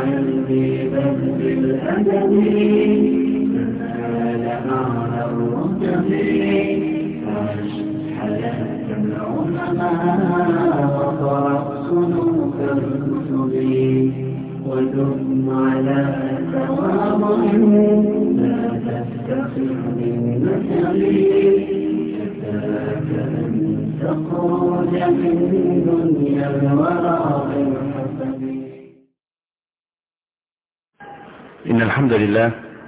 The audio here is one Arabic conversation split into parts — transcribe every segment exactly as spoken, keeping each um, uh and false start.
بالعلم بل بالأدب تنال أعلى الرتب عش حياة العلماء وقرأ سلوك الكتب ودم على تواضع لا تفتخر بالنسب كفاك أن تخرج من دنيا الورى بالحسب. إن الحمد لله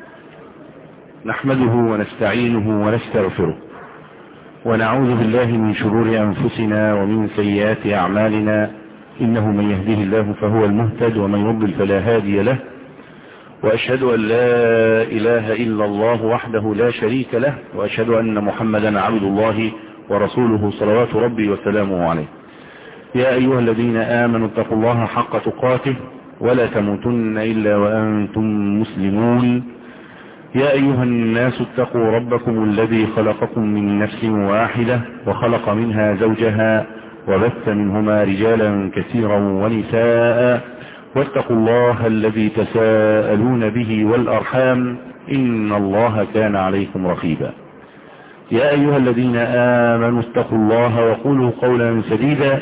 نحمده ونستعينه ونستغفره ونعوذ بالله من شرور أنفسنا ومن سيئات أعمالنا، إنه من يهده الله فهو المهتد ومن يضلل فلا هادي له، وأشهد أن لا إله إلا الله وحده لا شريك له، وأشهد أن محمدا عبد الله ورسوله صلوات ربي وسلامه عليه. يا أيها الذين آمنوا اتقوا الله حق تقاته ولا تموتن إلا وأنتم مسلمون. يا أيها الناس اتقوا ربكم الذي خلقكم من نفس واحدة وخلق منها زوجها وبث منهما رجالا كثيرا ونساء، واتقوا الله الذي تساءلون به والأرحام إن الله كان عليكم رقيبا. يا أيها الذين آمنوا اتقوا الله وقولوا قولا سديدا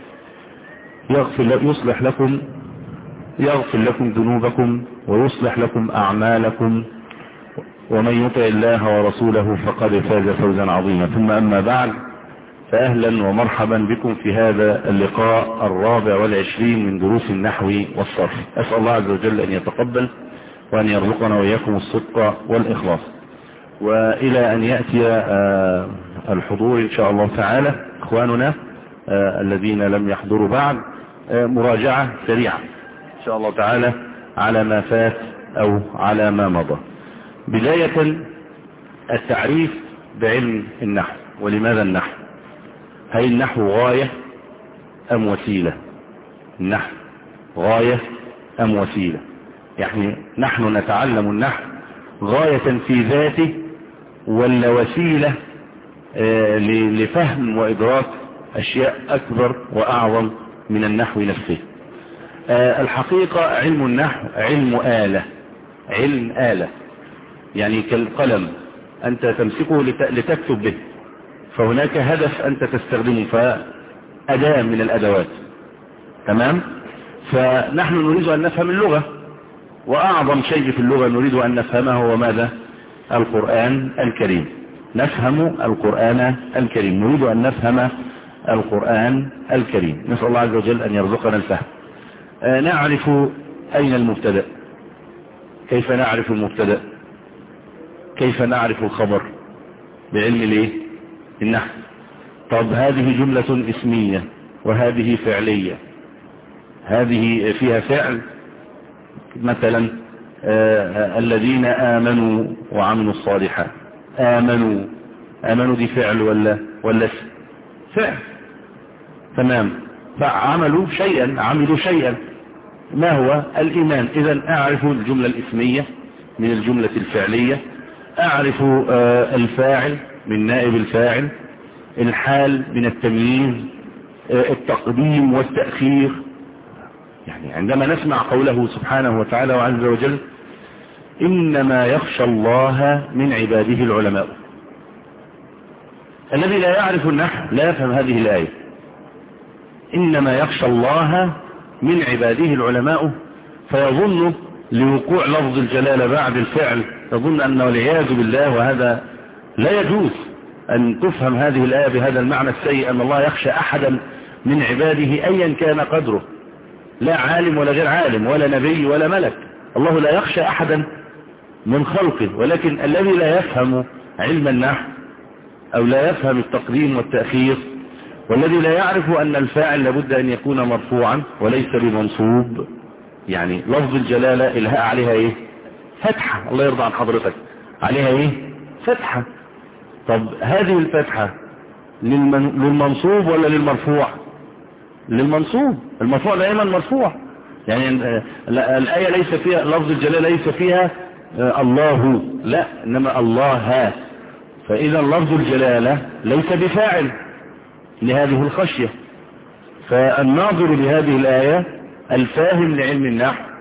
يغفر يصلح لكم يغفر لكم ذنوبكم ويصلح لكم أعمالكم، ومن يطع الله ورسوله فقد فاز فوزا عظيما. ثم أما بعد، فأهلا ومرحبا بكم في هذا اللقاء الرابع والعشرين من دروس النحو والصرف. أسأل الله عز وجل أن يتقبل وأن يرزقنا وإياكم الصدق والإخلاص، وإلى أن يأتي الحضور إن شاء الله تعالى إخواننا الذين لم يحضروا بعد مراجعة سريعة إن شاء الله تعالى على ما فات أو على ما مضى. بداية التعريف بعلم النحو. ولماذا النحو؟ هل النحو غاية أم وسيلة؟ النحو غاية أم وسيلة؟ يعني نحن نتعلم النحو غاية في ذاته ولا وسيلة آه لفهم وإدراك أشياء أكبر وأعظم من النحو نفسه؟ آه الحقيقة علم النحو علم آلة، علم آلة، يعني كالقلم أنت تمسكه لتكتب به، فهناك هدف أنت تستخدمه، فأداة من الأدوات. تمام؟ فنحن نريد أن نفهم اللغة، وأعظم شيء في اللغة نريد أن نفهمه هو ماذا؟ القرآن الكريم. نفهم القرآن الكريم، نريد أن نفهم القرآن الكريم. نسأل الله عز وجل أن يرزقنا الفهم. آه نعرف أين المبتدأ؟ كيف نعرف المبتدأ؟ كيف نعرف الخبر؟ بعلم الايه؟ النحو. طب هذه جملة اسمية وهذه فعلية، هذه فيها فعل مثلا آه الذين آمنوا وعملوا الصالحات. آمنوا آمنوا دي فعل ولا ولا فعل؟ تمام. فعملوا شيئا، عملوا شيئا، ما هو الإيمان. إذن أعرف الجملة الاسمية من الجملة الفعلية، أعرف آه الفاعل من نائب الفاعل، الحال من التمييز، آه التقديم والتأخير. يعني عندما نسمع قوله سبحانه وتعالى وعز وجل إنما يخشى الله من عباده العلماء، الذي لا يعرف النحو لا يفهم هذه الآية. إنما يخشى الله من عباده العلماء، فيظن لوقوع لفظ الجلالة بعد الفعل، يظن أنه والعياذ بالله، وهذا لا يجوز أن تفهم هذه الآية بهذا المعنى السيء، أن الله يخشى أحدا من عباده أيا كان قدره، لا عالم ولا غير عالم ولا نبي ولا ملك. الله لا يخشى أحدا من خلقه، ولكن الذي لا يفهم علم النحو أو لا يفهم التقديم والتأخير، والذي لا يعرف أن الفاعل لابد أن يكون مرفوعا وليس بمنصوب، يعني لفظ الجلالة الهاء عليها ايه؟ فتحة. الله يرضى عن حضرتك، عليها ايه؟ فتحة. طب هذه الفتحة للمن... للمنصوب ولا للمرفوع؟ للمنصوب. المرفوع دائما مرفوع، يعني الآية ليس فيها لفظ الجلالة، ليس فيها الله، لا، إنما الله. فإذا لفظ الجلالة ليس بفاعل لهذه الخشية. فالناظر لهذه الآية الفاهم لعلم النحو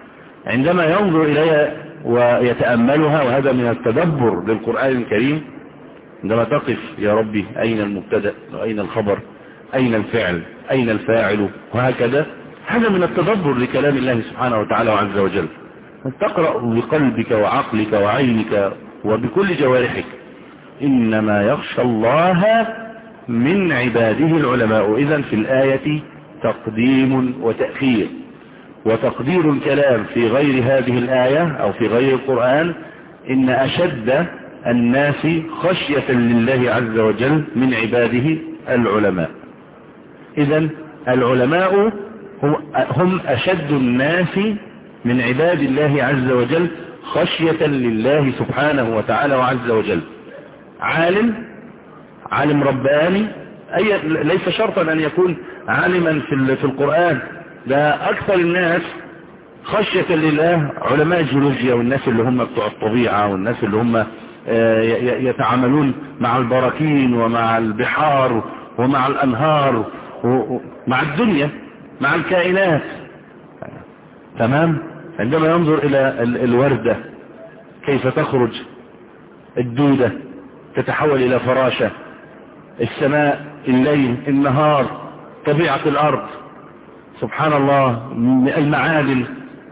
عندما ينظر إليها ويتأملها، وهذا من التدبر للقرآن الكريم، عندما تقف يا ربي أين المبتدأ وأين الخبر، أين الفعل، أين الفاعل، وهكذا، هذا من التدبر لكلام الله سبحانه وتعالى وعز وجل. تقرأ بقلبك وعقلك وعينك وبكل جوارحك. إنما يخشى الله من عباده العلماء. إذن في الآية تقديم وتأخير، وتقدير الكلام في غير هذه الآية أو في غير القرآن إن أشد الناس خشية لله عز وجل من عباده العلماء. إذن العلماء هم أشد الناس من عباد الله عز وجل خشية لله سبحانه وتعالى وعز وجل. عالم عالم رباني، أي ليس شرطا أن يكون عالما في القرآن، ده أكثر الناس خشية لله علماء الجيولوجيا، والناس اللي هم بتوع الطبيعة، والناس اللي هم يتعاملون مع البراكين ومع البحار ومع الأنهار ومع الدنيا، مع الكائنات. تمام. عندما ينظر إلى الوردة كيف تخرج، الدودة تتحول إلى فراشة، السماء، الليل، النهار، طبيعة الأرض، سبحان الله، المعادن،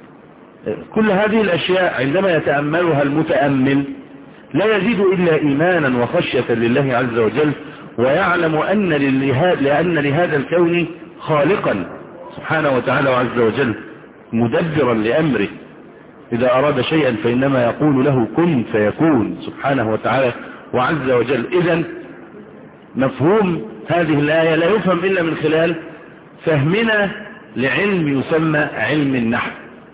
كل هذه الأشياء عندما يتأملها المتأمل لا يزيد إلا إيمانا وخشية لله عز وجل، ويعلم أن لأن لهذا الكون خالقا سبحانه وتعالى وعز وجل، مدبرا لأمره. إذا أراد شيئا فإنما يقول له كن فيكون سبحانه وتعالى وعز وجل. إذن مفهوم هذه الآية لا يفهم إلا من خلال فهمنا لعلم يسمى علم النحو.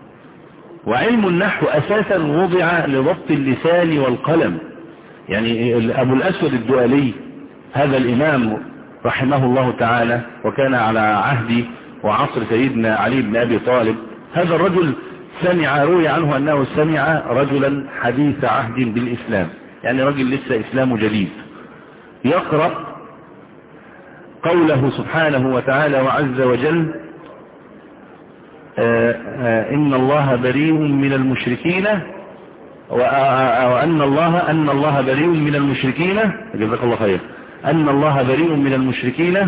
وعلم النحو أساسا وضع لضبط اللسان والقلم. يعني أبو الأسود الدؤلي هذا الإمام رحمه الله تعالى، وكان على عهد وعصر سيدنا علي بن أبي طالب، هذا الرجل سمع، روي عنه أنه سمع رجلا حديث عهد بالإسلام، يعني رجل لسه إسلامه جديد، يقرأ قوله سبحانه وتعالى وعز وجل آآ آآ إن الله بريء من المشركين، وأن الله أن الله بريء من المشركين، جزاك الله خير، أن الله بريء من المشركين،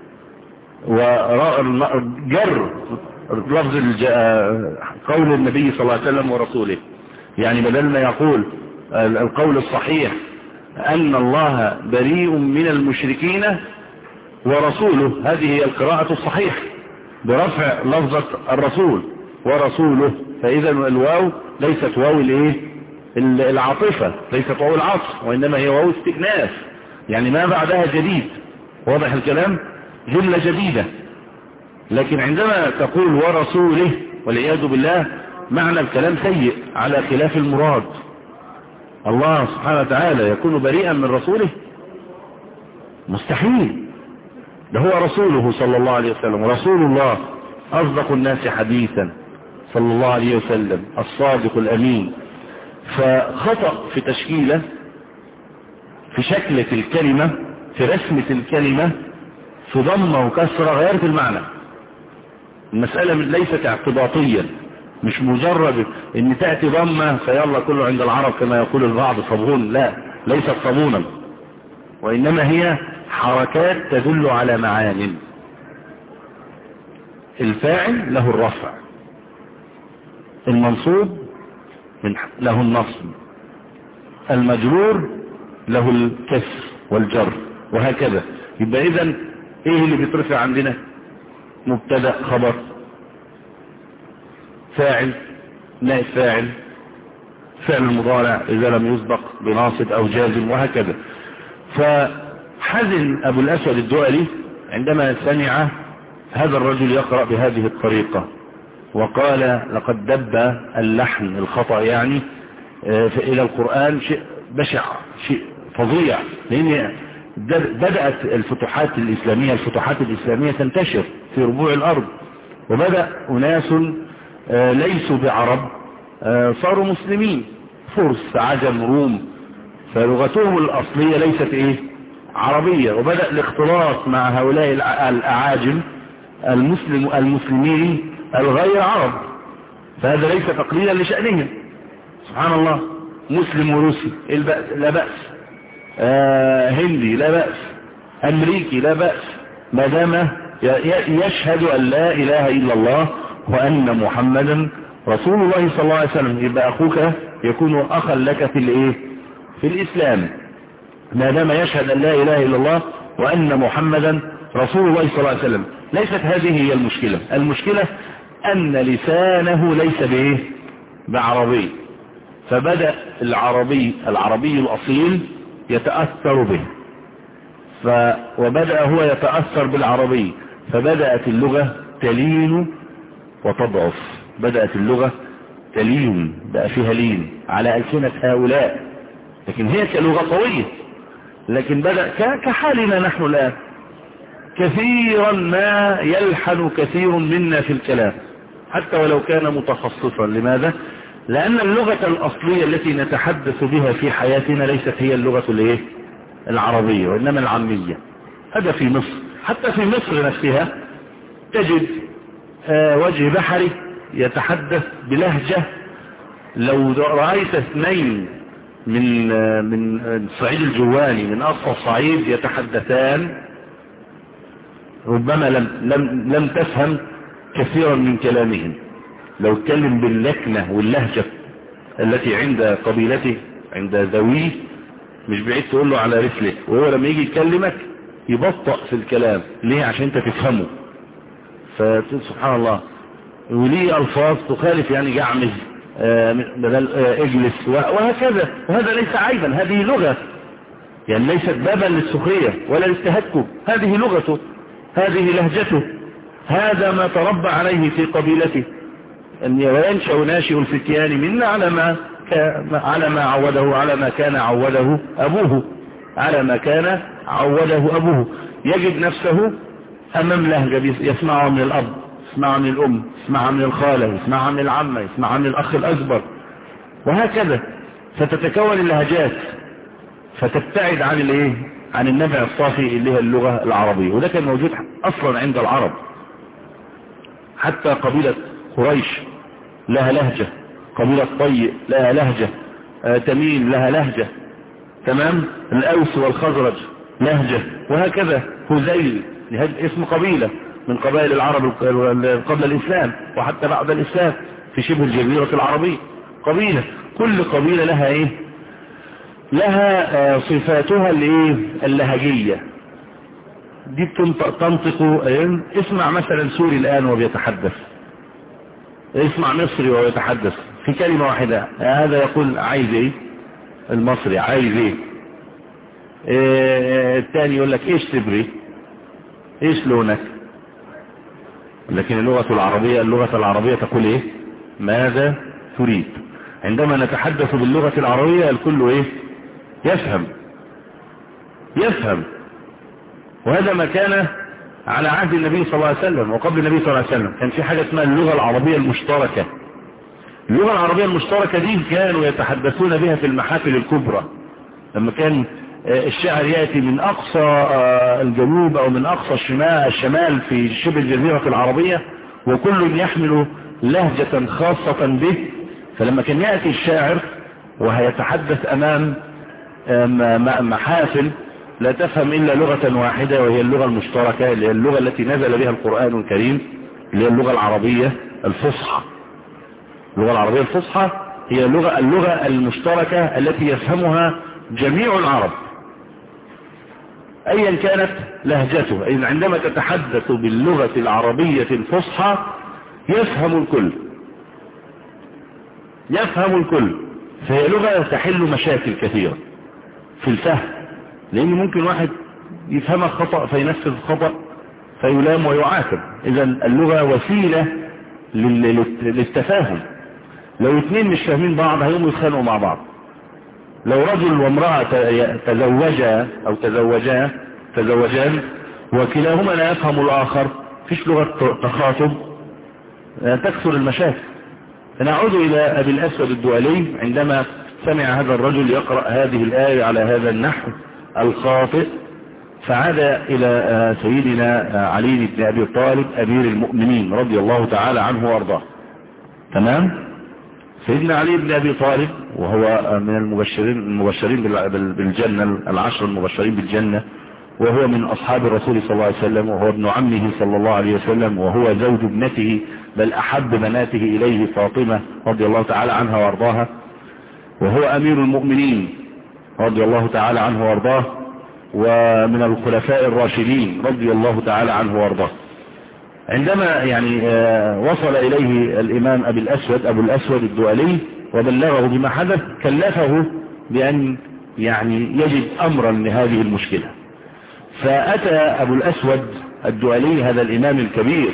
وجر لفظ قول النبي صلى الله عليه وسلم ورسوله، يعني بدل ما يقول القول الصحيح أن الله بريء من المشركين ورسوله، هذه هي القراءة الصحيحة برفع لفظة الرسول ورسوله. فإذا الواو ليست واو الايه العاطفة، ليست واو العطف، وإنما هي واو استئناف، يعني ما بعدها جديد. واضح الكلام؟ جملة جديدة. لكن عندما تقول ورسوله والعياذ بالله معنى الكلام سيء على خلاف المراد. الله سبحانه وتعالى يكون بريئا من رسوله؟ مستحيل. ده هو رسوله صلى الله عليه وسلم، رسول الله أصدق الناس حديثا صلى الله عليه وسلم، الصادق الأمين. فخطأ في تشكيله، في شكلة الكلمة، في رسمة الكلمة، في ضمة وكسرة، غيرت المعنى. المسألة ليست اعتباطيا، مش مجرد ان تأتي ضمة فيلا كله عند العرب كما يقول البعض صابون، لا، ليست صابونا، وإنما هي حركات تدل على معان. الفاعل له الرفع، المنصوب له النصب، المجرور له الكسر والجر، وهكذا. يبقى إذن ايه اللي بيترفع عندنا؟ مبتدأ، خبر، فاعل، نائب فاعل، فعل المضارع إذا لم يسبق بناصب أو جازم، وهكذا. فحزن أبو الأسود الدؤلي عندما سمع هذا الرجل يقرأ بهذه الطريقة، وقال لقد دب اللحن الخطأ يعني إلى القرآن شيء بشع، شيء فظيع، لأن بدأت الفتوحات الإسلامية الفتوحات الإسلامية تنتشر في ربوع الأرض، وبدأ أناس ليسوا بعرب صاروا مسلمين، فرس، عجم، روم، فلغتهم الأصلية ليست إيه عربية، وبدأ الاختلاط مع هؤلاء الأعاجم المسلم المسلمين الغير عرب، فهذا ليس تقليلا لشأنهم. سبحان الله، مسلم وروسي لا بأس، آه هندي لا بأس، أمريكي لا بأس، ما دام يشهد أن لا إله إلا الله وأن محمدا رسول الله صلى الله عليه وسلم، يبقى أخوك يكون أخا لك في الإيه؟ في الإسلام، ما دام يشهد أن لا إله إلا الله وأن محمدا رسول الله صلى الله عليه وسلم. ليست هذه هي المشكلة. المشكلة أن لسانه ليس بإيه؟ بعربي، فبدأ العربي العربي الأصيل يتأثر به، ف وبدأ هو يتأثر بالعربي، فبدأت اللغة تلين وتضعف، بدأت اللغة تلين، بقى فيها لين على ألسنة هؤلاء، لكن هي كلغة قوية. لكن بدأ كحالنا نحن الآن كثيرا ما يلحن كثير منا في الكلام حتى ولو كان متخصصا. لماذا؟ لأن اللغة الأصلية التي نتحدث بها في حياتنا ليست هي اللغة الايه؟ العربية، وإنما العامية. هذا في مصر، حتى في مصر نفسها تجد آه وجه بحري يتحدث بلهجة، لو رأيت اثنين من آه من الصعيد الجواني من أقصى الصعيد يتحدثان ربما لم, لم, لم تفهم كثيرا من كلامهم. لو اتكلم باللكنة واللهجة التي عند قبيلته عند ذويه مش بعيد تقول له على رسلك، وهو لما يجي يكلمك يبطأ في الكلام. ليه؟ عشان انت تفهمه. فسبحان الله، وليه الفاظ تخالف، يعني جعمز آه بدل آه اجلس وهكذا. وهذا ليس عيبا، هذه لغة، يعني ليست بابا للسخرية ولا للتهكم، هذه لغته، هذه لهجته، هذا ما تربى عليه في قبيلته. أن ينشأ ناشئ الفتيان منا على ما على ما عوده على ما كان عوده أبوه على ما كان عوده أبوه. يجد نفسه أمام لهجة يسمعها من الأب، يسمعها من الأم، يسمعها من الخالة، يسمعها من العمة، يسمعها من الأخ الأكبر، وهكذا. فتتكون اللهجات فتبتعد عن الايه؟ عن النبع الصافي اللي هي اللغة العربية. وده كان موجود أصلا عند العرب، حتى قبيلة قريش لها لهجة، قبيلة طي لها لهجة، آه تميم لها لهجة، تمام، الأوس والخزرج لهجة، وهكذا. هذيل اسم قبيلة من قبائل العرب قبل الإسلام وحتى بعد الإسلام في شبه الجزيرة العربية قبيلة. كل قبيلة لها ايه؟ لها آه صفاتها الايه؟ اللهجية دي تنطق. آه اسمع مثلا سوري الآن وبيتحدث، اسمع مصري وهو يتحدث في كلمة واحدة، هذا يقول عايز ايه؟ المصري عايز ايه؟ اه الثاني يقول لك ايش تبري؟ ايش لونك؟ لكن اللغة العربية اللغة العربية تقول ايه؟ ماذا تريد؟ عندما نتحدث باللغة العربية الكل ايه؟ يفهم يفهم. وهذا ما كان على عهد النبي صلى الله عليه وسلم وقبل النبي صلى الله عليه وسلم. كان في حاجة اسمها اللغة العربية المشتركة. اللغة العربية المشتركة دي كانوا يتحدثون بها في المحافل الكبرى، لما كان الشاعر يأتي من أقصى الجنوب أو من أقصى الشمال في شبه الجزيرة العربية، وكل يحمل لهجة خاصة به. فلما كان يأتي الشاعر وهيتحدث أمام محافل لا تفهم إلا لغة واحدة، وهي اللغة المشتركة اللي هي اللغة التي نزل بها القرآن الكريم، اللي هي اللغة العربية الفصحى. اللغة العربية الفصحى هي اللغة, اللغة المشتركة التي يفهمها جميع العرب أيا كانت لهجته. إذن عندما تتحدث باللغة العربية الفصحى يفهم الكل، يفهم الكل. فهي لغة تحل مشاكل كثيرة في الفهم، لأن ممكن واحد يفهمها خطأ فينفذ خطأ فيلام ويعاقب. إذا اللغة وسيلة للتفاهم. لو اثنين مش فاهمين بعض هيقوموا يتخانقوا مع بعض. لو رجل وامرأة تزوجا أو تزوجا تزوجان وكلاهما لا يفهم الآخر، فيش لغة تخاطب، تكثر المشاكل. فنعود إلى أبي الأسود الدؤلي عندما سمع هذا الرجل يقرأ هذه الآية على هذا النحو الخاطئ، فعاد إلى سيدنا علي بن أبي طالب أمير المؤمنين رضي الله تعالى عنه وارضاه، تمام. سيدنا علي بن أبي طالب وهو من المبشرين المبشرين بالجنة، العشر المبشرين بالجنة، وهو من أصحاب الرسول صلى الله عليه وسلم، وهو ابن عمه صلى الله عليه وسلم، وهو زوج ابنته، بل أحب بناته إليه فاطمة رضي الله تعالى عنها وارضاها، وهو أمير المؤمنين رضي الله تعالى عنه وارضاه، ومن الخلفاء الراشدين رضي الله تعالى عنه وارضاه. عندما يعني وصل إليه الإمام أبي الأسود أبو الأسود الدؤلي وبلغه بما حدث، كلفه بأن يعني يجد أمرا لهذه المشكلة. فأتى أبو الأسود الدؤلي هذا الإمام الكبير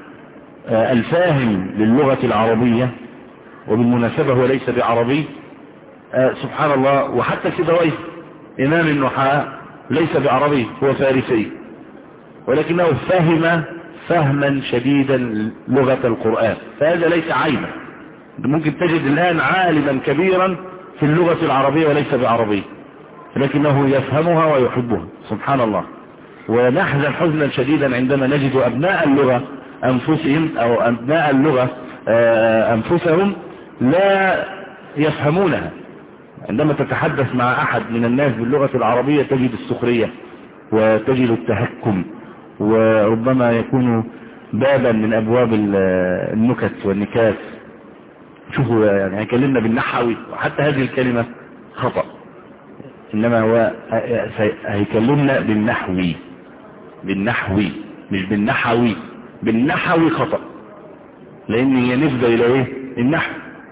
الفاهم للغة العربية، وبالمناسبة هو ليس بعربي سبحان الله، وحتى سيبويه إمام النحاة ليس بعربي، هو فارسي، ولكنه فهم فهما شديدا لغة القرآن، فهذا ليس عيبا. ممكن تجد الآن عالما كبيرا في اللغة العربية وليس بعربي، لكنه يفهمها ويحبها سبحان الله. ونحزن حزنا شديدا عندما نجد أبناء اللغة أنفسهم أو أبناء اللغة أنفسهم لا يفهمونها. عندما تتحدث مع أحد من الناس باللغة العربية تجد السخرية وتجد التهكم، وربما يكون بابا من أبواب النكت والنكات. شوفوا يعني هيكلمنا بالنحوي، وحتى هذه الكلمة خطأ، إنما هو هيكلمنا بالنحوي، بالنحوي مش بالنحوي، بالنحوي خطأ، لأن هي نسبة إلى إيه؟ النحو.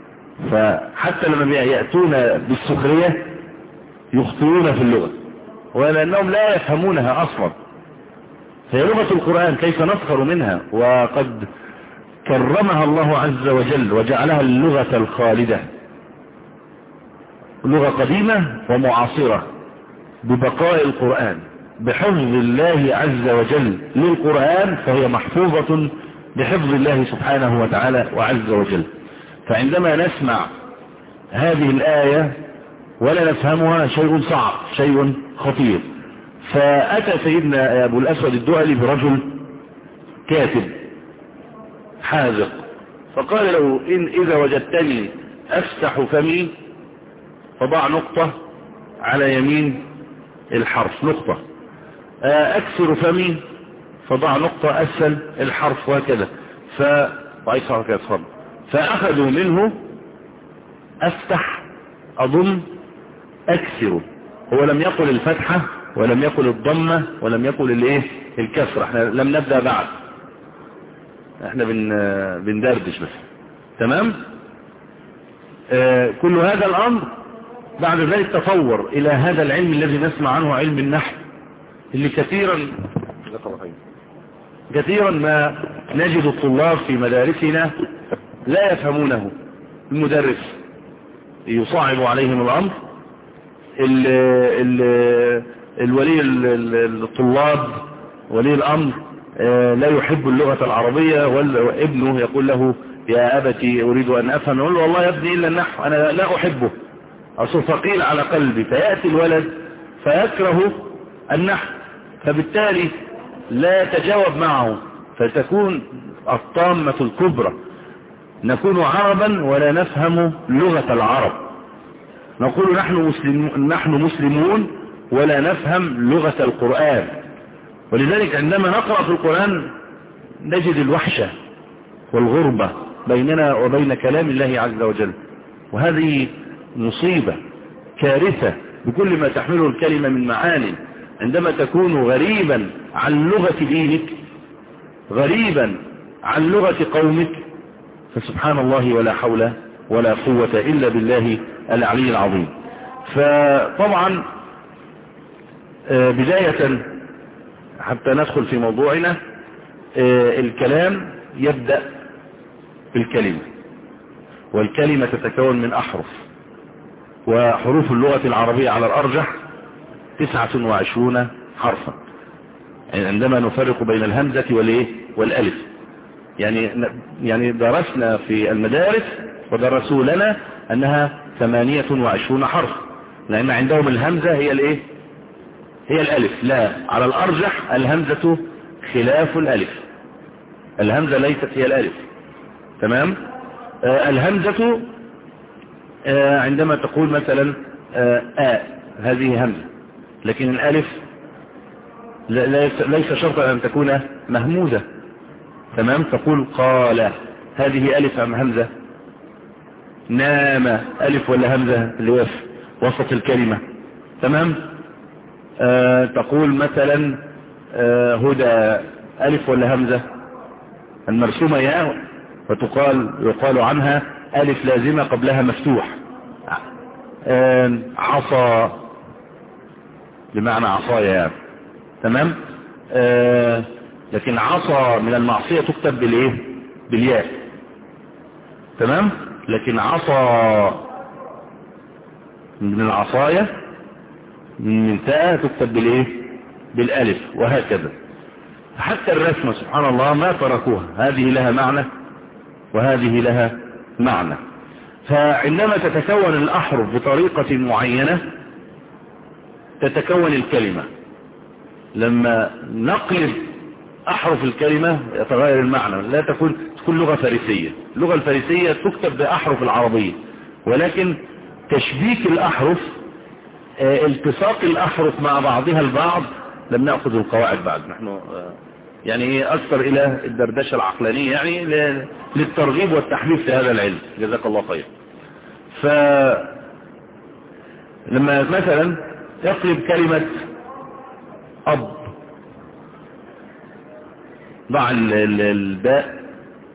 فحتى لما يأتون بالسخرية يخطئون في اللغة، ولأنهم لا يفهمونها أصلا. هي لغة القرآن كيف نسخر منها؟ وقد كرمها الله عز وجل وجعلها اللغة الخالدة، لغة قديمة ومعاصرة ببقاء القرآن، بحفظ الله عز وجل للقرآن، فهي محفوظة بحفظ الله سبحانه وتعالى وعز وجل. فعندما نسمع هذه الآية ولا نفهمها شيء صعب، شيء خطير. فأتى سيدنا أبو الأسود الدؤلي برجل كاتب حاذق، فقال له: إن إذا وجدتني أفتح فمي فضع نقطة على يمين الحرف، نقطة، أكسر فمي فضع نقطة أسفل الحرف، وهكذا. فأخذوا منه أفتح، أضم، أكسر. هو لم يقل الفتحة ولم يقل الضمة ولم يقل الايه الكسر، احنا لم نبدأ بعد، احنا بن بندردش بس. تمام. آه كل هذا الامر بعد ذلك تطور الى هذا العلم الذي نسمع عنه، علم النحو، اللي كثيرا كثيرا ما نجد الطلاب في مدارسنا لا يفهمونه. المدرس يصعب عليهم الامر، ال ال الولي الطلاب ولي الامر لا يحب اللغة العربية، وابنه يقول له: يا أبتي أريد أن أفهم، يقول له: والله يا ابني إلا النحو أنا لا أحبه، أصل ثقيل على قلبي. فيأتي الولد فيكره النحو، فبالتالي لا يتجاوب معه، فتكون الطامة الكبرى: نكون عربا ولا نفهم لغة العرب، نقول نحن مسلمون, نحن مسلمون ولا نفهم لغة القرآن. ولذلك عندما نقرأ في القرآن نجد الوحشة والغربة بيننا وبين كلام الله عز وجل، وهذه مصيبة كارثة بكل ما تحمله الكلمة من معاني. عندما تكون غريبا عن لغة دينك، غريبا عن لغة قومك، فسبحان الله ولا حول ولا قوة إلا بالله العلي العظيم. فطبعا بداية حتى ندخل في موضوعنا، الكلام يبدأ بالكلمة، والكلمة تتكون من أحرف، وحروف اللغة العربية على الأرجح تسعة وعشرون حرفا، يعني عندما نفرق بين الهمزة والإيه والألف. يعني يعني درسنا في المدارس ودرسوا لنا أنها ثمانية وعشرون حرف، لأن عندهم الهمزة هي الإيه هي الألف. لا، على الأرجح الهمزة خلاف الألف، الهمزة ليست هي الألف. تمام. آه الهمزة آه عندما تقول مثلا آه آ هذه همزة، لكن الألف ليس شرطا أن تكون مهموزة. تمام. تقول قال هذه ألف أم همزة؟ نام ألف ولا همزة اللي هو في وسط الكلمة. تمام. آه تقول مثلا آه هدى ألف ولا همزة؟ المرسومة ياء، وتقال يقال عنها ألف لازمة قبلها مفتوح. آه عصا بمعنى عصايا يعني. تمام. آه لكن عصا من المعصية تكتب بالايه؟ بالياء. تمام. لكن عصا من العصايا من تاء تكتب بالايه؟ بالالف، وهكذا. حتى الرسمة سبحان الله ما تركوها، هذه لها معنى وهذه لها معنى. فعندما تتكون الأحرف بطريقة معينة تتكون الكلمة. لما نقلب أحرف الكلمة يتغير المعنى. لا تكون تكون لغة فارسية. اللغة الفارسية تكتب بأحرف العربية، ولكن تشبيك الأحرف اه التصاق الأحرف مع بعضها البعض لم نأخذ القواعد بعد. نحن اه يعني أكثر إلى الدردشة العقلانية، يعني للترغيب والتحبيب في هذا العلم. جزاك الله خير. فلما مثلا يقلب كلمة أب، ضع الباء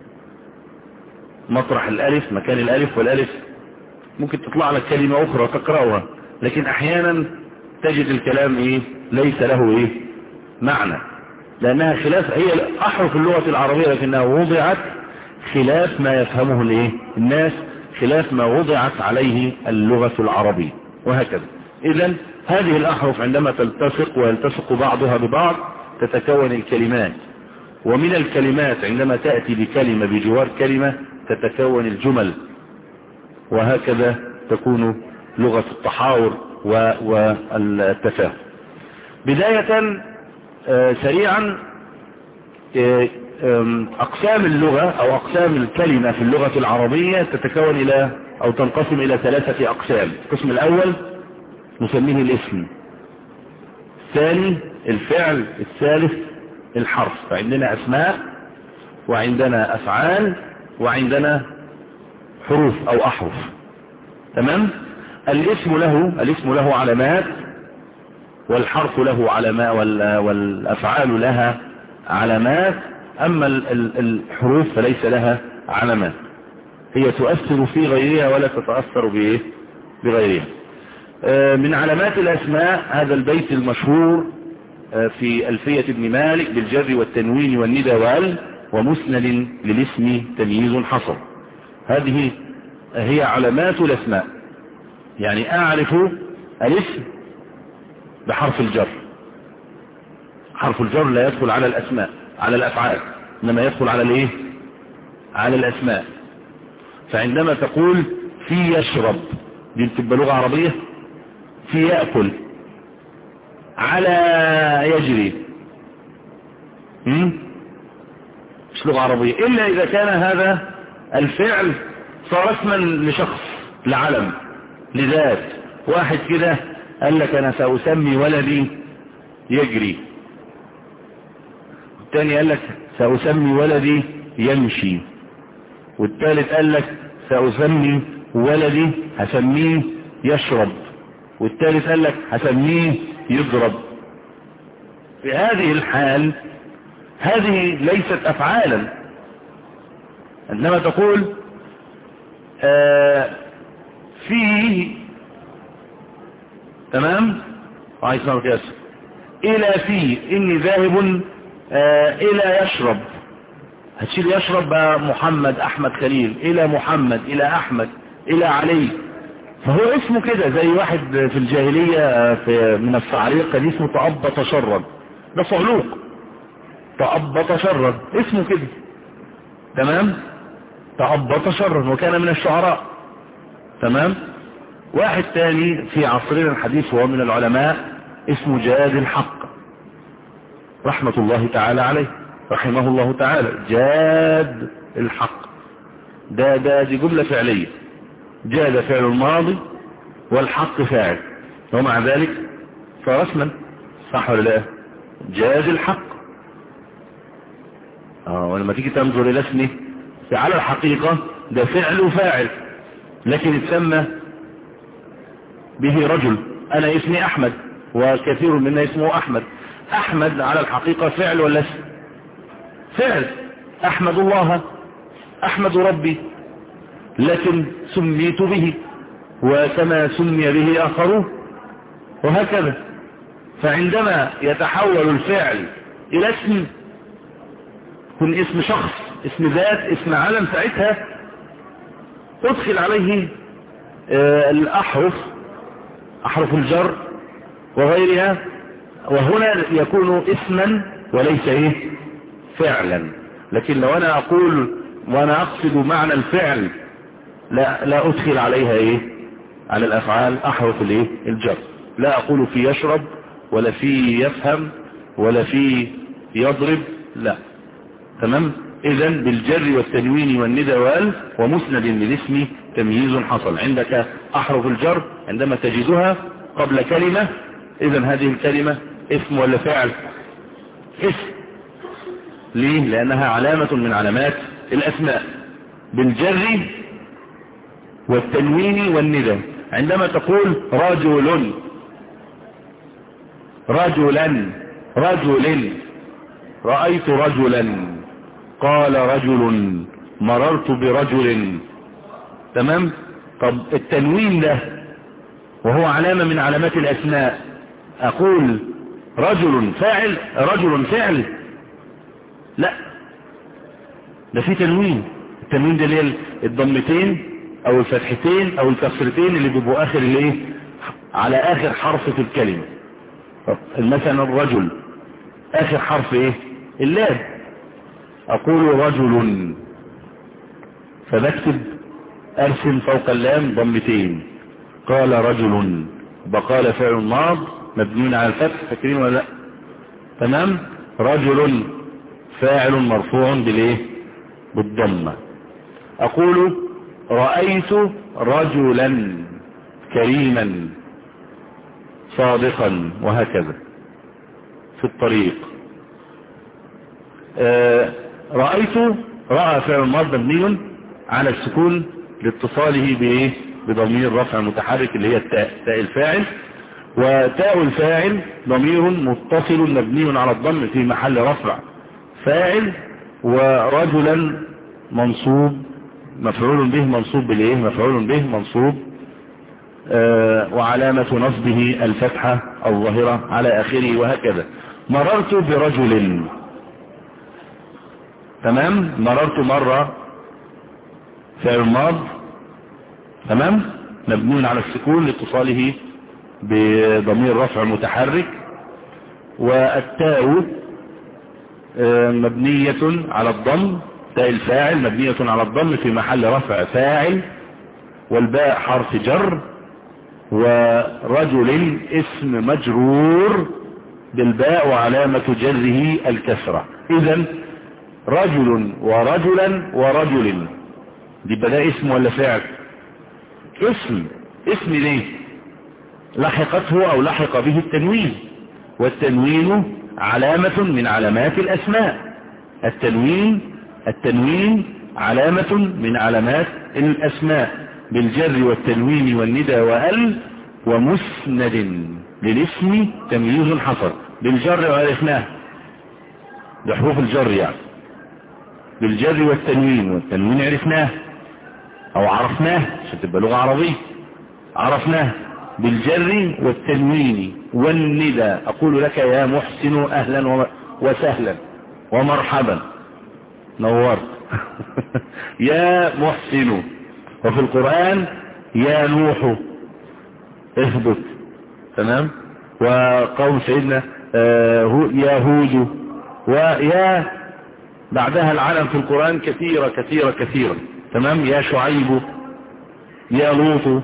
مطرح الألف مكان الألف، والألف ممكن تطلع لك كلمة أخرى تقرأها، لكن أحيانا تجد الكلام إيه ليس له إيه معنى، لأنها خلاف هي أحرف اللغة العربية، لكنها وضعت خلاف ما يفهمه الإيه الناس، خلاف ما وضعت عليه اللغة العربية، وهكذا. إذن هذه الأحرف عندما تلتصق ويلتصق بعضها ببعض تتكون الكلمات، ومن الكلمات عندما تأتي بكلمة بجوار كلمة تتكون الجمل، وهكذا تكون لغة التحاور والتفاهم. بداية آه سريعا آه أقسام اللغة أو أقسام الكلمة في اللغة العربية تتكون إلى أو تنقسم إلى ثلاثة أقسام. القسم الأول نسميه الاسم، الثاني الفعل، الثالث الحرف. فعندنا أسماء وعندنا أفعال وعندنا حروف أو أحرف. تمام. الاسم له الاسم له علامات، والحرف له علامات، والأفعال لها علامات. أما الحروف فليس لها علامات، هي تؤثر في غيرها ولا تتأثر بإيه بغيرها. من علامات الأسماء هذا البيت المشهور في ألفية ابن مالك: بالجر والتنوين والندى وال ومسند للاسم تمييز حصر. هذه هي علامات الأسماء. يعني أعرف الاسم بحرف الجر. حرف الجر لا يدخل على الأسماء على الأفعال، إنما يدخل على الإيه على الأسماء. فعندما تقول في يشرب، دي بتبقى لغة عربية. في يأكل، على يجري، مش لغة عربية إلا إذا كان هذا الفعل صار اسما لشخص، لعلم، لذات. واحد كده قال لك أنا سأسمي ولدي يجري، والثاني قال لك سأسمي ولدي يمشي، والثالث قال لك سأسمي ولدي هسميه يشرب، والثالث قال لك هسميه يضرب. في هذه الحال هذه ليست أفعالا، عندما تقول آه فيه، تمام، عايز نعرف ياسر إلى فيه إني ذاهب آه إلى يشرب، هتشيل يشرب بقى محمد أحمد خليل، إلى محمد، إلى أحمد، إلى علي. فهو اسمه كده، زي واحد في الجاهلية في من الصعاليق كان اسمه تأبط شرا، ده صعلوق، تأبط شرا اسمه كده، تمام، تأبط شرا، وكان من الشعراء. تمام. واحد تاني في عصرنا الحديث وهو من العلماء اسمه جاد الحق رحمة الله تعالى عليه، رحمه الله تعالى، جاد الحق. ده ده دي جملة فعلية، جاد فعل الماضي والحق فاعل، ومع ذلك صار اسما، صح ولا لا؟ جاد الحق. اه ولما تيجي تنظر الى اسمه على الحقيقة ده فعل وفاعل، لكن اتسمى به رجل. انا اسمي احمد وكثير منا اسمه احمد. احمد على الحقيقة فعل ولا اسم؟ فعل. احمد الله، احمد ربي، لكن سميت به وكما سمي به اخرون وهكذا. فعندما يتحول الفعل الى اسم، يكون اسم شخص، اسم ذات، اسم علم، ساعتها ادخل عليه آه الاحرف، احرف الجر وغيرها، وهنا يكون اسما وليس ايه فعلا. لكن لو انا اقول وانا اقصد معنى الفعل لا لا ادخل عليها ايه على الافعال احرف الايه الجر. لا اقول في يشرب ولا في يفهم ولا في يضرب، لا. تمام. اذا بالجر والتنوين والندى وال ومسند للاسم تمييز حصل. عندك احرف الجر عندما تجدها قبل كلمة، اذا هذه الكلمة اسم ولا فعل؟ اسم. ليه؟ لانها علامة من علامات الاسماء. بالجر والتنوين والندى، عندما تقول رجل، رجلا، رجل، رأيت رجلا، قال رجل، مررت برجل. تمام. طب التنوين ده وهو علامة من علامات الأسماء، أقول رجل فاعل، رجل فعل؟ لا، ده في تنوين. التنوين ده اللي هي الضمتين أو الفتحتين أو الكسرتين اللي بيبقوا آخر الايه على آخر حرف في الكلمة. مثلا الرجل آخر حرف ايه اللام، أقول رجل، فبكتب أرسم فوق اللام ضمتين، قال رجل، بقال فعل ماض مبني على الفتح، فاكرين ولا لا؟ تمام. رجل فاعل مرفوع بالايه بالضمه. أقول رأيت رجلا كريما صادقا، وهكذا في الطريق. آه رأيت، رأى فعل ماض مبني على السكون لاتصاله بايه بضمير رفع متحرك اللي هي التاء، تاء الفاعل، وتاء الفاعل ضمير متصل مبني على الضم في محل رفع فاعل، ورجلا منصوب مفعول به منصوب بالايه مفعول به منصوب آه وعلامة نصبه الفتحة الظاهرة على آخره، وهكذا. مررت برجل، تمام. مررت مرة فعل ماض، تمام، مبني على السكون لاتصاله بضمير رفع متحرك، والتاء مبنية على الضم، تاء الفاعل مبنية على الضم في محل رفع فاعل، والباء حرف جر، ورجل اسم مجرور بالباء وعلامة جره الكسرة. إذن رجل ورجلا ورجل، دي بدأ اسم ولا فعل؟ اسم. اسم ليه؟ لحقته او لحق به التنوين، والتنوين علامة من علامات الاسماء. التنوين التنوين علامة من علامات الاسماء بالجر والتنوين والندى وال ومسند للاسم تمييز حصل. بالجر وعرفناه بحروف الجر، يعني بالجر والتنوين، والتنوين عرفناه او عرفناه عشان تبقى لغة عربية، عرفناه بالجر والتنوين والندى. اقول لك يا محسن اهلا وسهلا ومرحبا، نورت يا محسن. وفي القرآن يا نوح اهبط، تمام. وقول سيدنا آه يا هود، ويا بعدها العلم في القرآن كثيرة كثيرة كثيرة، تمام. يا شعيب، يا لوط،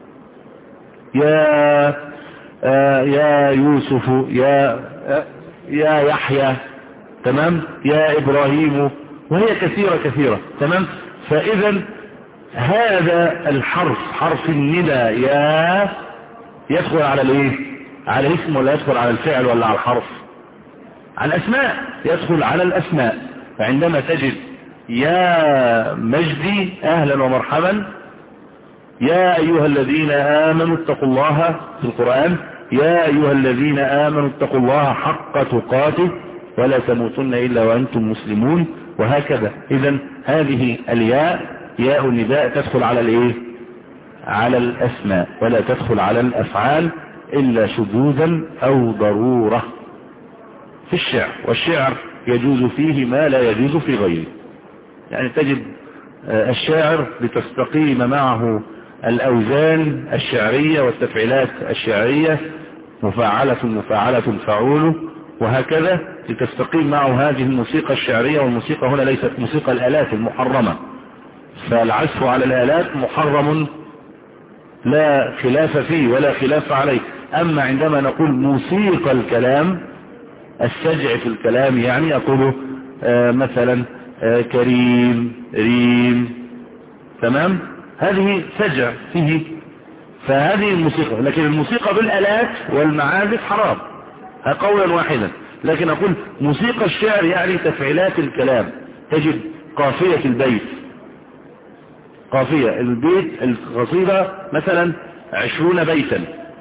يا آه يا يوسف، يا آه يا يحيى، تمام، يا إبراهيم، وهي كثيرة كثيرة، تمام. فإذا هذا الحرف حرف الندى يا يدخل على الايه؟ على الاسم ولا يدخل على الفعل ولا على الحرف؟ على الاسماء، يدخل على الاسماء. فعندما تجد يا مجدي اهلا ومرحبا، يا ايها الذين امنوا اتقوا الله في القرآن، يا ايها الذين امنوا اتقوا الله حق تقاته ولا تموتن الا وانتم مسلمون، وهكذا. اذا هذه الياء ياء النداء تدخل على الايه؟ على الاسماء، ولا تدخل على الافعال الا شذوذا او ضرورة في الشعر. والشعر يجوز فيه ما لا يجوز في غيره. يعني تجد الشاعر لتستقيم معه الاوزان الشعرية والتفعيلات الشعرية، مفاعلة مفاعلة فعول، وهكذا لتستقيم معه هذه الموسيقى الشعرية. والموسيقى هنا ليست موسيقى الآلات المحرمة، فالعزف على الآلات محرم لا خلاف فيه ولا خلاف عليه. أما عندما نقول موسيقى الكلام، السجع في الكلام، يعني أقول آه مثلا آه كريم ريم، تمام، هذه سجع فيه، فهذه الموسيقى. لكن الموسيقى بالآلات والمعازف حرام، قولا واحدا. لكن أقول موسيقى الشعر يعني تفعيلات الكلام. تجد قافية البيت، قافية البيت القصيدة مثلا عشرون بيتا،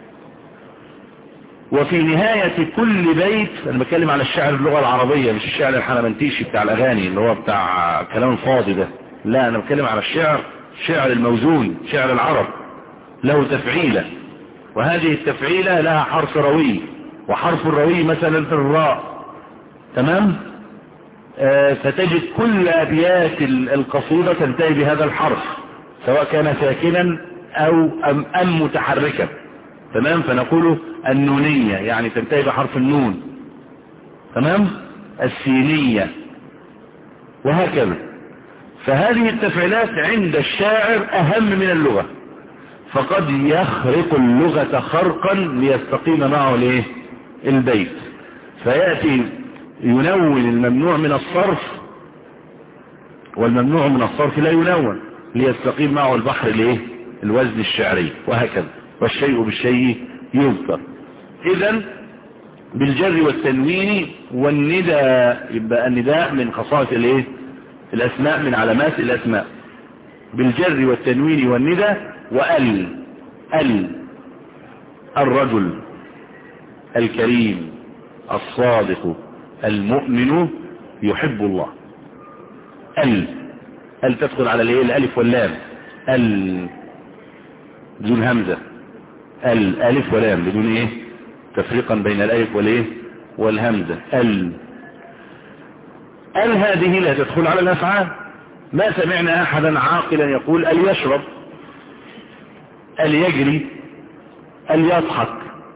وفي نهاية كل بيت، أنا بتكلم على الشعر اللغة العربية مش الشعر الحنمنتيشي بتاع الأغاني اللي هو بتاع كلام الفاضي ده، لا، أنا بتكلم على الشعر شعر الموزون، شعر العرب، له تفعيلة، وهذه التفعيلة لها حرف روي، وحرف الروي مثلا في الراء، تمام. آه فتجد كل أبيات القصيدة تنتهي بهذا الحرف، سواء كان ساكنا أو أم, أم متحركا، تمام. فنقول النونية يعني تنتهي بحرف النون، تمام، السينية، وهكذا. فهذه التفعيلات عند الشاعر أهم من اللغة، فقد يخرق اللغة خرقا ليستقيم معه الايه؟ البيت. فيأتي ينون الممنوع من الصرف، والممنوع من الصرف لا ينون ليستقيم معه البحر الايه؟ الوزن الشعري، وهكذا. والشيء بالشيء يذكر. اذا بالجر والتنوين والنداء، يبقى النداء من خصائص الايه؟ الاسماء، من علامات الاسماء. بالجر والتنوين والنداء. وال ال الرجل الكريم الصادق المؤمن يحب الله. ال ال تدخل على الايه؟ الالف واللام. ال بدون همزة، ال الف ولام بدون ايه؟ تفريقا بين الالف والايه؟ والهمزة. ال ال هذه لا تدخل على الافعال. ما سمعنا احدا عاقلا يقول ال يشرب، ال يجري، ال يضحك،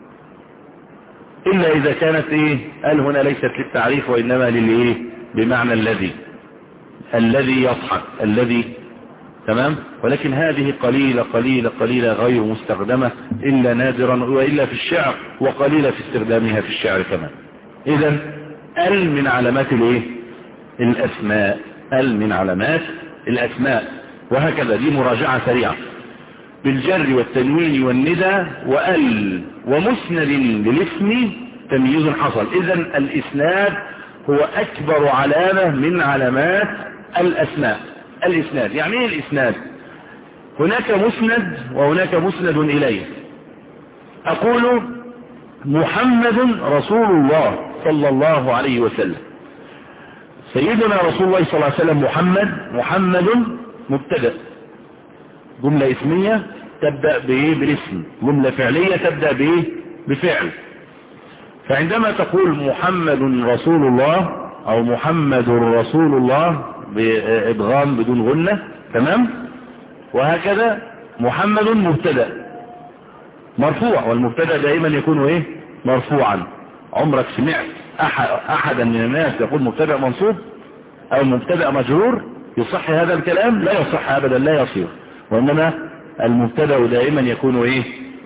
الا اذا كانت ايه؟ ال هنا ليست للتعريف وانما للايه؟ بمعنى الذي، الذي يضحك، الذي، تمام. ولكن هذه قليلة قليلة قليلة غير مستخدمة إلا نادرا، وإلا في الشعر، وقليلة في استخدامها في الشعر كمان. إذن ال من علامات الايه؟ الأسماء. ال من علامات الأسماء، وهكذا. دي مراجعة سريعة. بالجر والتنوين والندى. وال ومسند للاسم تمييز حصل. إذن الإسناد هو أكبر علامة من علامات الأسماء. الإسناد يعني ايه الإسناد؟ هناك مسند وهناك مسند إليه. أقول محمد رسول الله صلى الله عليه وسلم. سيدنا رسول الله صلى الله عليه وسلم محمد. محمد مبتدأ، جملة اسمية تبدأ بإيه؟ بالاسم. جملة فعلية تبدأ بإيه؟ بفعل. فعندما تقول محمد رسول الله أو محمد رسول الله بإدغام بدون غنة، تمام، وهكذا. محمد مبتدأ مرفوع، والمبتدأ دائما يكون ايه؟ مرفوعا. عمرك سمعت أحد أحدا من الناس يقول مبتدأ منصوب أو مبتدأ مجرور؟ يصح هذا الكلام؟ لا يصح أبدا، لا يصير. وإنما المبتدأ دائما يكون ايه؟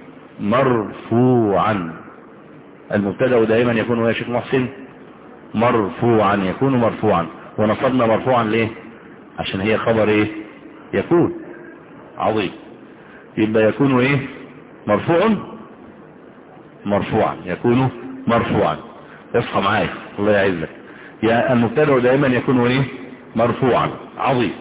مرفوعا. المبتدأ دائما يكون يا شيخ محسن مرفوعا، يكون مرفوعا. ونصبنا مرفوعا ليه؟ عشان هي خبر ايه؟ يكون عظيم. يبقى يكون ايه؟ مرفوع مرفوعا يكون مرفوعا. اصحى معايا الله يعزك. يا المبتدا دائما يكون ايه؟ مرفوعا. عظيم.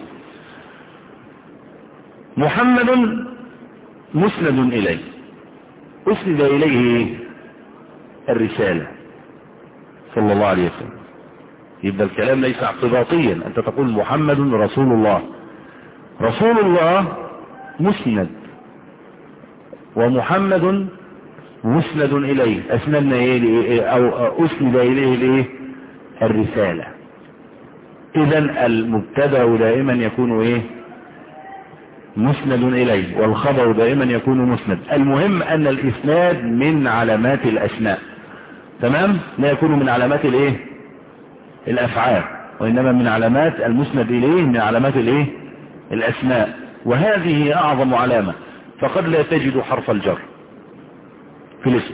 محمد مسند اليه، اسند اليه الرسالة صلى الله عليه وسلم. يبقى الكلام ليس اعتباطيا، انت تقول محمد رسول الله، رسول الله مسند ومحمد مسند اليه. اسندنا ايه او اسند اليه الايه؟ الرسالة. اذا المبتدا دائما يكون ايه؟ مسند اليه، والخبر دائما يكون مسند. المهم ان الاسناد من علامات الاسماء، تمام؟ لا يكون من علامات الايه؟ الافعال، وانما من علامات المسند اليه، من علامات الايه؟ الاسماء. وهذه اعظم علامة. فقد لا تجد حرف الجر في الاسم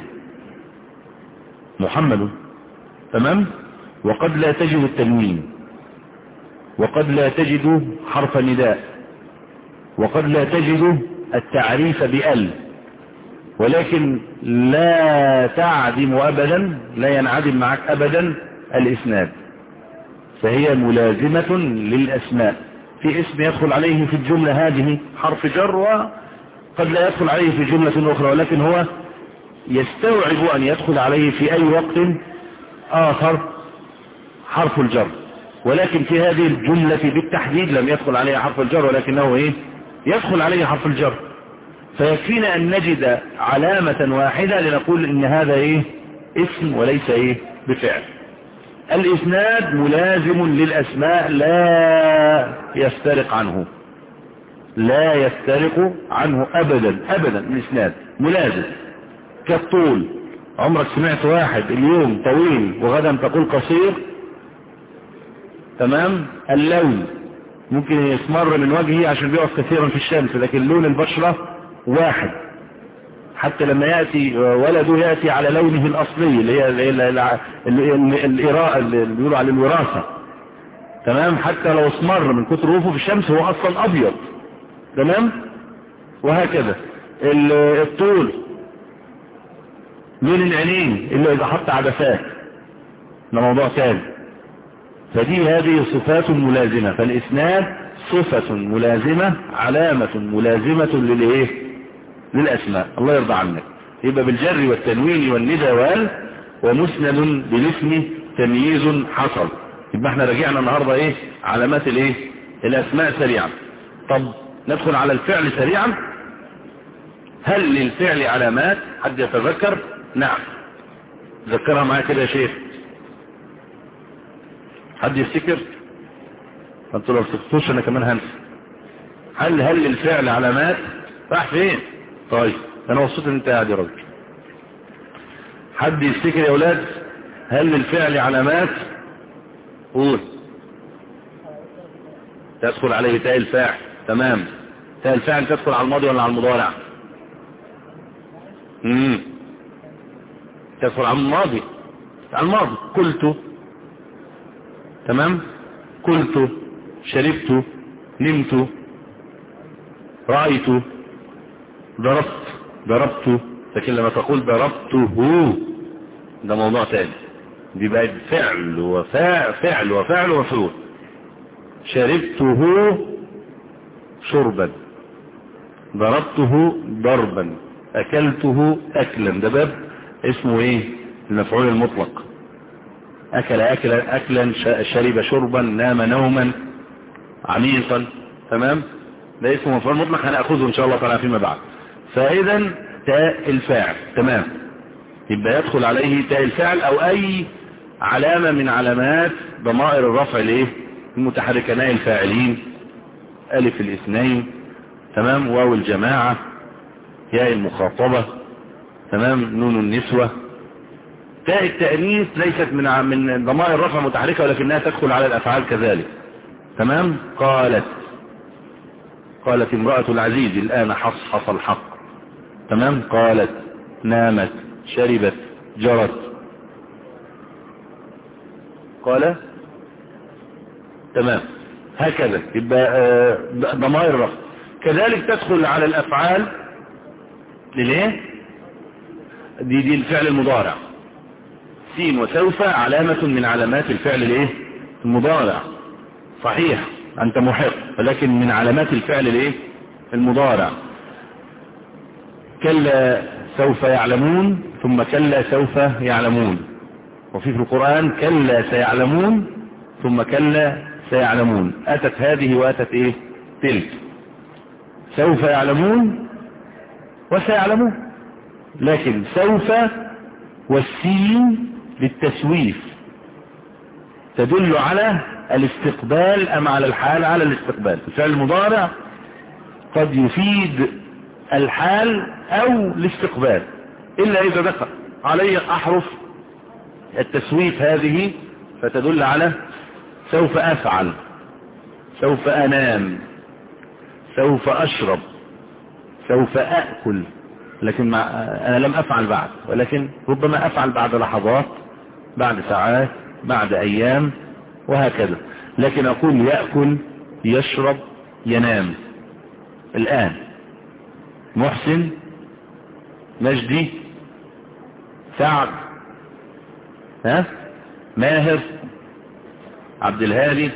محمد، تمام؟ وقد لا تجد التنوين، وقد لا تجد حرف نداء، وقد لا تجد التعريف بأل، ولكن لا تعدم أبدا، لا ينعدم معك أبدا الإسناد، فهي ملازمة للأسماء. في اسم يدخل عليه في الجملة هذه حرف جر، وقد لا يدخل عليه في جملة أخرى، ولكن هو يستوعب أن يدخل عليه في أي وقت آخر حرف الجر. ولكن في هذه الجملة بالتحديد لم يدخل عليها حرف الجر، ولكنه إيه؟ يدخل عليه حرف الجر. فيكفينا أن نجد علامة واحدة لنقول إن هذا إيه؟ اسم وليس إيه؟ بفعل. الإسناد ملازم للأسماء، لا يفترق عنه، لا يفترق عنه أبدا أبدا. الإسناد ملازم. كالطول، عمرك سمعت واحد اليوم طويل وغدا تقول قصير؟ تمام. اللون ممكن يسمر من وجهه عشان بيقف كثيرا في الشمس، لكن لون البشرة واحد. حتى لما يأتي ولده يأتي على لونه الأصلي اللي هي الإراءة اللي بيقولوا على الوراثة، تمام. حتى لو اسمر من كتر وقوفه في الشمس هو أصلا أبيض، تمام. وهكذا الطول، لون العينين إلا إذا حط عدسات، ده موضوع ثاني. فدي هذه صفات ملازمة. فالإسناد صفة ملازمة، علامة ملازمة للإيه؟ للأسماء. الله يرضى عنك. يبقى بالجر والتنوين والندى وال، ومسند بالاسم تمييز حصل. يبقى احنا رجعنا النهاردة ايه؟ علامات الايه؟ الأسماء سريعا. طب ندخل على الفعل سريعا. هل للفعل علامات؟ حد يتذكر؟ نعم، ذكرها معايا كده يا شيخ. حد يفتكر؟ انتوا لو تفتكروش انا كمان هنسى. هل هل للفعل علامات؟ راح فين؟ طيب انا مبسوط ان انت قاعد يا راجل. حد يفتكر يا اولاد؟ هل للفعل علامات؟ قول. تدخل عليه تاء الفاعل، تمام. تاء الفاعل تدخل على الماضي ولا على المضارع؟ امم تدخل على الماضي، على الماضي. قلت، تمام. قلت، شربت، نمت، رأيت، ضربت، ضربت. لكن لما تقول ضربته ده موضوع تاني، دي بقت فعل وفاعل، فعل وفعل ومفعول. شربته شربا، ضربته ضربا، اكلته اكلا. ده باب اسمه ايه؟ المفعول المطلق. اكل اكلا اكلا، شرب شربا، نام نوما عميقا، تمام. ده اسمه مفعول مطلق، هنأخذه ان شاء الله تعالى فيما بعد. فاذا تاء الفاعل، تمام. يبقى يدخل عليه تاء الفاعل او اي علامة من علامات ضمائر الرفع الايه؟ المتحركة. ناء الفاعلين، الف الاثنين، تمام. واو الجماعة، ياء المخاطبة، تمام. نون النسوة. تاء التأنيث ليست من من ضمائر الرفع المتحركة، ولكنها تدخل على الافعال كذلك، تمام. قالت، قالت امرأة العزيز الآن حصحص الحق، تمام. قالت، نامت، شربت، جرت. قال، تمام. هكذا يبقى ضمائر رفع. كذلك تدخل على الافعال لليه دي دي الفعل المضارع. سين وسوف علامة من علامات الفعل الايه المضارع. صحيح انت محق، ولكن من علامات الفعل الايه المضارع. كلا سوف يعلمون، ثم كلا سوف يعلمون. وفي في القرآن كلا سيعلمون ثم كلا سيعلمون. أتت هذه وأتت إيه تلك. سوف يعلمون وسيعلمون، لكن سوف والسين للتسويف تدل على الاستقبال أم على الحال؟ على الاستقبال. الفعل المضارع قد يفيد الحال أو الاستقبال، إلا إذا دخل عليه أحرف التسويف هذه فتدل على سوف أفعل، سوف أنام، سوف أشرب، سوف أأكل. لكن مع أنا لم أفعل بعد، ولكن ربما أفعل بعد لحظات، بعد ساعات، بعد أيام، وهكذا. لكن أقول يأكل، يشرب، ينام الآن. محسن، مجدي، سعد، ها ماهر، عبد الهادي،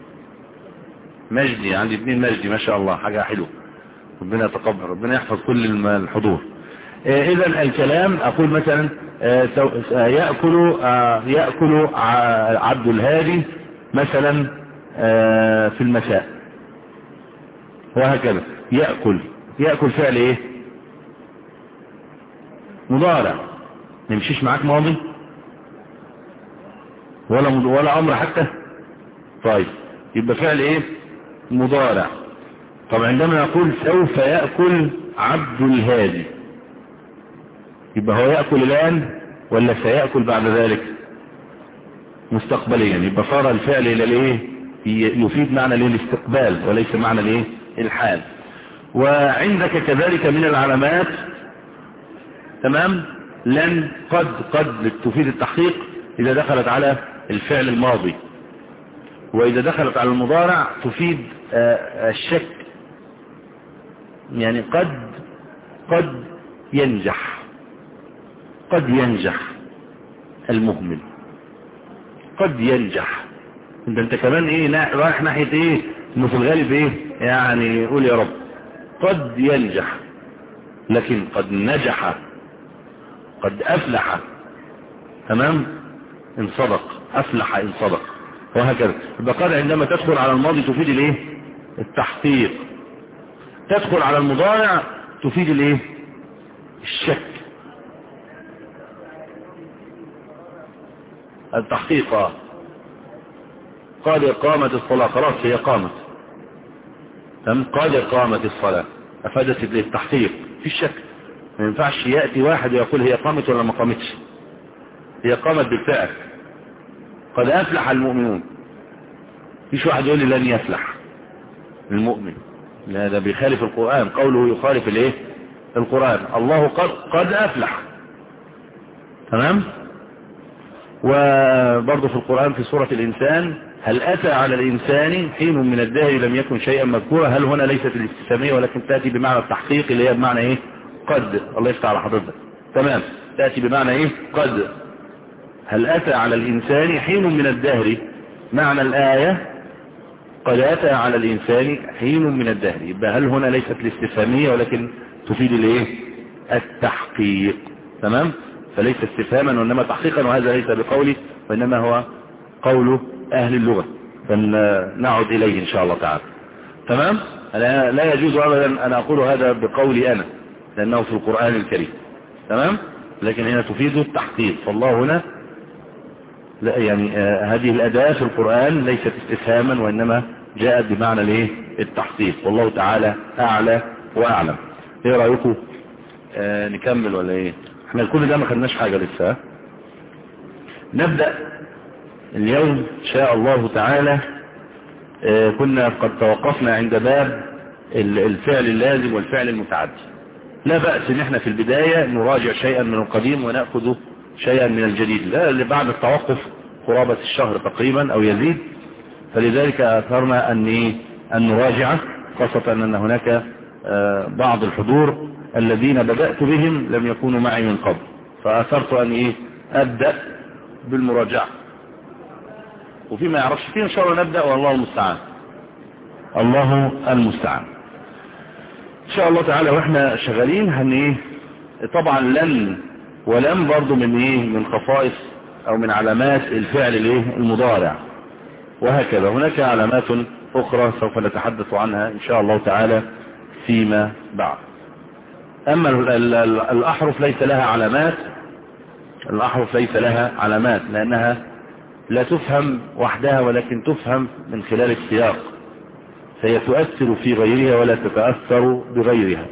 مجدي. عندي اثنين مجدي ما شاء الله، حاجة حلوة. ربنا يتقبل، ربنا يحفظ كل الحضور. آه اذا الكلام اقول مثلا آه يأكل آه يأكل عبد الهادي مثلا آه في المساء، وهكذا. يأكل يأكل فعل ايه مضارع، ما يمشيش معاك ماضي ولا ولا امر حتى. طيب يبقى فعل ايه مضارع. طب عندما نقول سوف يأكل عبد الهادي، يبقى هو يأكل الآن ولا سيأكل بعد ذلك؟ مستقبليا. يبقى صار الفعل الى الايه يفيد معنى الاستقبال وليس معنى الايه الحال. وعندك كذلك من العلامات تمام لن قد قد تفيد التحقيق إذا دخلت على الفعل الماضي، وإذا دخلت على المضارع تفيد الشك. يعني قد قد ينجح، قد ينجح المهمل، قد ينجح. انت انت كمان ايه رايح ناحية ايه انه في الغالب ايه يعني قول يا رب. قد ينجح، لكن قد نجح، قد افلح. تمام ان صدق، افلح ان صدق، وهكذا. يبقى قد عندما تدخل على الماضي تفيد الايه التحقيق، تدخل على المضارع تفيد الايه الشك، التحقيق. قد قامت الصلاة، خلاص هي قامت. تمام قد قامت الصلاة افادت التحقيق في الشك. ما ينفعش يأتي واحد ويقول هي قامت ولا ما قامتش، هي قامت بالفعل. قد أفلح المؤمنون، فيش واحد يقول لي لن يفلح المؤمن، لا ده بيخالف القرآن، قوله يخالف الايه القرآن. الله قد قد أفلح. تمام. وبرضه في القرآن في سورة الإنسان هل أتى على الإنسان حين من الدهر لم يكن شيئا مذكورا. هل هنا ليست الاستفهامية ولكن تأتي بمعنى التحقيق اللي هي بمعنى ايه قد. الله يفتح على حضرتك. تمام تأتي بمعنى ايه قد. هل أتى على الإنسان حين من الدهر، معنى الآية قد أتى على الإنسان حين من الدهر. يبقى هل هنا ليست الاستفهامية ولكن تفيد الايه التحقيق. تمام فليس استفهاما وإنما تحقيقا، وهذا ليس بقولي وإنما هو قول أهل اللغة، فنعود إليه إن شاء الله تعالى. تمام أنا لا يجوز أبدا أن أقول هذا بقولي أنا لأنه في القرآن الكريم. تمام لكن هنا تفيد التحقيق. فالله هنا لا يعني آه هذه الأداة في القرآن ليست استفهاما وإنما جاءت بمعنى الايه التحقيق. والله تعالى أعلى وأعلم. ايه رأيكم آه نكمل ولا ايه؟ احنا كل ده ما خدناش حاجة لسه. نبدأ اليوم إن شاء الله تعالى. آه كنا قد توقفنا عند باب الفعل اللازم والفعل المتعدي. لا بأس ان احنا في البداية نراجع شيئا من القديم ونأخذ شيئا من الجديد. لا اللي بعد التوقف قرابة الشهر تقريبا او يزيد، فلذلك أثرنا أن إيه؟ أن نراجع، خاصة أن هناك بعض الحضور الذين بدأت بهم لم يكونوا معي من قبل، فأثرت أن إيه؟ أبدأ بالمراجعة، وفيما يعرفش فيه إن شاء الله نبدأ، والله المستعان. الله المستعان إن شاء الله تعالى. وإحنا شغالين هن إيه؟ طبعا لن ولم برضو من إيه؟ من خصائص أو من علامات الفعل الإيه؟ المضارع، وهكذا هناك علامات أخرى سوف نتحدث عنها إن شاء الله تعالى فيما بعد. أما الأحرف ليس لها علامات، الأحرف ليس لها علامات لأنها لا تفهم وحدها، ولكن تفهم من خلال السياق، فهي تؤثر في غيرها ولا تتأثر بغيرها.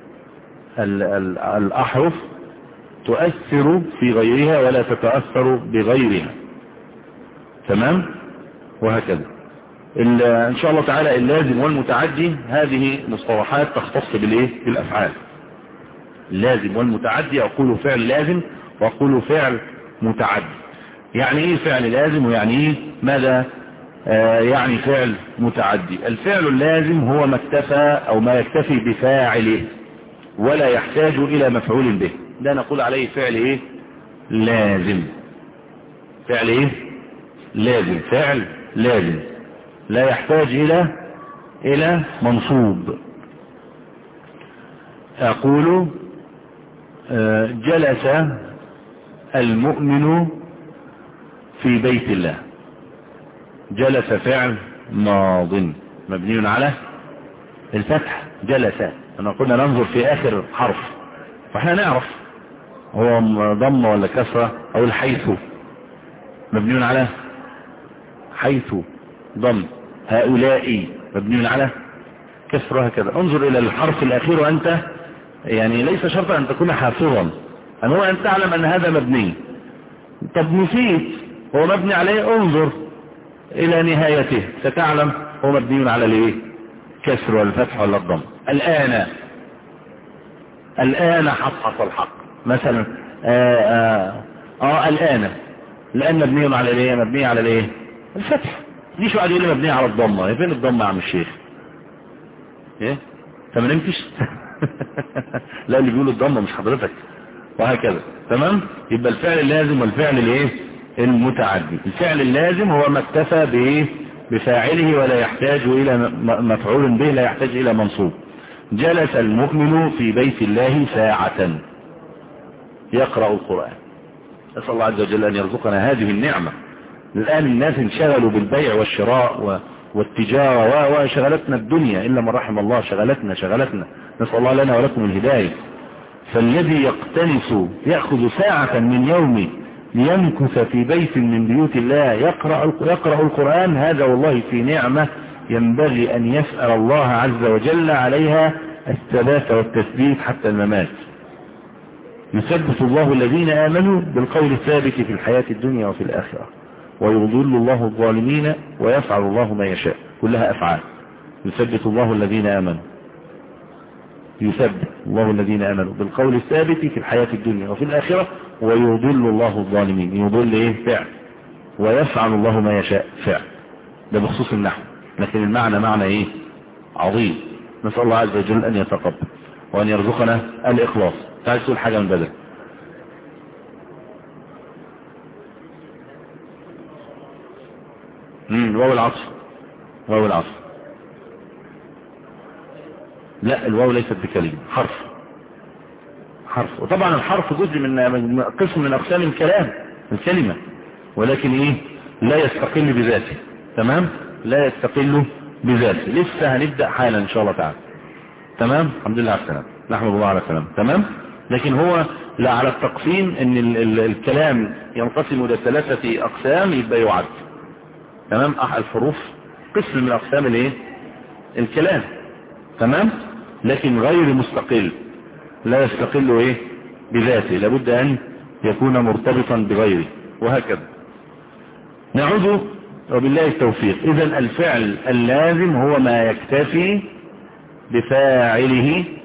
الأحرف تؤثر في غيرها ولا تتأثر بغيرها، تمام؟ وهكذا إن شاء الله تعالى. اللازم والمتعدي هذه مصطلحات تختص بالإيه؟ بالأفعال. اللازم والمتعدي أقول فعل لازم وأقول فعل متعدي. يعني إيه فعل لازم ويعني إيه ماذا آه يعني فعل متعدي؟ الفعل اللازم هو ما اكتفى أو ما يكتفي بفاعله ولا يحتاج إلى مفعول به، ده نقول عليه فعل إيه؟ لازم. فعل إيه؟ لازم. فعل لازم لا يحتاج إلى إلى منصوب. أقول آه جلس المؤمن في بيت الله. جلس فعل ماض مبني على الفتح. جلس أنا قلنا ننظر في آخر حرف، فاحنا نعرف هو ضم ولا كسرة. أو الحيث مبني على حيث ضم. هؤلاء مبني على كسرة. هكذا انظر إلى الحرف الأخير وأنت يعني ليس شرطا أن تكون حافظا، أن هو أن تعلم أن هذا مبني. طب نسيت هو مبني عليه، انظر إلى نهايته ستعلم هو مبني على الايه؟ كسر والفتح ولا الضم. الآن الآن حصحص الحق مثلا. آآ آآ آآ الآن الآن مبني على الايه؟ مبني على الايه؟ الفتح. ليش واحد يقول لي مبني على الضمه؟ فين الضمه يا عم الشيخ؟ ايه انت ما نمتش؟ لا اللي بيقول الضمه مش حضرتك. وهكذا تمام. يبقى الفعل اللازم والفعل الايه؟ المتعدي. الفعل اللازم هو ما اكتفى بايه؟ بفاعله ولا يحتاج الى مفعول به، لا يحتاج الى منصوب. جلس المؤمن في بيت الله ساعة يقرأ القرآن. نسأل الله عز وجل ان يرزقنا هذه النعمة. الآن الناس انشغلوا بالبيع والشراء والتجارة وشغلتنا الدنيا إلا من رحم الله. شغلتنا شغلتنا نسأل الله لنا ولكم الهداية. فالذي يقتنس يأخذ ساعة من يومه ليمكث في بيت من بيوت الله يقرأ, يقرأ القرآن، هذا والله في نعمة ينبغي أن يسأل الله عز وجل عليها الثبات والتثبيت حتى الممات. يثبت الله الذين آمنوا بالقول الثابت في الحياة الدنيا وفي الآخرة، ويضل الله الظالمين ويفعل الله ما يشاء. كلها أفعال. يثبت الله الذين آمنوا، يثبت الله الذين آمنوا بالقول الثابت في الحياة الدنيا وفي الآخرة، ويضل الله الظالمين. يضل ايه؟ فعل. ويفعل الله ما يشاء فعل. ده بخصوص النحو، لكن المعنى معنى ايه؟ عظيم. نسأل الله عز وجل ان يتقبل وان يرزقنا الإخلاص. تعال تقول حاجة من بدل. امم واو العصر. واو العصر لا، الواو ليست بكلمة، حرف. حرف. وطبعا الحرف جزء من قسم من اقسام الكلام الكلمة، ولكن ايه؟ لا يستقل بذاته. تمام. لا يستقل بذاته. لسه هنبدأ حالا ان شاء الله تعالى. تمام. الحمد لله على السلامة. نحمد الله على السلامة. تمام. لكن هو لا على التقسيم ان ال ال الكلام ينقسم الى ثلاثة اقسام يبقى يعد. تمام. احد الحروف قسم من اقسام الايه؟ الكلام. تمام. لكن غير مستقل، لا يستقل ايه؟ بذاته، لابد ان يكون مرتبطا بغيره، وهكذا. نعوذ وبالله التوفيق. اذا الفعل اللازم هو ما يكتفي بفاعله،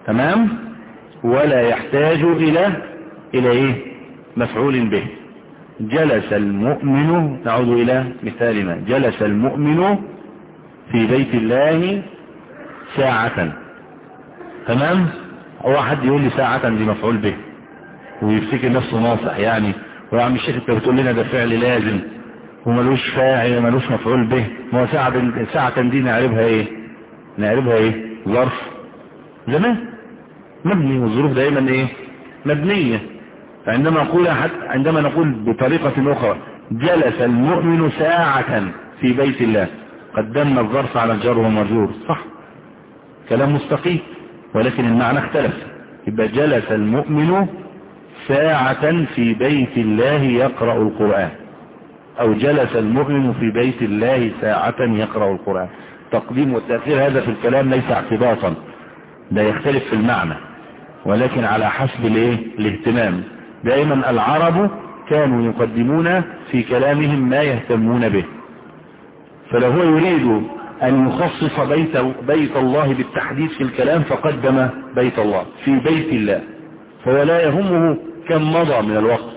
تمام، ولا يحتاج الى الى ايه؟ مفعول به. جلس المؤمن، نعود إلى مثالنا، جلس المؤمن في بيت الله ساعة. تمام. هو حد يقول لي ساعة دي مفعول به ويفتكر نفسه ناصح يعني، ويا عم الشيخ انت بتقول لنا ده فعل لازم وملوش فاعل ملوش مفعول به، ما هو ساعة ساعة دي نعرفها ايه؟ نعرفها ايه؟ ظرف زمان مبني، والظروف دائما ايه؟ مبنية. فعندما نقول عندما نقول بطريقة اخرى جلس المؤمن ساعة في بيت الله، قدمنا الظرف على الجر والمجرور، صح؟ كلام مستقيم، ولكن المعنى اختلف. يبقى جلس المؤمن ساعة في بيت الله يقرأ القرآن، او جلس المؤمن في بيت الله ساعة يقرأ القرآن. تقديم والتأخير هذا في الكلام ليس اعتباطا، ده يختلف في المعنى، ولكن على حسب الايه؟ الاهتمام. دائما العرب كانوا يقدمون في كلامهم ما يهتمون به، فلو هو يريد ان يخصص بيت, بيت الله بالتحديد في الكلام فقدم بيت الله في بيت الله، فهو لا يهمه كم مضى من الوقت،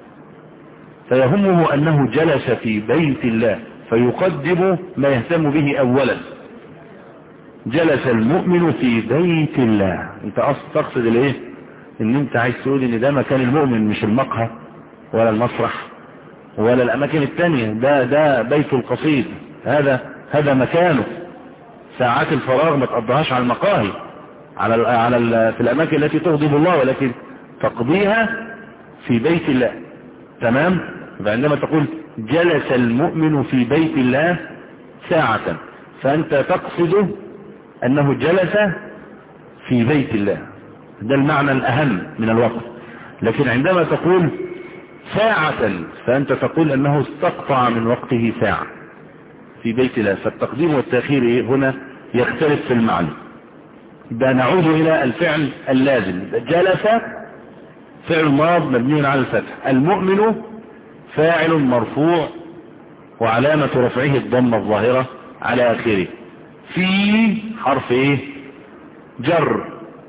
فيهمه انه جلس في بيت الله فيقدم ما يهتم به اولا. جلس المؤمن في بيت الله، انت اصلا تقصد الايه؟ ان انت عايز تقول ان ده مكان المؤمن، مش المقهى ولا المسرح ولا الاماكن التانية، ده ده بيت القصيد، هذا هذا مكانه. ساعات الفراغ ما تقضيهاش على المقاهي على ال على ال في الاماكن التي تغضب الله، ولكن تقضيها في بيت الله. تمام. فعندما تقول جلس المؤمن في بيت الله ساعة، فانت تقصد انه جلس في بيت الله، ده المعنى الاهم من الوقت. لكن عندما تقول ساعة فانت تقول انه استقطع من وقته ساعة في بيت الله، فالتقديم والتأخير هنا يختلف في المعنى. ده نعود الى الفعل اللازم. جلس فعل ماض مبني على الفتح، المؤمن فاعل مرفوع وعلامة رفعه الضمة الظاهرة على آخره، في حرف ايه؟ جر.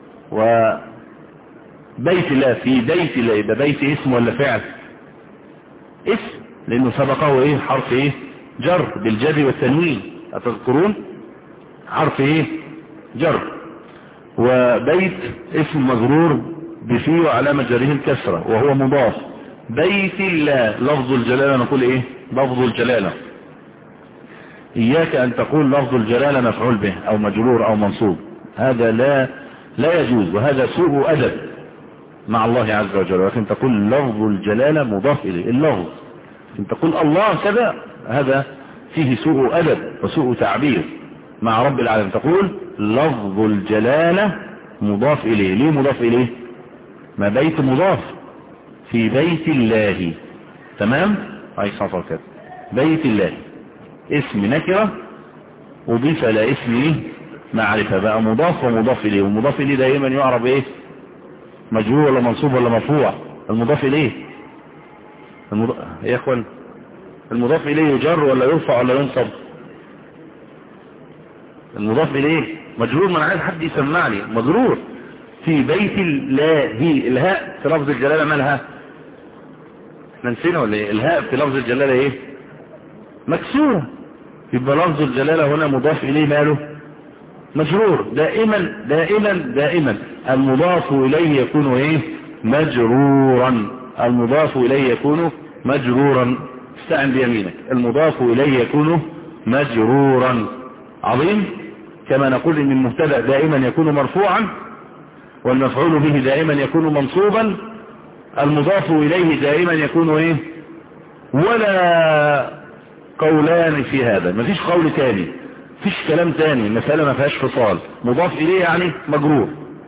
وبيت الله في بيت الله، يبقى بيت اسم ولا فعل؟ اسم، لانه سبقه ايه؟ حرف ايه؟ جر بالجر والتنوين، أتذكرون؟ حرف ايه؟ جر. وبيت اسم مجرور بفي وعلامة جره الكسرة وهو مضاف. بيت الله لفظ الجلالة، نقول ايه؟ لفظ الجلالة. اياك ان تقول لفظ الجلالة مفعول به او مجرور او منصوب، هذا لا لا يجوز، وهذا سوء ادب مع الله عز وجل. ولكن تقول لفظ الجلالة مضاف اليه، اللفظ ان تقول الله كذا، هذا فيه سوء ادب وسوء تعبير مع رب العالمين. تقول لفظ الجلالة مضاف اليه. ليه مضاف اليه؟ ما بيت مضاف في بيت الله. تمام. اي صفر كده بيت الله اسم نكرة وضيف الى اسمه معرفة، بقى مضاف ومضاف اليه. والمضاف اليه دائما يعرف ايه؟ مجرور ولا منصوب ولا مرفوع؟ المضاف اليه المض... يا اخوان المضاف اليه يجر ولا يرفع ولا ينصب؟ المضاف اليه مجرور، ما انا عايز حد يسمعني. مجرور في بيت الله. الهاء في لفظ الجلالة مالها؟ احنا نسينا ولا ايه؟ الهاء في لفظ الجلالة ايه؟ مكسورة. يبقى لفظ الجلالة هنا مضاف اليه ماله؟ مجرور. دائما دائما دائما المضاف اليه يكون ايه؟ مجرورا. المضاف اليه يكون مجرورا. استعن بيمينك. المضاف اليه يكون مجرورا. عظيم. كما نقول ان المبتدا دائما يكون مرفوعا والمفعول به دائما يكون منصوبا، المضاف اليه دائما يكون ايه؟ ولا قولان في هذا، مفيش قول تاني، مفيش كلام تاني، المسألة ما فيهاش فصال. مضاف اليه يعني مجرور،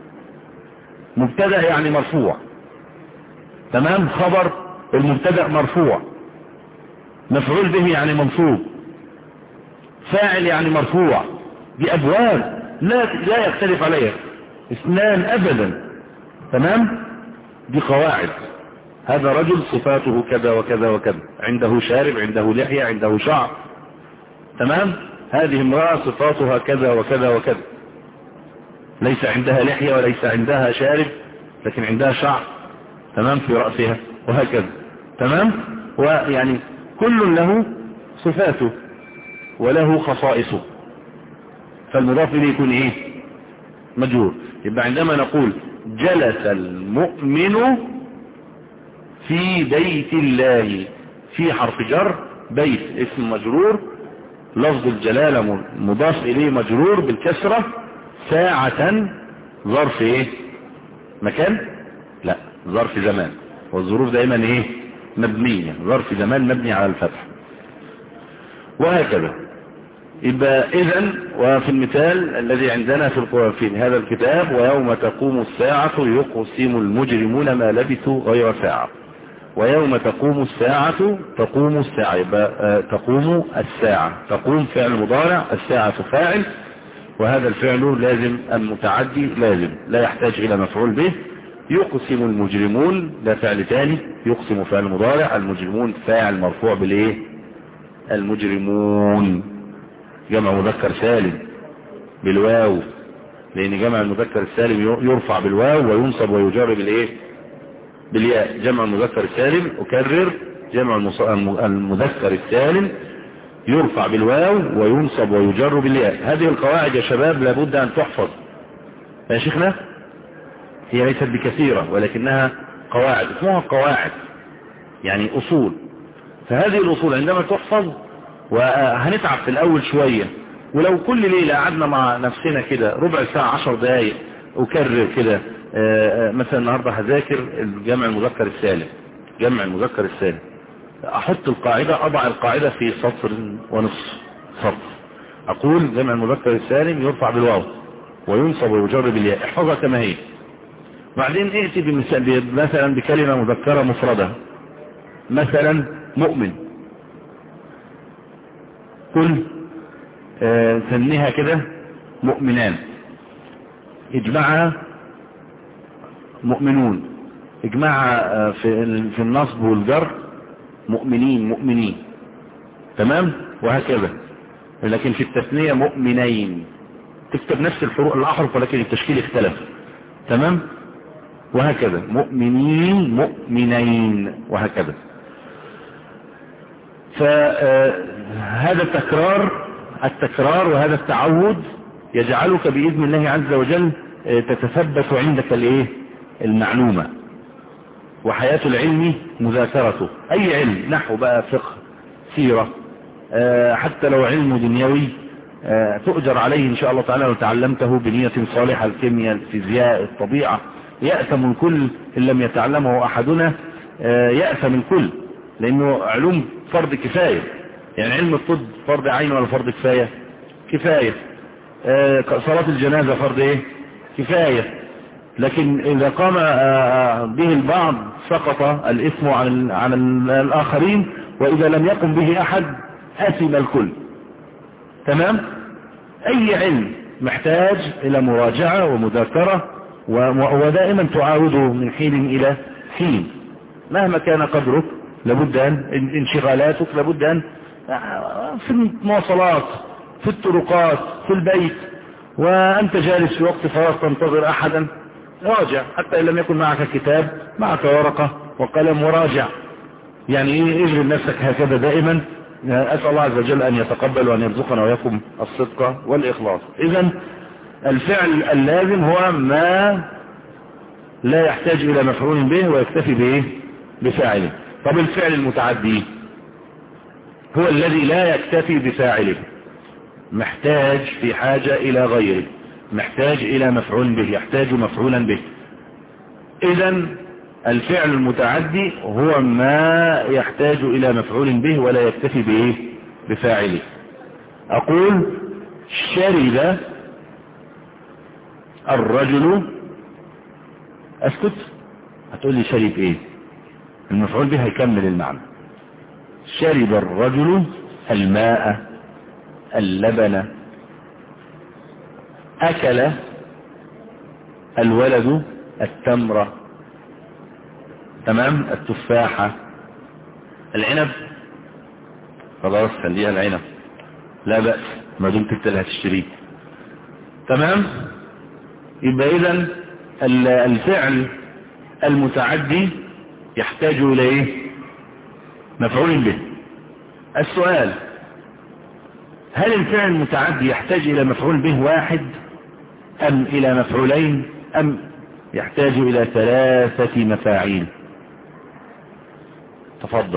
مبتدا يعني مرفوع. تمام. خبر المبتدا مرفوع، مفعول به يعني منصوب، فاعل يعني مرفوع. دي ابواب لا لا يختلف عليها اثنان ابدا. تمام. دي قواعد. هذا رجل صفاته كذا وكذا وكذا، عنده شارب، عنده لحية، عنده شعر. تمام. هذه امرأة صفاتها كذا وكذا وكذا، ليس عندها لحية وليس عندها شارب، لكن عندها شعر. تمام. في رأسها وهكذا. تمام. ويعني كل له صفاته وله خصائصه، فالمضاف إليه يكون إيه؟ مجرور. يبقى عندما نقول جلس المؤمن في بيت الله، في حرف جر، بيت اسم مجرور، لفظ الجلالة مضاف إليه مجرور بالكسرة، ساعة ظرف إيه؟ مكان؟ لا، ظرف زمان، والظروف دائما إيه؟ مبنية، ظرف زمان مبني على الفتح، وهكذا. يبقى إذن وفي المثال الذي عندنا في في هذا الكتاب: ويوم تقوم الساعة يقسم المجرمون ما لبثوا غير ساعة. ويوم تقوم الساعة، تقوم الساعة، يبقى تقوم الساعة، تقوم فعل مضارع، الساعة فاعل، وهذا الفعل لازم المتعدي لازم لا يحتاج إلى مفعول به. يقسم المجرمون ده فعل ثاني، يقسم فعل مضارع، المجرمون فاعل مرفوع بالايه؟ المجرمون جمع مذكر سالم بالواو، لان جمع المذكر السالم يرفع بالواو وينصب ويجر بالايه؟ بالياء. جمع المذكر السالم، اكرر، جمع المذكر السالم يرفع بالواو وينصب ويجر بالياء. هذه القواعد يا شباب لابد ان تحفظ يا شيخنا، هي ليست بكثيرة ولكنها قواعد، اسمها قواعد يعني اصول. فهذه الاصول عندما تحفظ، وهنتعب في الاول شوية، ولو كل ليلة قعدنا مع نفسنا كده ربع ساعة عشر دقايق اكرر كده، مثلا النهاردة هذاكر الجمع المذكر السالم، جمع المذكر السالم، احط القاعدة، اضع القاعدة في سطر ونصف سطر، اقول جمع المذكر السالم يرفع بالواو وينصب ويجر بالياء، احفظها كما هي. بعدين ائتي بمثال مثلا بكلمة مذكرة مفردة، مثلا مؤمن، كل آه سنها كده مؤمنان، اجمعها مؤمنون، اجمعها آه في, في النصب والجر مؤمنين مؤمنين، تمام، وهكذا. لكن في التثنية مؤمنين، تكتب نفس الحروف الأحرف ولكن التشكيل اختلف، تمام، وهكذا. مؤمنين مؤمنين وهكذا. فهذا التكرار التكرار وهذا التعود يجعلك بإذن الله عز وجل تتثبت عندك الايه؟ المعلومة. وحياة العلم مذاكرته، اي علم، نحو بقى، فقه، سيرة، حتى لو علم دنيوي تؤجر عليه ان شاء الله تعالى لو تعلمته بنية صالحة، الكيمياء، الفيزياء، الطبيعة. يأثم الكل ان لم يتعلمه احدنا، يأثم الكل، لانه علوم فرض كفاية. يعني علم الطب فرض عين ولا فرض كفاية؟ كفاية. صلاة الجنازة فرض ايه؟ كفاية. لكن اذا قام به البعض سقط الاثم عن عن الاخرين، واذا لم يقم به احد اثم الكل، تمام. اي علم محتاج الى مراجعة ومذاكرة، ودائما تعاوده من حين الى حين، مهما كان قدرك. لابد ان انشغالاتك لابد ان في المواصلات، في الطرقات، في البيت، وانت جالس في وقت فراغ تنتظر احدا، راجع، حتى ان لم يكن معك كتاب، معك ورقة وقلم وراجع. يعني اجرب نفسك هكذا دائما. اسأل الله عز وجل ان يتقبل وان يرزقنا ويكم الصدق والاخلاص. اذا الفعل اللازم هو ما لا يحتاج الى مفعول به ويكتفي بايه؟ بفاعله. طب الفعل المتعدي هو الذي لا يكتفي بفاعله، محتاج في حاجة الى غيره، محتاج الى مفعول به، يحتاج مفعولا به. اذا الفعل المتعدي هو ما يحتاج الى مفعول به ولا يكتفي بايه؟ بفاعله. اقول شرب الرجل، اسكت، هتقول لي شرب ايه؟ المفعول به هيكمل المعنى. شرب الرجل الماء، اللبن، اكل الولد التمرة، تمام، التفاحة، العنب، خلاص خليها العنب، لا بأس ما دمت انت اللي هتشتريه، تمام. يبقى اذا الفعل المتعدي يحتاج الى ايه؟ مفعول به. السؤال: هل الفعل المتعدي يحتاج إلى مفعول به واحد أم إلى مفعولين أم يحتاج إلى ثلاثة مفاعيل؟ تفضل.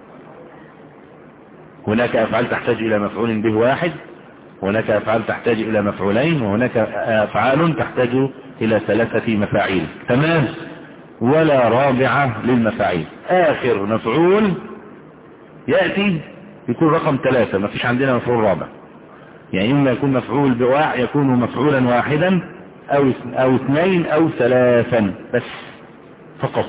هناك أفعال تحتاج إلى مفعول به واحد، وهناك أفعال تحتاج إلى مفعولين، وهناك أفعال تحتاج إلى ثلاثة مفاعيل. تمام. ولا رابعة للمفاعيل. آخر مفعول يأتي يكون رقم ثلاثة، ما فيش عندنا مفعول رابع. يعني إما يكون مفعول بواحد يكون مفعولا واحدا أو أو اثنين أو ثلاثا بس فقط،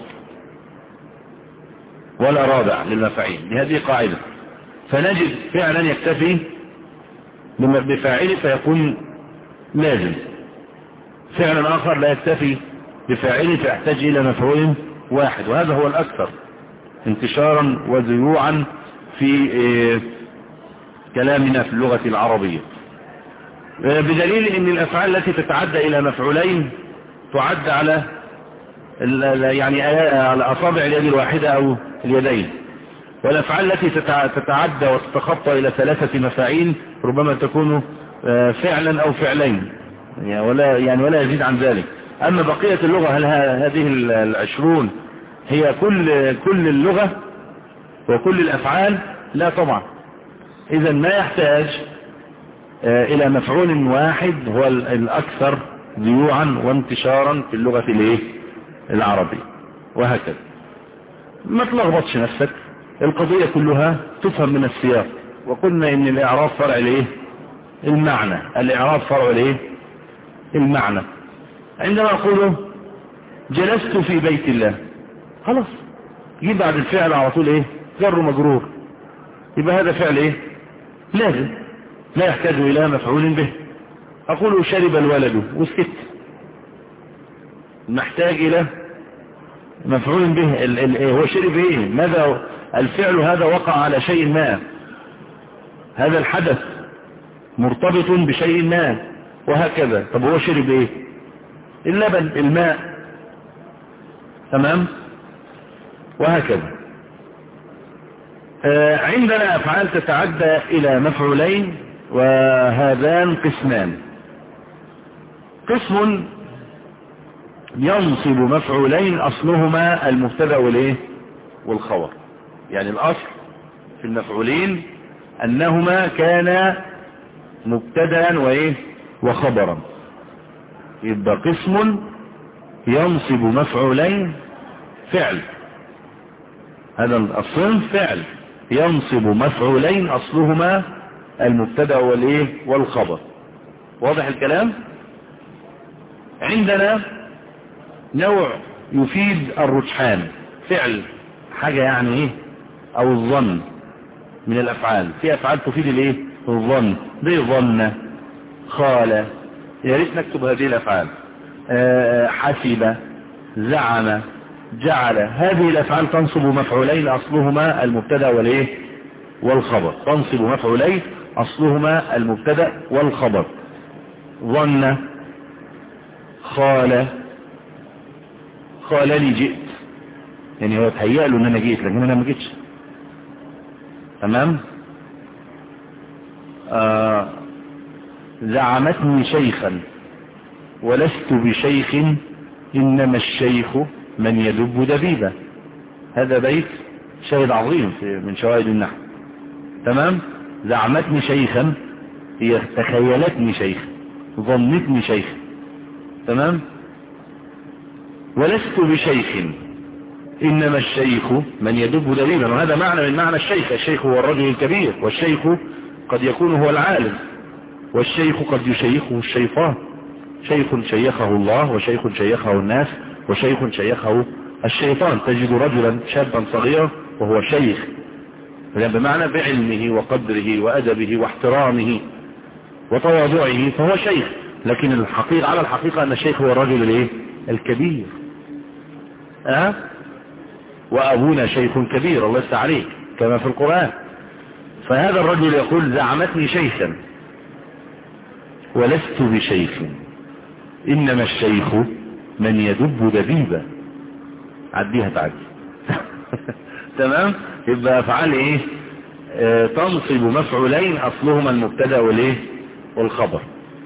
ولا رابع للمفاعيل. بهذه قاعدة. فنجد فعلا يكتفي بفاعله فيكون لازم، فعلا آخر لا يكتفي بفاعله فيحتاج إلى مفعول واحد، وهذا هو الأكثر انتشارا وذيوعا في كلامنا في اللغة العربية، بدليل ان الافعال التي تتعدى الى مفعولين تعد على يعني على اصابع اليد الواحدة او اليدين، والافعال التي تتعدى وتتخطى الى ثلاثة مفاعيل ربما تكون فعلا او فعلين ولا يعني ولا يزيد عن ذلك. اما بقية اللغة هل هذه العشرون هي كل كل اللغة وكل الافعال؟ لا طبعا. اذا ما يحتاج الى مفعول واحد هو الاكثر ذيوعا وانتشارا في اللغة الايه العربية، وهكذا. ما تلخبطش نفسك، القضية كلها تفهم من السياق. وقلنا ان الاعراب فرع الايه المعنى، الاعراب فرع الايه المعنى. عندما اقول جلست في بيت الله، خلاص يجي بعد الفعل على طول ايه جر مجرور، يبقى هذا فعل ايه لازم لا يحتاج الى مفعول به. اقول شرب الولد وسكت، محتاج الى مفعول به. ال ال هو شرب ايه؟ ماذا الفعل هذا؟ وقع على شيء ما، هذا الحدث مرتبط بشيء ما، وهكذا. طب هو شرب ايه؟ اللبن، الماء، تمام، وهكذا. آه عندنا افعال تتعدى الى مفعولين، وهذان قسمان. قسم ينصب مفعولين اصلهما المبتدا والايه والخبر. يعني الاصل في المفعولين انهما كانا مبتدا وايه وخبرا. يبقى قسم ينصب مفعولين فعل، هذا الصنف فعل ينصب مفعولين اصلهما المبتدا والايه والخبر. واضح الكلام؟ عندنا نوع يفيد الرجحان، فعل حاجة يعني ايه او الظن من الافعال. في افعال تفيد الايه الظن، زي ظن، خال. يا ريت نكتب هذه الافعال. أه حسب، زعم، جعل. هذه الافعال تنصب مفعولين اصلهما المبتدا والايه والخبر. تنصب مفعولين اصلهما المبتدا والخبر. ظن، خال، قال لي جئت، يعني هو تهيأ له ان انا جيت لكن انا ما جيتش. تمام. آه زعمتني شيخا ولست بشيخ انما الشيخ من يدب دبيبا. هذا بيت شاهد عظيم من شواهد النحو. تمام. زعمتني شيخا هي تخيلتني شيخ، ظنتني شيخ. تمام. ولست بشيخ إنما الشيخ من يدب دبيبا. وهذا معنى من معنى الشيخ. الشيخ هو الرجل الكبير، والشيخ قد يكون هو العالم، والشيخ قد يشيخه الشيطان. شيخ شيخه الله، وشيخ شيخه الناس، وشيخ شيخه الشيطان. تجد رجلا شابا صغيرا وهو شيخ، بمعنى بعلمه وقدره وأدبه واحترامه وتواضعه فهو شيخ. لكن الحقيقة على الحقيقة أن الشيخ هو الرجل الايه الكبير. أه؟ وأبونا شيخ كبير الله يستر عليك كما في القرآن. فهذا الرجل يقول زعمتني شيخا ولست بشيخ إنما الشيخ من يدب دبيبا. عديها تعدي. تمام. يبقى افعال ايه؟ اه تنصب مفعولين اصلهما المبتدا والايه والخبر.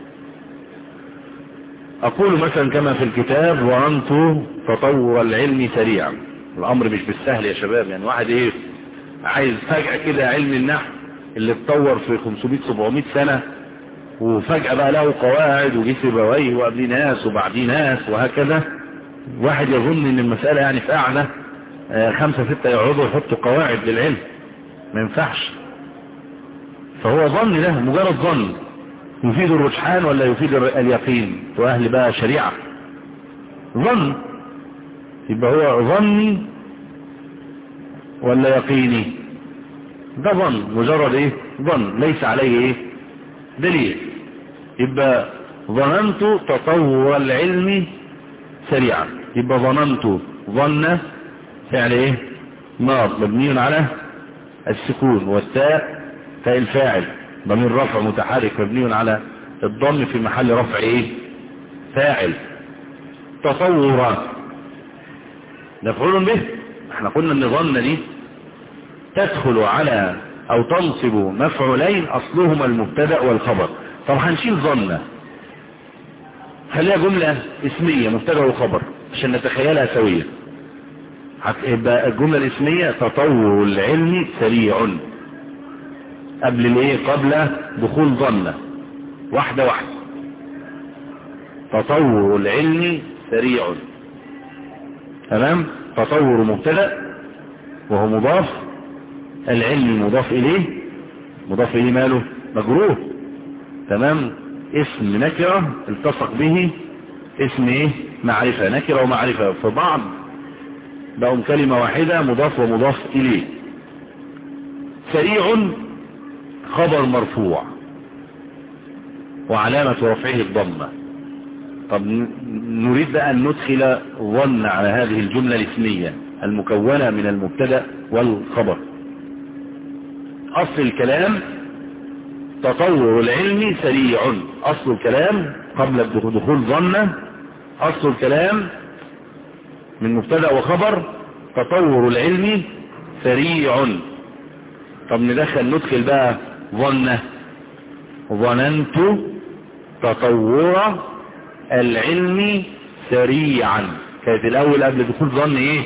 اقول مثلا كما في الكتاب ظننت تطور العلم سريعا. الامر مش بالسهل يا شباب، يعني واحد ايه عايز فجأة كده علم النحو اللي اتطور في خمسمائة سبعمائة سنة وفجأة بقى له قواعد وجه سيبويه وقبل ناس وبعدين ناس وهكذا، واحد يظن ان المسألة يعني في قاعدة خمسة ستة يقعدوا يحطوا قواعد للعلم، ما ينفعش. فهو ظن، ده مجرد ظن يفيد الرجحان ولا يفيد اليقين؟ واهل بقى شريعة ظن، يبقى هو ظني ولا يقيني؟ ده ظن، مجرد ايه ظن ليس عليه ايه دليل. يبقى ظننت تطور العلم سريعا، يبقى ظننت ظن فعل ايه ماض مبني على السكون، والتاء تاء الفاعل ضمير رفع متحرك مبني على الضم في محل رفع ايه فاعل. تطور مفعول به. احنا قلنا ان ظن دي تدخل على او تنصب مفعولين اصلهما المبتدا والخبر. طب هنشيل ظن خليها جملة اسمية مبتدا وخبر عشان نتخيلها سوية. هتبقى الجملة الاسمية تطور العلم سريع، قبل الايه قبل دخول ظن، واحدة واحدة. تطور العلم سريع، تمام. تطور مبتدا وهو مضاف، العلم مضاف اليه، مضاف اليه ماله مجرور، تمام. اسم نكرة التصق به اسم ايه معرفة، نكرة ومعرفة في بعض بقوا كلمة واحدة مضاف ومضاف اليه. سريع خبر مرفوع وعلامة رفعه الضمة. طب نريد أن ندخل ظن على هذه الجملة الاسمية المكونة من المبتدا والخبر. أصل الكلام تطور العلم سريع، أصل الكلام قبل دخول ظن، أصل الكلام من مبتدا وخبر تطور العلم سريع. طب ندخل ندخل بقى ظن. ظننت تطور العلم سريعا، كانت الأول قبل دخول ظن ايه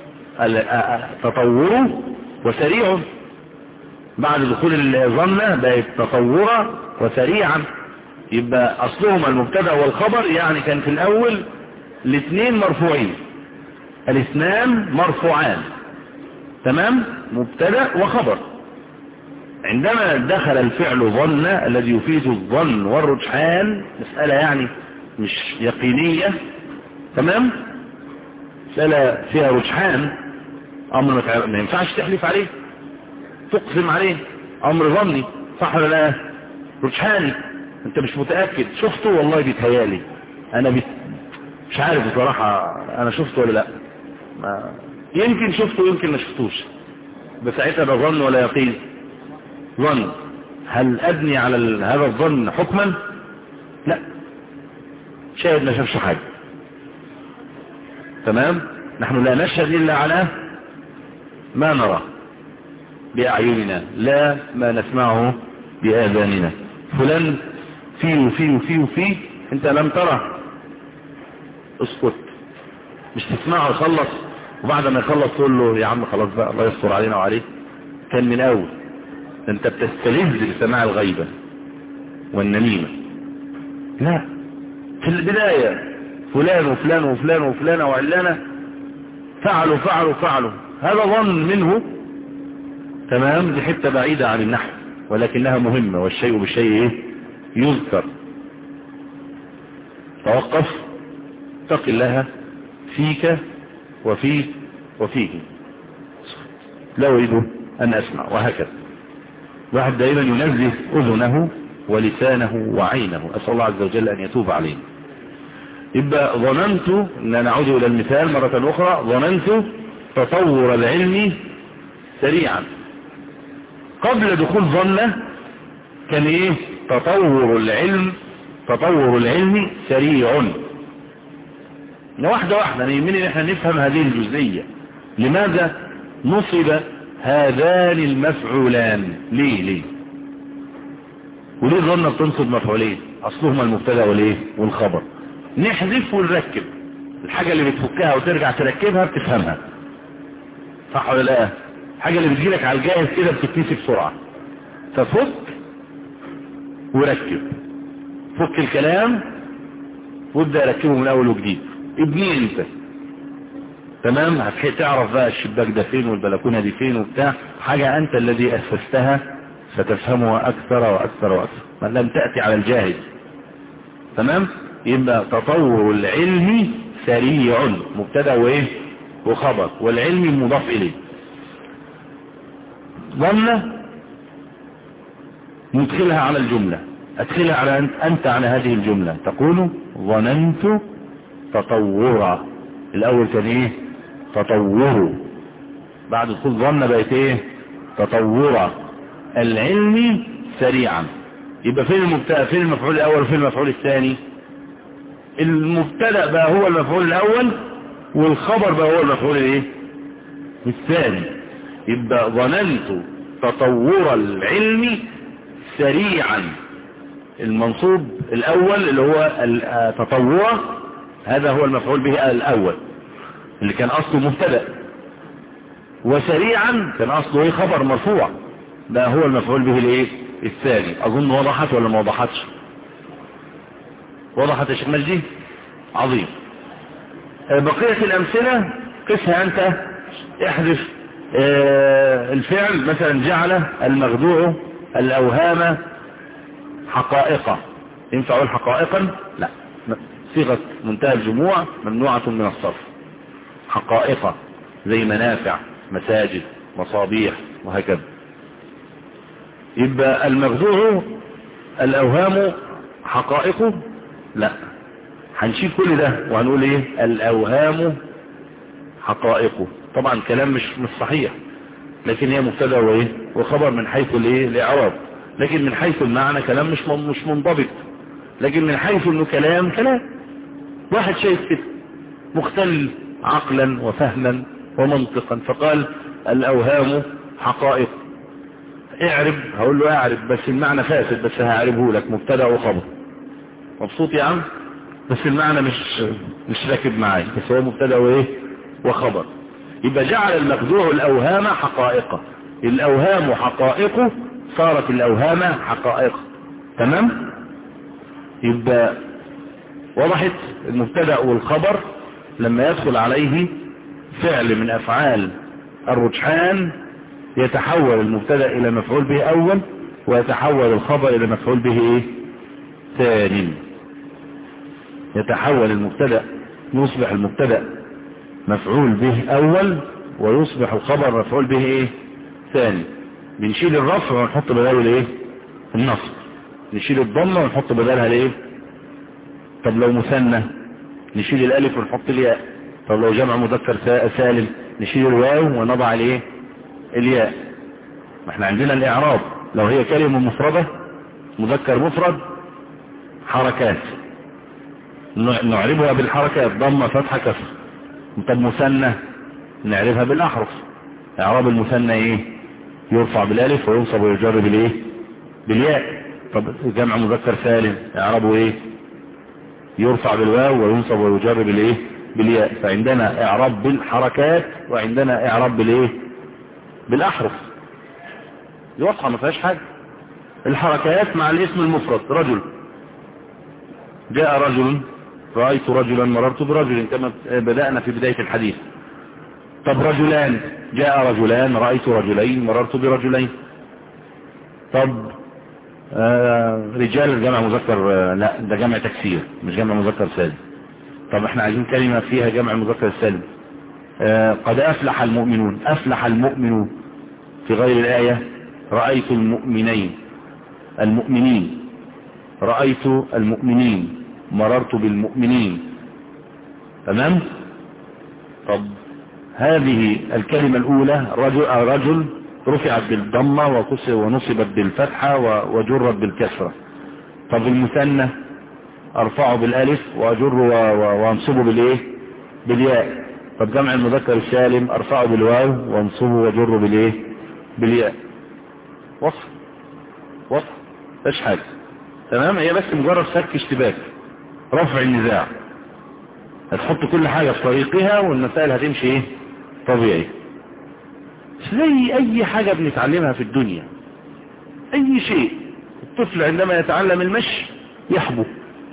تطوره وسريع، بعد دخول الظن بقت تطورا وسريعا. يبقى اصلهما المبتدا والخبر، يعني كان في الاول الاثنين مرفوعين، الاثنان مرفوعان، تمام، مبتدا وخبر. عندما دخل الفعل ظن الذي يفيد الظن والرجحان، مسألة يعني مش يقينية، تمام، مسألة فيها رجحان، امر ما ينفعش تحلف عليه تقسم عليه، امر ظني صح ولا لا؟ رجحاني، انت مش متأكد، شفته والله بيتهيالي انا بيت... مش عارف بصراحة انا شفته ولا لا، ما... يمكن شفته يمكن ما شفتوش، بس ساعتها ده ظن ولا يقين؟ ظن. هل ابني على ال... هذا الظن حكما؟ لا، شاهد ما شافش حاجة، تمام. نحن لا نشهد الا على ما نرى بأعيننا، لا ما نسمعه بآذاننا. فلان فيه وفيه وفيه وفيه، انت لم ترى، اسكت، مش تسمعه يخلص وبعد ما يخلص تقول له يا عم خلاص بقى الله يستر علينا وعليه، كان من اول. انت بتستلذ بسماع الغيبة والنميمة. لا، في البداية فلان وفلان وفلان وفلان وعلانة فعلوا فعلوا فعلوا، هذا ظن منه، تمام. دي حتة بعيدة عن النحو ولكنها مهمة، والشيء بالشيء ايه يذكر. توقف، اتق الله فيك وفيك وفيه، لا أريد أن أسمع، وهكذا. واحد دائما ينزه أذنه ولسانه وعينه، أسأل الله عز وجل أن يتوب عليه. يبقى ظننت، أن نعود إلى المثال مرة أخرى، ظننت تطور العلم سريعا. قبل دخول ظن كان ايه تطور العلم، تطور العلم سريع. واحدة واحدة، يهمني ان احنا نفهم هذه الجزئية. لماذا نصب هذان المفعولان. ليه ليه وليه ظن بتنصب مفعولين؟ اصلهما المبتدا والايه والخبر. نحذف ونركب الحاجة اللي بتفكها وترجع تركبها بتفهمها، صح ولا لا؟ الحاجة اللي بتجيلك على الجاهز كده بتتنسي بسرعة، ففك وركب. فك الكلام وابدأ ركبه من اول وجديد. ابني انت تمام، هتعرف بقى الشباك ده فين والبلكونة دي فين وبتاع، حاجة انت الذي اسستها فتفهمها اكثر واكثر واكثر ما لم تأتي على الجاهز. تمام. يبقى تطور العلم سريع، مبتدا وايه وخبر، والعلم مضاف اليه. ظن ندخلها على الجملة، ادخلها على انت, انت على هذه الجملة، تقول ظننت تطورا. الاول كان ايه تطور، بعد دخول ظن بقت ايه تطورا العلم سريعا. يبقى فين المبتدا، فين المفعول الاول وفين المفعول الثاني؟ المبتدا بقى هو المفعول الاول والخبر بقى هو المفعول الايه الثاني. يبقى ظننت تطور العلم سريعا، المنصوب الاول اللي هو تطور هذا هو المفعول به الاول اللي كان اصله مبتدا، وسريعا كان اصله ايه خبر مرفوع، ده هو المفعول به الايه الثاني. اظن وضحت ولا ما وضحتش؟ وضحت يا شيخ مجدي؟ عظيم. بقية الامثلة قسها انت، احذف اه الفعل مثلا جعل المخدوع الاوهام حقائق، ينفع اقول حقائقا؟ لا، صيغة منتهى الجموع ممنوعة من الصرف. حقائق زي منافع مساجد مصابيح وهكذا. يبقى المخدوع الاوهام حقائق، لا، هنشيل كل ده وهنقول ايه الاوهام حقائق. طبعا كلام مش مش صحيح، لكن هي مبتدا وايه وخبر من حيث الايه الاعراب، لكن من حيث المعنى كلام مش مش منضبط، لكن من حيث انه كلام كلام. واحد شايف كده مختل عقلا وفهما ومنطقا فقال الاوهام حقائق، اعرب، هقول له اعرب بس المعنى فاسد، بس هعربه لك مبتدا وخبر. مبسوط يا عم؟ بس المعنى مش مش راكب معايا، بس هو مبتدا وايه وخبر. يبقى جعل المخدوع الاوهام حقائق، الاوهام حقائق صارت الاوهام حقائق. تمام. يبقى وضحت المبتدا والخبر لما يدخل عليه فعل من افعال الرجحان يتحول المبتدا الى مفعول به اول، ويتحول الخبر الى مفعول به ايه ثاني. يتحول المبتدا، يصبح المبتدا مفعول به اول، ويصبح الخبر مفعول به ايه ثاني. بنشيل الرفع ونحط بداله الايه النصب، نشيل الضمه ونحط بدالها الايه. طب لو مثنى نشيل الالف ونحط الياء. طب لو جمع مذكر سالم نشيل الواو ونضع الايه الياء. ما احنا عندنا الاعراب لو هي كلمه مفرده مذكر مفرد حركات نعربها بالحركات، ضمه فتحه كسر. طب مثنى نعرفها بالاحرف. اعراب المثنى ايه يرفع بالالف وينصب ويجر بالايه بالياء. طب جمع مذكر سالم اعرابه ايه يرفع بالواو وينصب ويجر بالايه بالياء. فعندنا اعراب بالحركات وعندنا اعراب بالايه بالاحرف. دي واضحه ما فيهاش حاجه. الحركات مع الاسم المفرد، رجل جاء رجل، رأيت رجلا، مررت برجل كما بدأنا في بداية الحديث. طب رجلان جاء رجلان، رأيت رجلين، مررت برجلين. طب آه رجال جمع مذكر، آه لا ده جمع تكسير مش جمع مذكر سالم. طب احنا عايزين كلمة فيها جمع مذكر سالم. آه قد أفلح المؤمنون، أفلح المؤمنون في غير الآية. رأيت المؤمنين المؤمنين، رأيت المؤمنين، مررت بالمؤمنين. تمام. طب هذه الكلمة الأولى رجل, رجل رفعت بالضمة وكسر ونصبت بالفتحة وجرت بالكسرة. طب المثنى ارفعه بالالف واجره وانصبه بالايه بالياء. طب جمع المذكر السالم ارفعه بالواو وانصبه وجره بالايه بالياء. وصف وصف مفيش حاجه. تمام. هي بس مجرد فك اشتباك، رفع النزاع. هتحط كل حاجه في طريقها والمسائل هتمشي ايه طبيعي. زي اي حاجه بنتعلمها في الدنيا، اي شيء. الطفل عندما يتعلم المشي يحبو،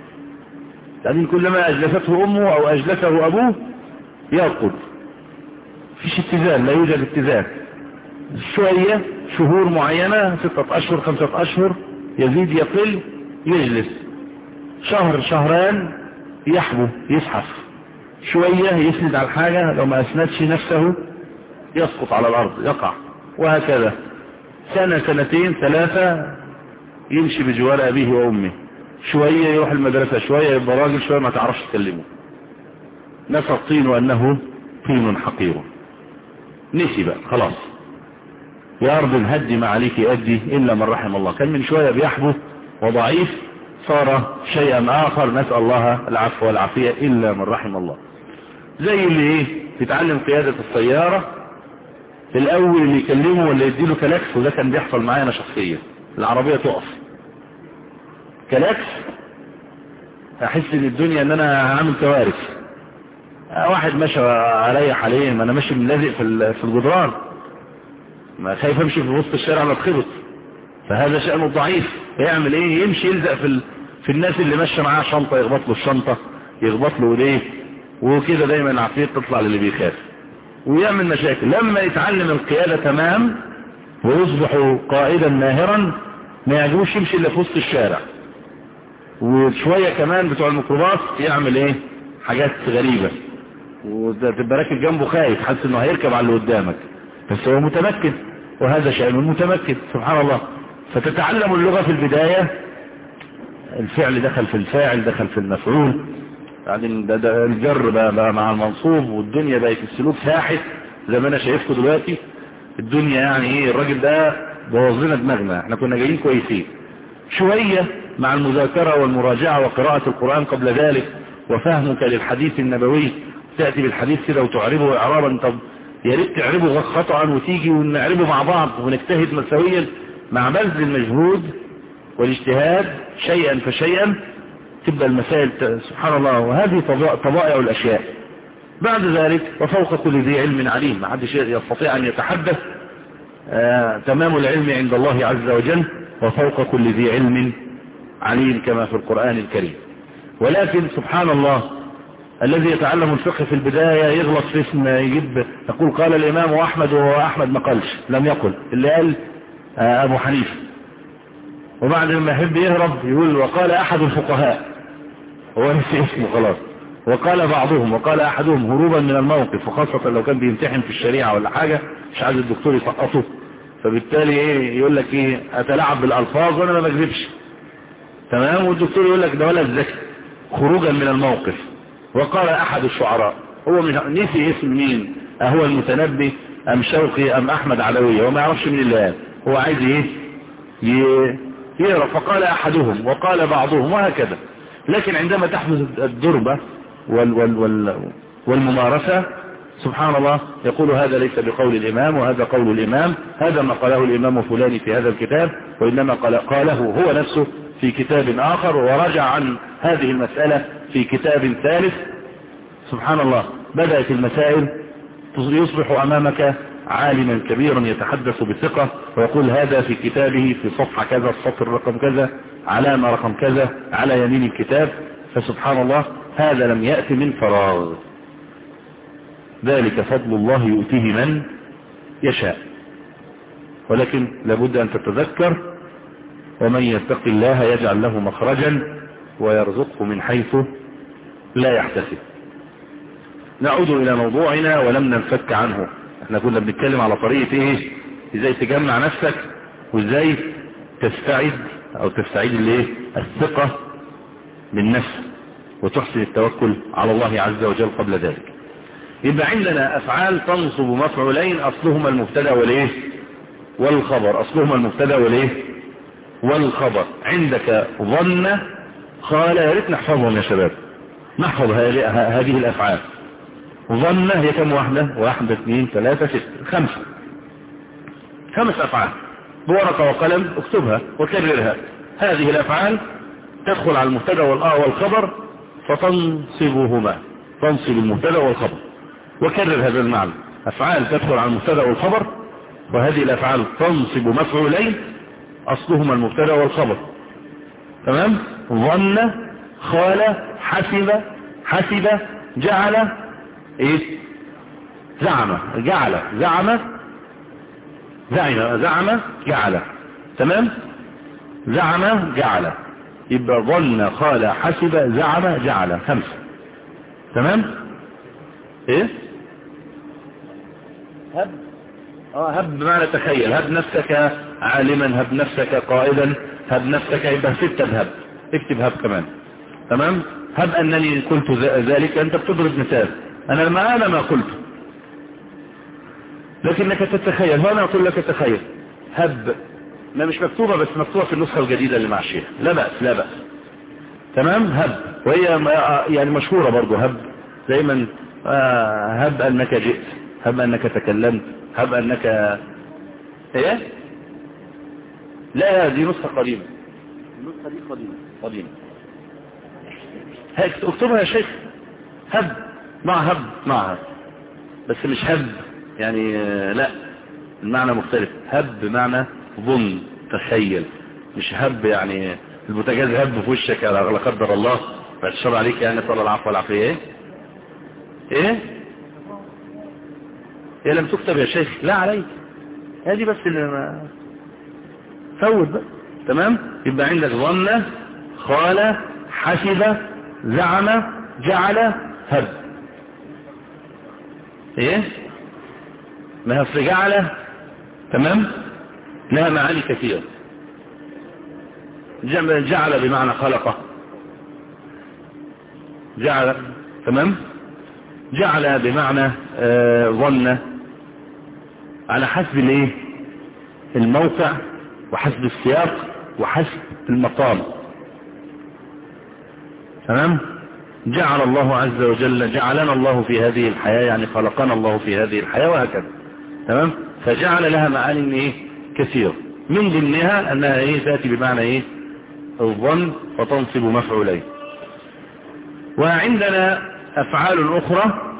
لكن كلما اجلسته امه او اجلسه ابوه يرقد. فيش اتزان، لا يوجد اتزان. شوية شهور معينة، ستة اشهر خمسة اشهر، يزيد يقل يجلس. شهر شهران يحبو يزحف شوية، يسند على الحاجة، لو ما اسندش نفسه يسقط على الارض يقع، وهكذا. سنة سنتين ثلاثة يمشي بجوار ابيه وامه، شوية يروح المدرسة، شوية يبقى راجل، شوية ما تعرفش تكلمه. نسى الطين وانه طين حقير. نسي بقى خلاص. يا أرض هدي ما عليك أدي إلا من رحم الله. كان من شوية بيحبه وضعيف، صار شيئا آخر، نسأل الله العفو والعافية إلا من رحم الله. زي اللي إيه يتعلم قيادة السيارة، الأول اللي يكلمه ولا يديله كلاكس، وده كان بيحصل معايا أنا شخصيا. العربية تقف كلاكس، أحس إن الدنيا إن أنا عامل كوارث. واحد ماشي علي حاليا، ما أنا ماشي ملازق في في الجدران، ما خايف امشي في وسط الشارع ما اتخبط. فهذا شأنه ضعيف. يعمل ايه؟ يمشي يلزق في ال... في الناس اللي ماشيه معاه شنطه، يخبط له الشنطه، يخبط له ايديه، وكده دايما العافيه تطلع للي بيخاف ويعمل مشاكل. لما يتعلم القياده تمام ويصبح قائدا ماهرا، ما يعجبوش يمشي الا في وسط الشارع. وشويه كمان بتوع الميكروباص يعمل ايه؟ حاجات غريبه، وتبقى راكب جنبه خايف، حاسس انه هيركب على اللي قدامك، بس هو متمكن، وهذا شأن المتمكن سبحان الله. فتتعلم اللغة في البداية، الفعل دخل في الفاعل، دخل في المفعول، بعدين ده ده الجر بقى, بقى مع المنصوب، والدنيا بقت السلوك ساحت زي ما انا شايفكم دلوقتي. الدنيا يعني ايه، الراجل ده بوظ لنا دماغنا، احنا كنا جايين كويسين. شوية مع المذاكرة والمراجعة وقراءة القرآن قبل ذلك، وفهمك للحديث النبوي، تأتي بالحديث كده وتعربه إعرابا. طب يا ريت تعربه خطأ وتيجي ونعربه مع بعض ونجتهد مساويا، مع بذل المجهود والاجتهاد شيئا فشيئا تبقى المسائل سبحان الله. وهذه طبائع الأشياء. بعد ذلك وفوق كل ذي علم عليم، ما حدش يستطيع أن يتحدث. آه تمام العلم عند الله عز وجل، وفوق كل ذي علم عليم كما في القرآن الكريم. ولكن سبحان الله الذي يتعلم الفقه في البداية يغلط في اسم، يجيب يقول قال الإمام أحمد، وهو أحمد ما قالش، لم يقل، اللي قال آه أبو حنيفة. وبعد ما يحب يهرب يقول وقال أحد الفقهاء، هو نسي اسمه خلاص. وقال بعضهم، وقال أحدهم، هروبا من الموقف، وخاصة لو كان بيمتحن في الشريعة ولا حاجة مش عايز الدكتور يسقطه، فبالتالي ايه يقول لك ايه اتلاعب بالالفاظ وانا ما بكذبش. تمام. والدكتور يقول لك ده ولا ذكي، خروجا من الموقف. وقال احد الشعراء، هو مش نسي اسم مين، اهو المتنبي ام شوقي ام احمد علوية، وما يعرفش مين اللي قال، هو عايز ايه يقرا. فقال احدهم وقال بعضهم وهكذا. لكن عندما تحدث الدربة وال وال وال والممارسة سبحان الله يقول هذا ليس بقول الإمام وهذا قول الإمام، هذا ما قاله الإمام فلاني في هذا الكتاب، وإنما قال قاله هو نفسه في كتاب آخر، ورجع عن هذه المسألة في كتاب ثالث. سبحان الله. بدأت المسائل يصبح أمامك عالما كبيرا يتحدث بثقة ويقول هذا في كتابه في صفحة كذا، السطر رقم كذا، علامة رقم كذا على يمين الكتاب. فسبحان الله هذا لم يأتي من فراغ، ذلك فضل الله يؤتيه من يشاء. ولكن لابد أن تتذكر ومن يتق الله يجعل له مخرجا ويرزقه من حيث لا يحتسب. نعود إلى موضوعنا ولم ننفك عنه. احنا كنا بنتكلم على طريقة ايه، ازاي تجمع نفسك وازاي تستعد او تستعيد الايه الثقة بالنفس وتحسن التوكل على الله عز وجل قبل ذلك. يبقى عندنا افعال تنصب مفعولين اصلهما المبتدا والايه والخبر، اصلهما المبتدا والايه والخبر. عندك ظن، قال، يا ريت نحفظهم يا شباب، نحفظ هذه الافعال. ظن هي كم واحدة؟ واحدة اثنين ثلاثة ستة خمسة، خمس أفعال بورقة وقلم اكتبها وكررها. هذه الأفعال تدخل على المبتدا والخبر فتنصبهما، تنصب المبتدا والخبر. وكرر هذا المعنى، أفعال تدخل على المبتدا والخبر، وهذه الأفعال تنصب مفعولين أصلهما المبتدا والخبر. تمام؟ ظن، خال، حسب، حسب، جعل، ايه؟ زعم، جعل، زعم، زعم، زعم، جعل. تمام؟ زعم، جعل. يبقى ظن، خال، حسب، زعم، جعل، خمسة. تمام؟ ايه؟ هب، اه هب بمعنى تخيل. هب نفسك عالما، هب نفسك قائدا، هب نفسك. يبقى ستة بهب، اكتب هب كمان. تمام؟ هب انني قلت ذلك، انت بتضرب مثال، انا لما انا ما قلت، لكنك تتخيل. هنا اقول لك تخيل. هب ما مش مكتوبة، بس مكتوبة في النسخة الجديدة اللي مع الشيخ. لا بأس، لا بأس. تمام؟ هب، وهي يعني مشهورة برضو. هب دايما هب انك جئت، هب انك تكلمت، هب انك ايه. لا دي نسخة قديمة، النسخة دي قديمة قديمة. هيك اكتبها يا شيخ. هب مع هب معها، بس مش هب يعني، لا المعنى مختلف. هب بمعنى ظن، تخيل، مش هب يعني البوتاجاز هب في وشك لا قدر الله بعد الشر عليك، يعني صلى العفو والعافية. ايه ايه هي لم تكتب يا شيخ، لا عليك، هذه بس اللي ما فوت بقى. تمام؟ يبقى عندك ظن، خال، حسب، زعم، جعل، هب. ايه ما هي جعل. تمام؟ لها معاني كثيرة. جعل بمعنى خلقه، جعل. تمام؟ جعل بمعنى آه ظن، على حسب الايه الموقع وحسب السياق وحسب المقام. تمام؟ جعل الله عز وجل، جعلنا الله في هذه الحياة، يعني خلقنا الله في هذه الحياة، وهكذا. تمام؟ فجعل لها معاني ايه كثيرة، من ضمنها انها ايه تأتي بمعنى ايه الظن فتنصب مفعولين. وعندنا افعال اخرى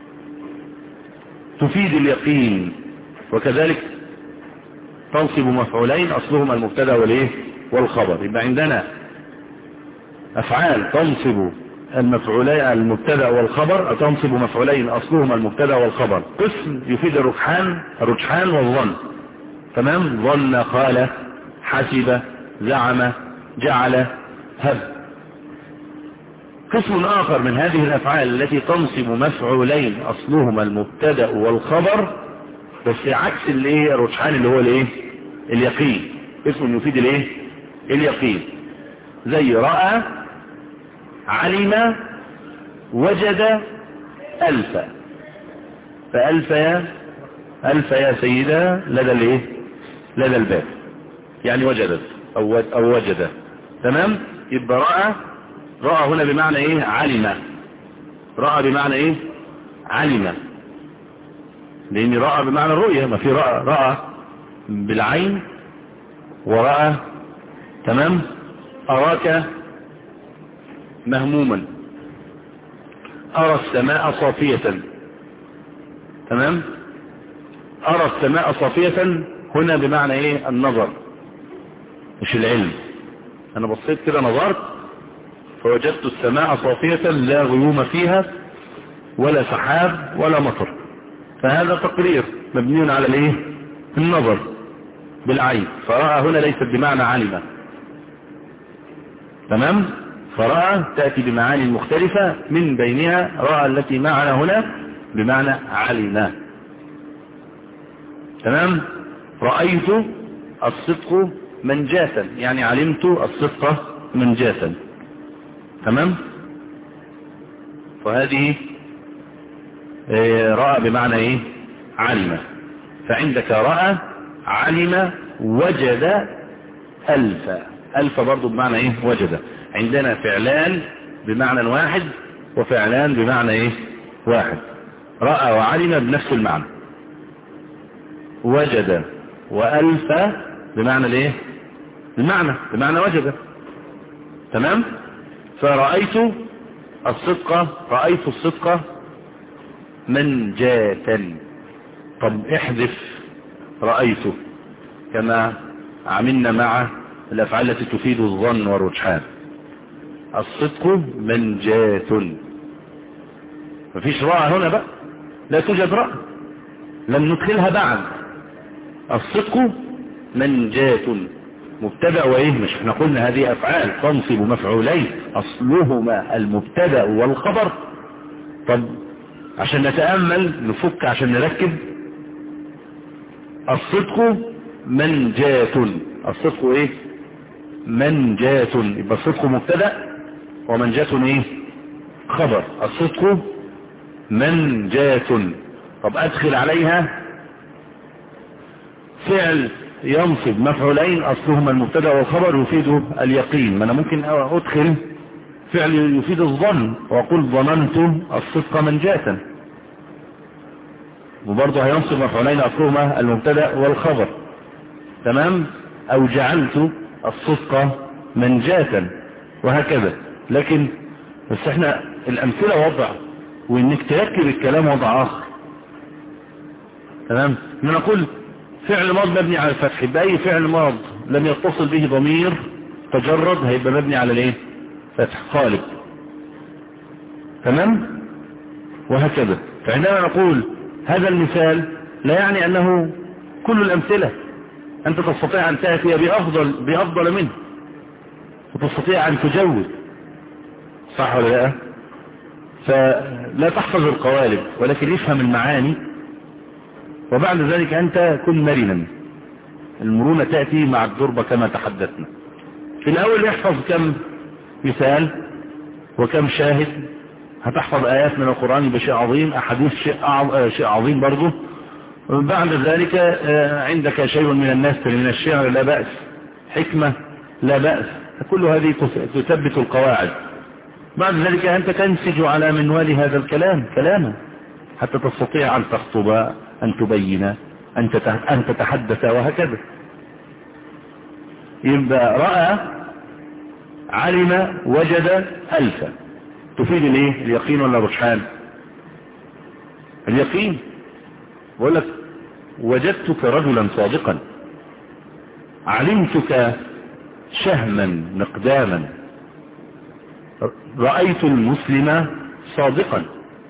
تفيد اليقين، وكذلك تنصب مفعولين اصلهما المبتدا والايه والخبر. يبقى عندنا افعال تنصب المفعولين المبتدا والخبر، تنصب مفعولين اصلهما المبتدا والخبر. قسم يفيد الرجحان، الرجحان والظن. تمام؟ ظن، خال، حسب، زعم، جعل، هب. قسم آخر من هذه الأفعال التي تنصب مفعولين أصلهما المبتدا والخبر، بس عكس الايه الرجحان اللي هو الايه اليقين. اسم يفيد الايه اليقين، زي رأى، علم، وجد، ألف. فألف يا ألف يا سيدة لدى الايه لدى الباب، يعني وجدت أو, أو وجد. تمام؟ يبقى رأى، رأى هنا بمعنى ايه علم، رأى بمعنى ايه علم، لان رأى بمعنى الرؤية. ما في رأى، رأى بالعين ورأى. تمام؟ أراك مهموما، أرى السماء صافية. تمام؟ أرى السماء صافية هنا بمعنى ايه النظر مش العلم. انا بصيت كده نظرت فوجدت السماء صافية لا غيوم فيها ولا سحاب ولا مطر، فهذا تقرير مبني على الايه النظر بالعين. فرأى هنا ليست بمعنى علم. تمام؟ فرأى تأتي بمعاني مختلفة، من بينها رأى التي معنا هنا بمعنى علم. تمام؟ رأيت الصدق منجاتا، يعني علمت الصدق منجاتا. تمام؟ فهذه رأى بمعنى ايه علم. فعندك رأى، علم، وجد، ألف. ألف برضو بمعنى ايه وجد. عندنا فعلان بمعنى واحد وفعلان بمعنى ايه واحد. رأى وعلم بنفس المعنى. وجد وألف بمعنى الايه؟ المعنى بمعنى وجد. تمام. فرأيت الصدق، رأيت الصدق منجاة. طب احذف رأيت كما عملنا مع الأفعال التي تفيد الظن والرجحان. الصدق منجاة، مفيش راء هنا بقى، لا توجد راء، لم ندخلها بعد. الصدق منجاة مبتدأ وايه؟ مش احنا قلنا هذه افعال تنصب مفعولين اصلهما المبتدأ والخبر. طب عشان نتأمل نفك عشان نركب. الصدق منجاة، الصدق ايه؟ منجاة، يبقى الصدق مبتدأ ومنجاة ايه؟ خبر. الصدق منجاة. طب ادخل عليها فعل ينصب مفعولين اصلهما المبتدا والخبر يفيد اليقين. ما انا ممكن ادخل فعل يفيد الظن واقول ظننت الصدق منجاة، وبرضه هينصب مفعولين اصلهما المبتدا والخبر. تمام. او جعلت الصدق منجاة وهكذا. لكن بس احنا الامثلة وضع، وانك تركب الكلام وضع اخر. تمام. ان انا اقول فعل ماض مبني على الفتح، بأي فعل ماض لم يتصل به ضمير تجرد هيبقى مبني على الايه؟ فتح قالب. تمام. وهكذا. فعندما نقول هذا المثال لا يعني انه كل الامثلة انت تستطيع ان تأتي بافضل بافضل منه وتستطيع ان تجود، صح ولا لا؟ فلا تحفظ القوالب ولكن افهم المعاني، وبعد ذلك أنت كن مرنا. المرونة تأتي مع الضربة كما تحدثنا. في الأول يحفظ كم مثال وكم شاهد، هتحفظ آيات من القرآن بشيء عظيم، أحاديث شيء عظيم برضه. بعد ذلك عندك شيء من الناس من الشعر لا بأس، حكمة لا بأس، كل هذه تثبت القواعد. بعد ذلك أنت تنسج على منوال هذا الكلام كلاما حتى تستطيع أن تخطب، أن تبين، أن تتحدث وهكذا. يبقى رأى علم وجد ألف تفيد الايه؟ اليقين ولا الرجحان؟ اليقين. بقول لك وجدتك رجلا صادقا، علمتك شهما مقداما، رأيت المسلم صادقا.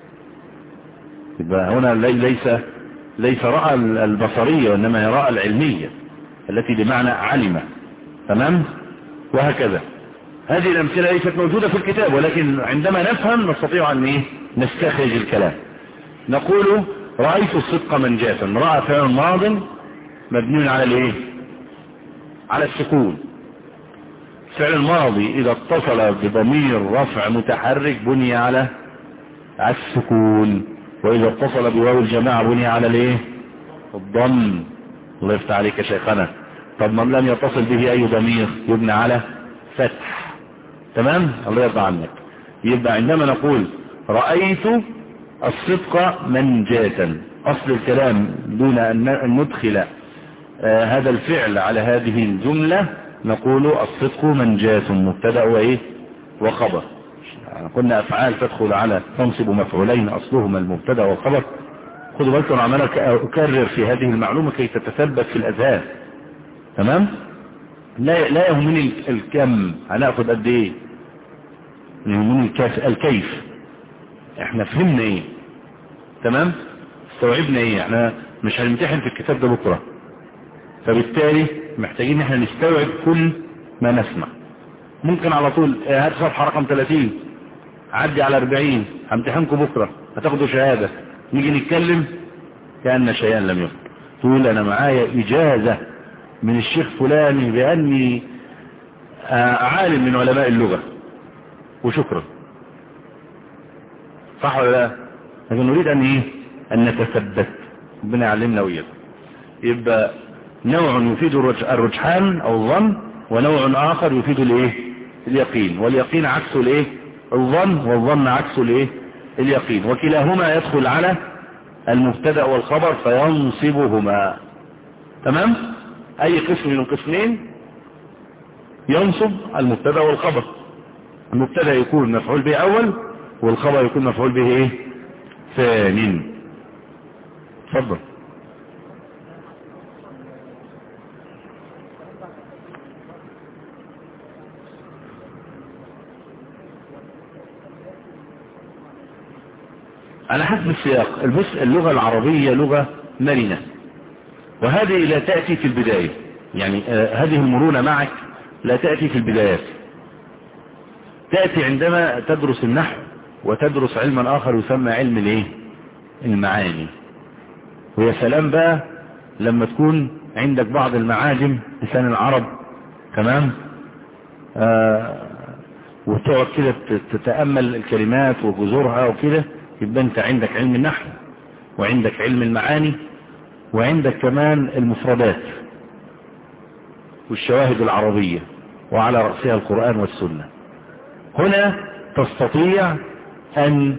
يبقى هنا ليس ليس رأى البصرية وإنما هي رأى العلمية التي بمعنى علم. تمام. وهكذا. هذه الأمثلة ليست موجودة في الكتاب، ولكن عندما نفهم نستطيع أن إيه؟ نستخرج الكلام. نقول رأيت الصدق منجاة. رأى فعل ماض مبني على الايه؟ على السكون. فعل الماضي إذا اتصل بضمير رفع متحرك بني على السكون، وإذا اتصل بواو الجماعة بني على الايه؟ الضم. الله يفتح عليك يا شيخنا. طب من لم يتصل به أي ضمير يبنى على فتح. تمام. الله يرضى عنك. يبقى عندما نقول رأيت الصدق منجاة، أصل الكلام دون أن ندخل آه هذا الفعل على هذه الجملة نقول الصدق منجاة مبتدأ وإيه وخبر. يعني قلنا أفعال تدخل على تنصب مفعولين أصلهما المبتدأ والخبر. خذوا بالكم عمال أكرر في هذه المعلومة كي تتثبت في الأذهان. تمام. لا لا يهمني الكم هنأخذ قد إيه، يهمني الكيف. احنا فهمنا ايه. تمام. استوعبنا ايه. احنا مش هنمتحن في الكتاب ده بكرة، فبالتالي محتاجين احنا نستوعب كل ما نسمع. ممكن على طول هات صفحة رقم ثلاثين عدي على أربعين همتحنكم بكرة هتاخدوا شهادة، نيجي نتكلم كأن شيئا لم يكن. تقول انا معايا اجازة من الشيخ فلاني باني عالم من علماء اللغة وشكرا. صح ولا لا؟ لكن نريد ان ايه؟ ان نتثبت. ربنا يعلمنا وياكم. يبقى نوع يفيد الرجحان او الظن، ونوع اخر يفيد الايه؟ اليقين. واليقين عكسه الايه؟ الظن، والظن عكسه الايه؟ اليقين. وكلاهما يدخل على المبتدأ والخبر فينصبهما. تمام؟ اي قسم من القسمين ينصب المبتدأ والخبر. المبتدأ يكون مفعول به اول والخبر يكون مفعول به ايه؟ ثاني. اتفضل. على حسب السياق. البص اللغة العربية لغة مرنة، وهذه لا تأتي في البداية، يعني آه هذه المرونة معك لا تأتي في البدايات، تأتي عندما تدرس النحو وتدرس علما آخر يسمى علم الايه؟ المعاني. ويا سلام بقى لما تكون عندك بعض المعاجم لسان العرب، تمام؟ آه وتقعد كده تتأمل الكلمات وجذورها وكده، يبقى انت عندك علم النحو وعندك علم المعاني وعندك كمان المفردات والشواهد العربية، وعلى رأسها القرآن والسنة. هنا تستطيع أن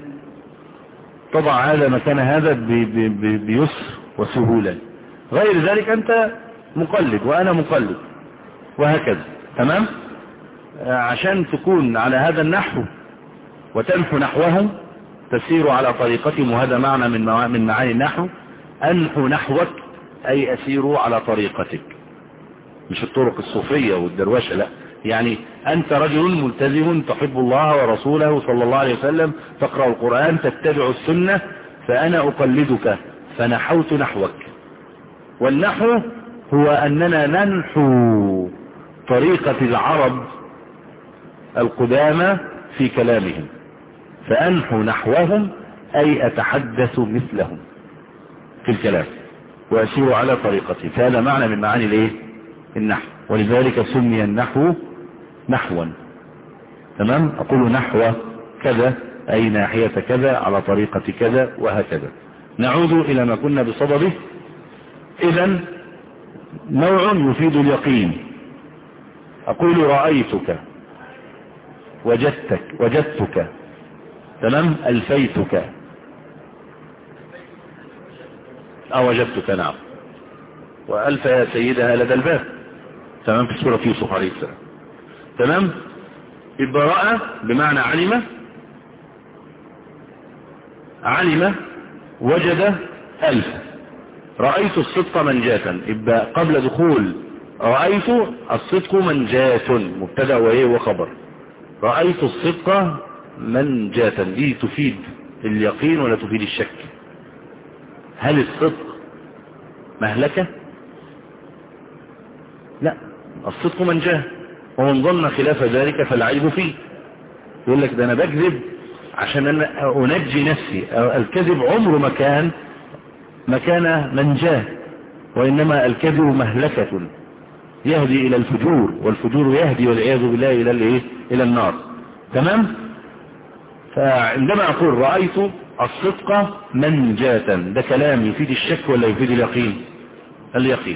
تضع هذا مكان هذا بيسر وسهولة. غير ذلك أنت مقلد وأنا مقلد وهكذا. تمام؟ عشان تكون على هذا النحو وتنحو نحوهم، تسير على طريقتهم، وهذا معنى من من معاني النحو. أنحو نحوك أي أسير على طريقتك، مش الطرق الصوفية والدروشة، لا، يعني أنت رجل ملتزم تحب الله ورسوله صلى الله عليه وسلم، تقرأ القرآن، تتبع السنة، فأنا أقلدك فنحوت نحوك. والنحو هو أننا ننحو طريقة العرب القدامى في كلامهم، فأنحو نحوهم أي أتحدث مثلهم في الكلام وأسير على طريقتي. فهذا معنى من معاني الايه؟ النحو. ولذلك سمي النحو نحوا. تمام؟ أقول نحو كذا أي ناحية كذا على طريقة كذا وهكذا. نعود إلى ما كنا بصدده. إذن نوع يفيد اليقين. أقول رأيتك، وجدتك وجدتك، تمام؟ ألفيتك أو وجدتك، نعم. وألف يا سيدها لدى الباب، تمام، في سورة يوسف عليه السلام. تمام؟ يبقى رأى بمعنى علم، علم وجد ألف. رأيت الصدق منجاة، يبقى قبل دخول رأيت الصدق منجاة مبتدأ وإيه وخبر. رأيت الصدق منجاة دي تفيد اليقين ولا تفيد الشك؟ هل الصدق مهلكة؟ لا، الصدق منجاه، ومن ظن خلاف ذلك فالعيب فيه. يقول لك ده انا بكذب عشان انا انجي نفسي. الكذب عمره ما كان مكان منجاه، وانما الكذب مهلكة يهدي الى الفجور، والفجور يهدي والعياذ بالله الى الايه؟ الى النار. تمام؟ فعندما اقول رأيت الصدق منجاة، ده كلام يفيد الشك ولا يفيد اليقين؟ اليقين.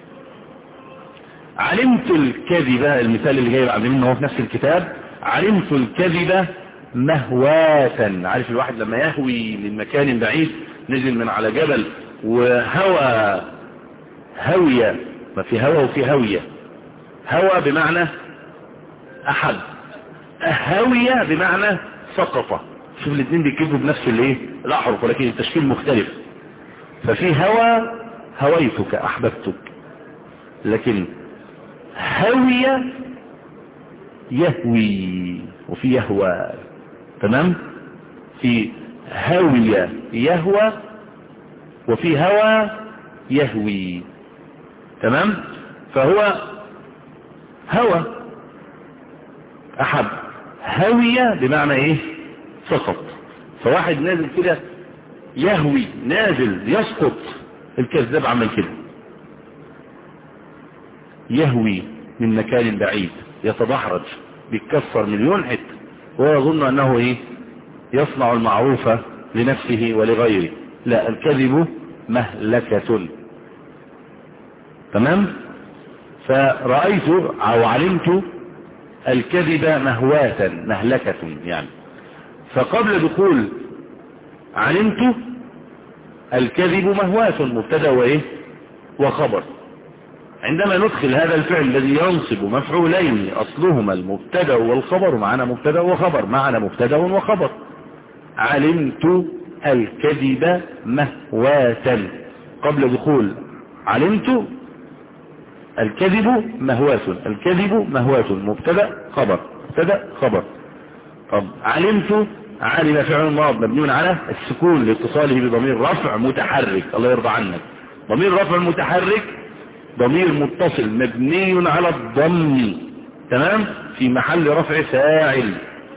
علمت الكذب، المثال اللي جاي بعد منه هو في نفس الكتاب، علمت الكذب مهواة. عارف الواحد لما يهوي من مكان بعيد، نزل من على جبل وهوى هوية، ما في هوى وفي هوية. هوى بمعنى أحد، هوية بمعنى سقط. شوف الاثنين بيكذبوا بنفس الايه؟ الأحرف، ولكن التشكيل مختلف. ففي هوى هويتك أحببتك، لكن هوية يهوي وفي يهوى. تمام؟ في هوية يهوى وفي هوى يهوي. تمام؟ فهو هوى أحب، هوية بمعنى ايه؟ سقط. فواحد نازل كده يهوي، نازل يسقط، الكذاب عمل كده، يهوي من مكان بعيد، يتدحرج، بيتكسر مليون حته، وهو يظن انه ايه؟ يصنع المعروف لنفسه ولغيره. لا، الكذب مهلكة. تمام؟ فرأيت او علمت الكذب مهواة، مهلكة يعني. فقبل دخول علمت الكذب مهواة مبتدا وايه وخبر. عندما ندخل هذا الفعل الذي ينصب مفعولين اصلهما المبتدا والخبر، معنا مبتدا وخبر، معنا مبتدا وخبر. علمت الكذب مهواة، قبل دخول علمت الكذب مهواة، الكذب مهواة مبتدا خبر، مبتدا خبر. طب علمت، علم فعل ماض مبني على السكون لاتصاله بضمير رفع متحرك، الله يرضى عنك. ضمير رفع متحرك ضمير متصل مبني على الضم، تمام، في محل رفع فاعل.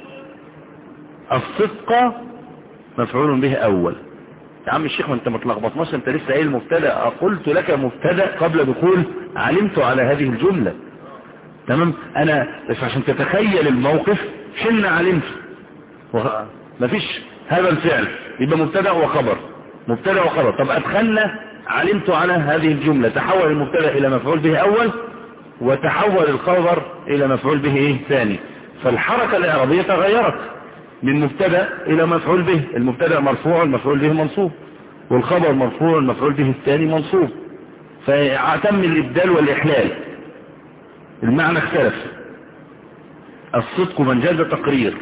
الصدق مفعول به اول. يا عم الشيخ ما انت ما تلخبطناش، انت لسه قايل مبتدا، قلت لك مبتدا قبل دخول علمت على هذه الجمله، تمام. انا بس عشان تتخيل الموقف شلنا علمت وخ... مفيش هذا الفعل، يبقى مبتدا وخبر، مبتدا وخبر. طب ادخلنا علمت على هذه الجمله، تحول المبتدا الى مفعول به اول، وتحول الخبر الى مفعول به ايه ثاني. فالحركه الاعرابيه تغيرت من مبتدا الى مفعول به. المبتدا مرفوع المفعول به منصوب، والخبر مرفوع المفعول به الثاني منصوب، فاعتم الابدال والاحلال، المعنى اختلف. الصدق من جاز تقرير،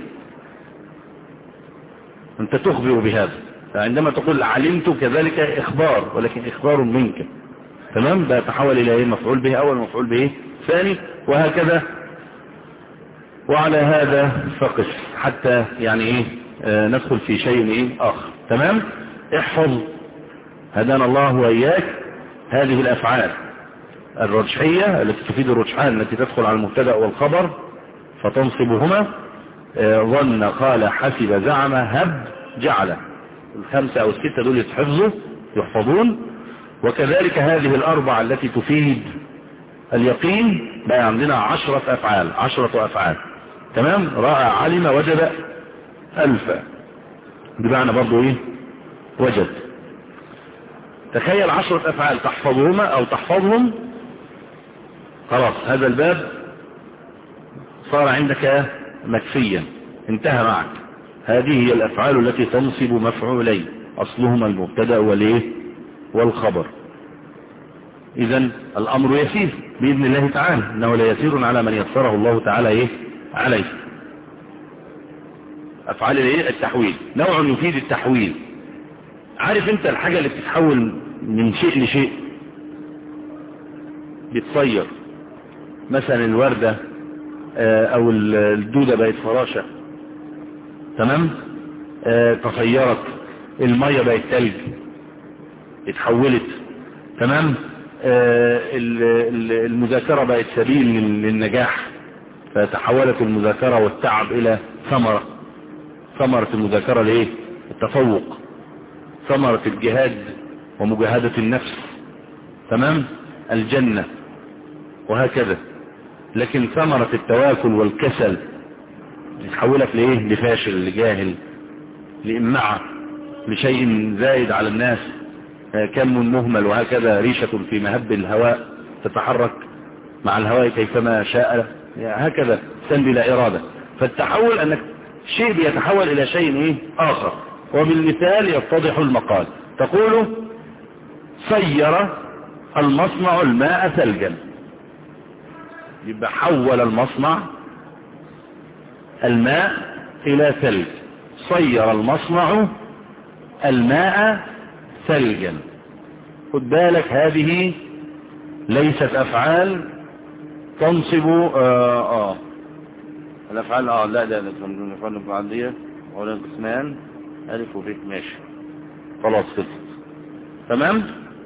انت تخبر بهذا. فعندما تقول علمت كذلك اخبار، ولكن اخبار منك، تمام، ده تحول الى ايه مفعول به اول مفعول به ثاني، وهكذا. وعلى هذا فقس حتى يعني ايه آه ندخل في شيء ايه اخر، تمام. احفظ هدانا الله واياك هذه الافعال الرجحية التي تفيد الرجحان، التي تدخل على المبتدا والخبر فتنصبهما. آه ظن، قال، حسب، زعم، هب، جعل، الخمسة او الستة دول يتحفظوا يحفظون. وكذلك هذه الاربعة التي تفيد اليقين بقى عندنا عشرة افعال، عشرة افعال، تمام. رأى، علم، وجد، الف، بمعنى برضو ايه وجد. تخيل عشرة افعال تحفظهما او تحفظهم، خلاص هذا الباب صار عندك مكفيا، انتهى معك. هذه هي الافعال التي تنصب مفعولين اصلهما المبتدا والايه والخبر. اذا الامر يسير باذن الله تعالى، انه ليسير على من يسره الله تعالى ايه عليه. افعال الايه التحويل، نوع يفيد التحويل. عارف انت الحاجة اللي بتتحول من شيء لشيء، بتصير مثلا الوردة او الدودة بقت فراشة، تمام، اه تصيرت. المية بقت تلج، اتحولت، تمام. اه المذاكرة بقت سبيل للنجاح، فتحولت المذاكرة والتعب الى ثمرة. ثمرة المذاكرة لايه التفوق، ثمرة الجهاد ومجاهدة النفس، تمام، الجنة، وهكذا. لكن ثمرة التواكل والكسل تحولك لايه لفاشل، لجاهل، لإمعة، لشيء زائد على الناس، كم مهمل، وهكذا. ريشة في مهب الهواء تتحرك مع الهواء كيفما شاء، هكذا سن بلا إرادة. فالتحول أنك شيء بيتحول إلى شيء إيه آخر. وبالمثال يتضح المقال. تقول صير المصنع الماء ثلجا، يبقى حول المصنع الماء إلى ثلج. صير المصنع الماء ثلجا. خد بالك هذه ليست أفعال تنصب آه آه الأفعال آه لا لا لا الأفعال المتعدية ولا القسمان ألف وب، ماشي خلاص خلصت، تمام.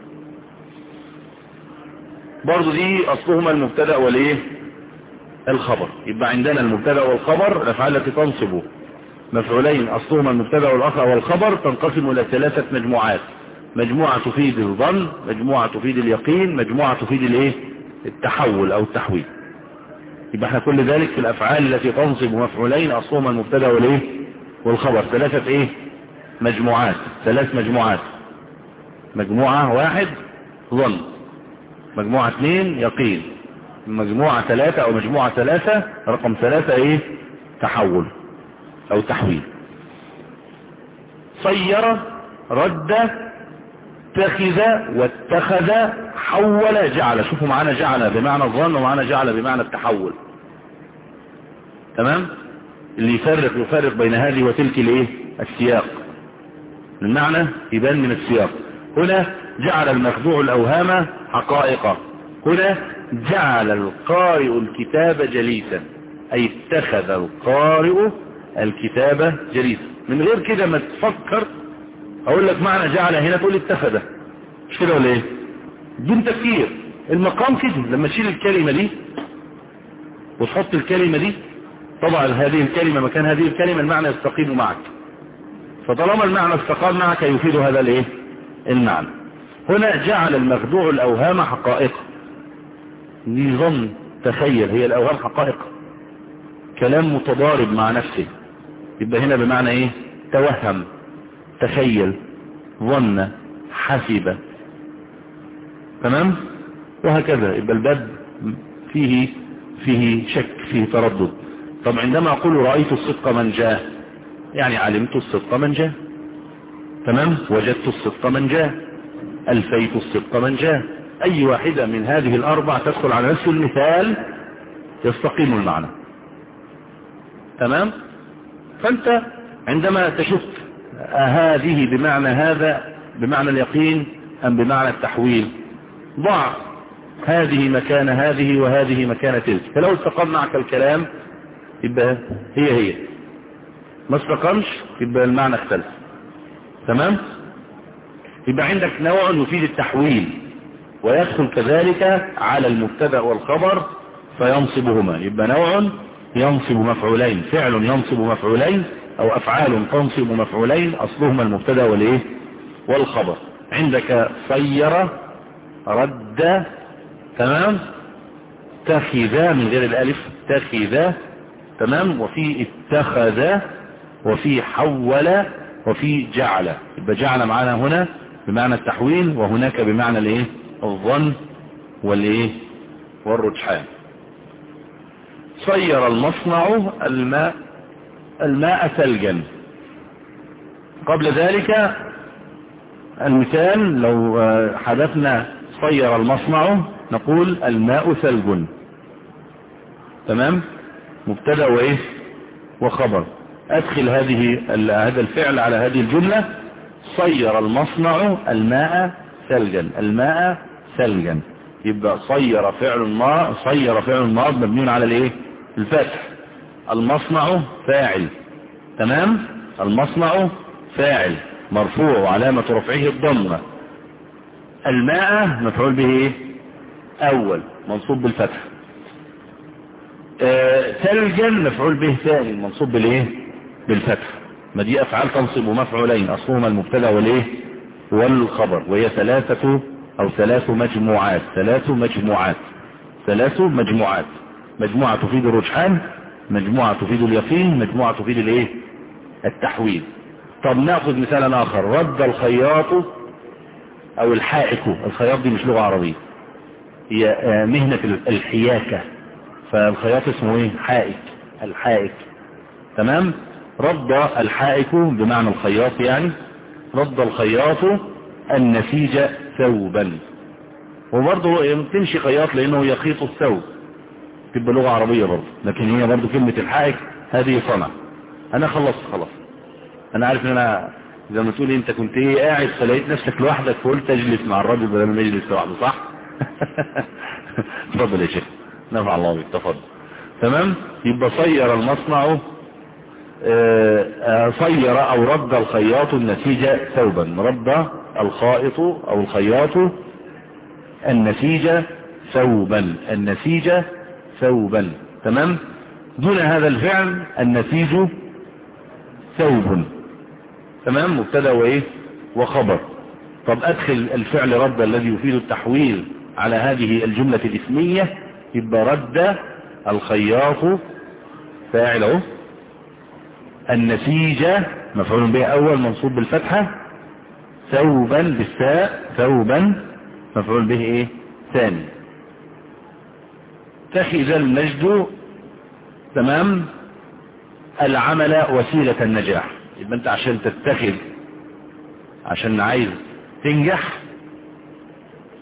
برضو دي أصلهما المبتدأ والإيه الخبر. يبقى عندنا المبتدأ والخبر، الأفعال التي تنصب مفعولين أصلهما المبتدأ والخبر تنقسم إلى ثلاثة مجموعات. مجموعة تفيد الظن، مجموعة تفيد اليقين، مجموعة تفيد الإيه التحول أو التحويل. يبقى احنا كل ذلك في الأفعال التي تنصب مفعولين أصلهما المبتدأ والإيه والخبر ثلاثة إيه مجموعات، ثلاث مجموعات. مجموعة واحد ظن، مجموعة اثنين يقين، مجموعة ثلاثة او مجموعة ثلاثة رقم ثلاثة ايه تحول او تحويل. صير، رد، اتخذ واتخذ حول جعل. شوفوا معانا جعل بمعنى الظن ومعانا جعل بمعنى التحول. تمام؟ اللي يفرق يفرق بين هذه وتلك الايه؟ السياق. المعنى يبان من السياق. هنا جعل المخدوع الأوهام حقائق، هنا جعل القارئ الكتاب جليسا، أي اتخذ القارئ الكتاب جليسا. من غير كده ما تفكر أقول لك معنى جعل هنا تقول اتخذ، مش كده ولا ايه؟ بدون تفكير. المقام كده لما تشيل الكلمة دي وتحط الكلمة دي، طبعا هذه الكلمة مكان هذه الكلمة المعنى يستقيم معك، فطالما المعنى استقام معك يفيد هذا الايه؟ المعنى. هنا جعل المخدوع الأوهام حقائق، نظن تخيل، هي الأوهام حقائق، كلام متضارب مع نفسه، يبقى هنا بمعنى ايه؟ توهم، تخيل، ظن، حسب. تمام؟ وهكذا يبقى الباب فيه فيه شك، فيه تردد. طب عندما أقول رأيت الصدق من جاء، يعني علمت الصدق من جاء. تمام؟ وجدت الصدق من جاء، ألفيت الصدق من جاء. أي واحدة من هذه الأربع تدخل على نفس المثال يستقيم المعنى. تمام؟ فأنت عندما تشك هذه بمعنى هذا بمعنى اليقين أم بمعنى التحويل، ضع هذه مكان هذه وهذه مكان تلك، فلو استقام معك الكلام يبقى هي هي، ما استقامش يبقى المعنى اختلف. تمام؟ يبقى عندك نوع يفيد التحويل ويدخل كذلك على المبتدأ والخبر فينصبهما، يبقى نوع ينصب مفعولين، فعل ينصب مفعولين او افعال تنصب مفعولين اصلهما المبتدأ والايه؟ والخبر. عندك صير، رد، تمام، تخذ من غير الالف، تخذ، تمام، وفي اتخذ، وفي حول، وفي جعل. يبقى جعل معنا هنا بمعنى التحويل، وهناك بمعنى الايه؟ الظن والايه؟ والرجحان. صير المصنع الماء الماء ثلجا. قبل ذلك المثال لو حدثنا صير المصنع نقول الماء ثلج. تمام؟ مبتدأ وايه؟ وخبر. ادخل هذه هذا الفعل على هذه الجملة، صير المصنع الماء ثلجا، الماء ثلجا. يبقى صير فعل ما صير فعل ماض مبني على الايه؟ الفتح. المصنع فاعل. تمام؟ المصنع فاعل مرفوع وعلامة رفعه الضمة. الماء مفعول به ايه؟ اول منصوب بالفتح. آه ثلجا مفعول به ثاني منصوب بالايه؟ بالفتح. ما دي افعال تنصب مفعولين اصلهما المبتدا والايه؟ والخبر، وهي ثلاثة او ثلاث مجموعات ثلاث مجموعات ثلاث مجموعات مجموعة تفيد الرجحان، مجموعة تفيد اليقين، مجموعة تفيد الايه؟ التحويل. طب ناخذ مثالا اخر، رد الخياط او الحائك. الخياط دي مش لغة عربية، هي مهنة الحياكة، فالخياط اسمه ايه؟ حائك، الحائك. تمام؟ رد الحائك بمعنى الخياط، يعني رد الخياط النسيج ثوبا. وبرضه تمشي خياط لانه يخيط الثوب، تبقى لغة عربية برضه، لكن هي برضه كلمة الحائك هذه صنع. انا خلصت خلاص، انا عارف ان انا زي ما تقولي انت كنت ايه قاعد فلقيت نفسك لوحدك فقلت اجلس مع الراجل بدل ما يجلس لوحده، صح؟ تفضل يا شيخ، نفع الله بك، تفضل. تمام؟ يبقى صير المصنع صير او رد الخياط النسيج ثوبا، رد الخائط او الخياط النسيج ثوبا، النسيج ثوبا. تمام؟ دون هذا الفعل النسيج ثوب. تمام؟ مبتدا وايه؟ وخبر. طب ادخل الفعل رد الذي يفيد التحويل على هذه الجملة الاسمية، يبقى رد الخياط فاعله، النسيج مفعول به اول منصوب بالفتحة، ثوبا بالثاء، ثوبا مفعول به ايه؟ ثاني. اتخذ المجد، تمام، العمل وسيلة النجاح. يبقى انت عشان تتخذ، عشان عايز تنجح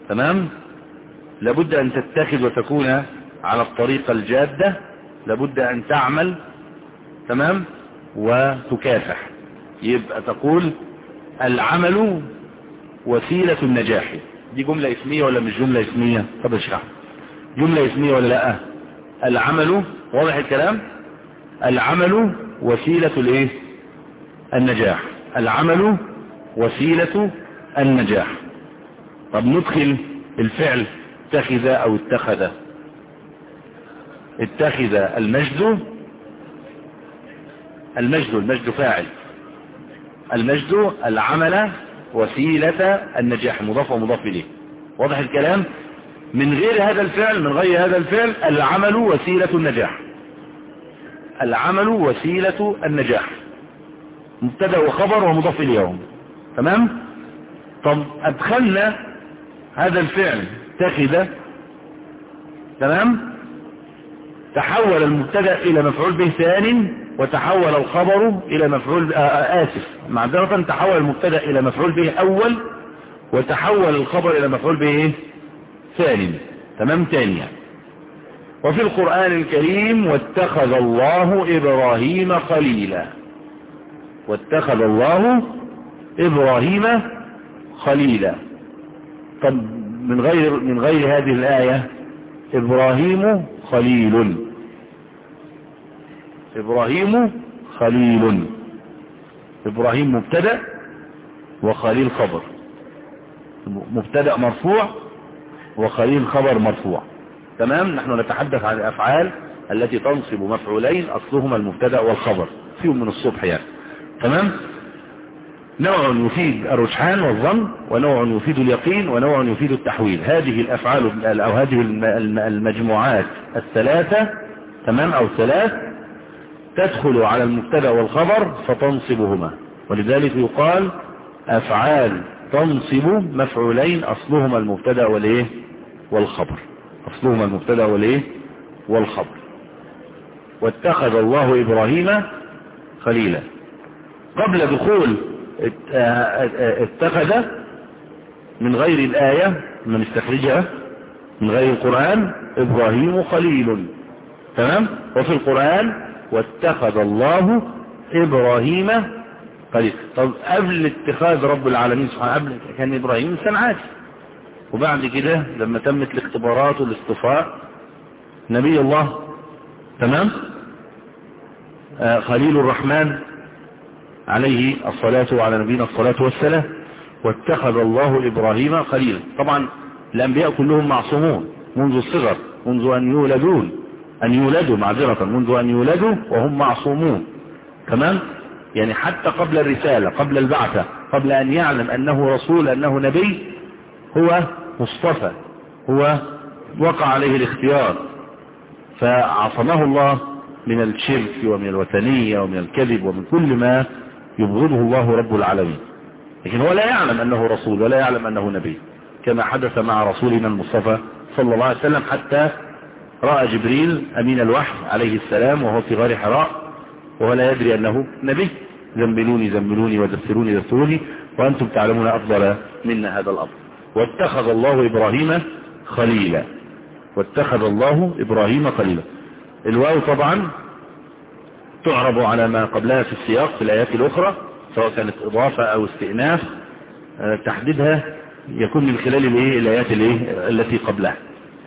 تمام؟ لابد أن تتخذ وتكون على الطريقة الجادة، لابد أن تعمل، تمام، وتكافح. يبقى تقول العمل وسيلة النجاح. دي جملة اسمية ولا مش جملة اسمية؟ طب اشرح. جملة اسمية ولا لا؟ العمل، واضح الكلام؟ العمل وسيلة الايه؟ النجاح. العمل وسيلة النجاح. طب ندخل الفعل اتخذ او اتخذ. اتخذ المجد، المجد المجد فاعل، المجد العمل وسيلة النجاح، مضاف ومضاف إليه. واضح الكلام؟ من غير هذا الفعل، من غير هذا الفعل العمل وسيلة النجاح. العمل وسيلة النجاح، مبتدأ وخبر ومضاف إليهم. تمام؟ طب أدخلنا هذا الفعل اتخذ، تمام، تحول المبتدأ إلى مفعول به ثاني، وتحول الخبر إلى مفعول آسف معذرة تحول المبتدأ إلى مفعول به أول، وتحول الخبر إلى مفعول به ثاني. تمام؟ ثانيا. وفي القرآن الكريم واتخذ الله إبراهيم خليلا. واتخذ الله إبراهيم خليلا. طب من غير من غير هذه الآية إبراهيم خليل. إبراهيم خليل. إبراهيم مبتدأ وخليل خبر. مبتدأ مرفوع وخليل خبر مرفوع. تمام؟ نحن نتحدث عن الأفعال التي تنصب مفعولين أصلهما المبتدأ والخبر فيهم من الصبح يعني. تمام؟ نوع يفيد الرجحان والظن، ونوع يفيد اليقين، ونوع يفيد التحويل. هذه الأفعال أو هذه المجموعات الثلاثة، تمام، أو ثلاث، تدخل على المبتدأ والخبر فتنصبهما. ولذلك يقال أفعال تنصب مفعولين أصلهما المبتدأ والإيه والخبر. أصلهما المبتدأ والإيه والخبر. واتخذ الله إبراهيم خليلا. قبل دخول اتخذ من غير الآية من استخرجها من غير القرآن إبراهيم خليل. تمام؟ وفي القرآن واتخذ الله إبراهيم خليل. طب قبل اتخاذ رب العالمين سبحانه قبل كان إبراهيم إنسان عادي، وبعد كده لما تمت الاختبارات والاصطفاء نبي الله، تمام، آه خليل الرحمن عليه الصلاة وعلى نبينا الصلاة والسلام. واتخذ الله إبراهيم خليلا. طبعا الأنبياء كلهم معصومون منذ الصغر، منذ أن يولدون أن يولدوا معذرة منذ أن يولدوا وهم معصومون. تمام؟ يعني حتى قبل الرسالة، قبل البعثة، قبل أن يعلم أنه رسول، أنه نبي، هو مصطفى، هو وقع عليه الاختيار، فعصمه الله من الشرك ومن الوثنية ومن الكذب ومن كل ما يبغضه الله رب العالمين. لكن هو لا يعلم أنه رسول ولا يعلم أنه نبي، كما حدث مع رسولنا المصطفى صلى الله عليه وسلم، حتى رأى جبريل أمين الوحي عليه السلام وهو في غار حراء وهو لا يدري أنه نبي. زملوني زملوني ودثروني دثروني وأنتم تعلمون أفضل منا هذا الأمر. واتخذ الله إبراهيم خليلا. واتخذ الله إبراهيم خليلا. الواو طبعا تعرب على ما قبلها في السياق في الآيات الأخرى، سواء كانت إضافة أو استئناف، تحديدها يكون من خلال الايه الآيات الايه التي قبلها.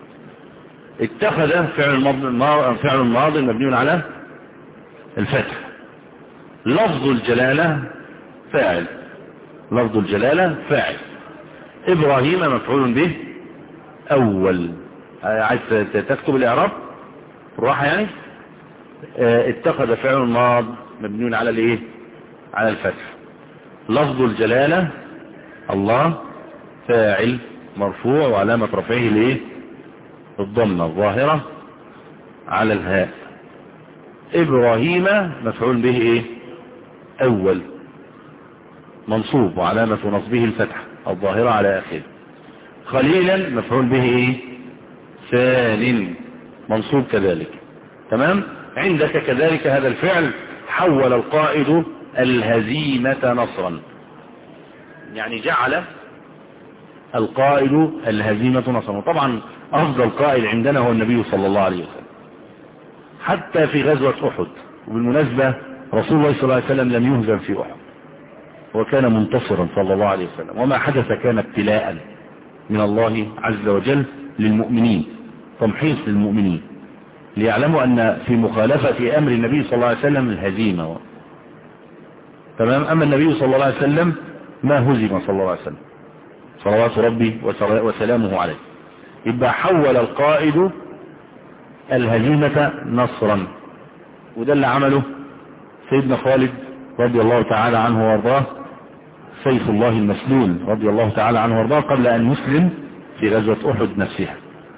اتخذ فعل ماضي فعل ماضي مبني على الفتح. لفظ الجلالة فاعل. لفظ الجلالة فاعل. إبراهيم مفعول به أول. عايز تكتب الإعراب بالراحة يعني. اتخذ فعل ماض مبني على الايه على الفتح. لفظ الجلالة الله فاعل مرفوع وعلامة رفعه الايه الضمة الظاهرة على الهاء. إبراهيم مفعول به ايه أول منصوب وعلامة نصبه الفتح الظاهرة على آخره. خليلا مفعول به ايه ثان منصوب كذلك. تمام. عندك كذلك هذا الفعل حول القائد الهزيمة نصرا، يعني جعل القائل الهزيمة نصر. وطبعا أفضل قائل عندنا هو النبي صلى الله عليه وسلم حتى في غزوة أحد. وبالمناسبة رسول الله صلى الله عليه وسلم لم يهزم في أحد وكان منتصرا صلى الله عليه وسلم، وما حدث كان ابتلاء من الله عز وجل للمؤمنين، تمحيص للمؤمنين ليعلموا أن في مخالفة أمر النبي صلى الله عليه وسلم الهزيمة. تمام. أما النبي صلى الله عليه وسلم ما هزم صلى الله عليه وسلم صلوات ربي وسلامه عليه. يبقى حول القائد الهزيمة نصرا، وده اللي عمله سيدنا خالد رضي الله تعالى عنه وارضاه، سيف الله المسلول رضي الله تعالى عنه وارضاه، قبل أن يسلم في غزوة أحد نفسها.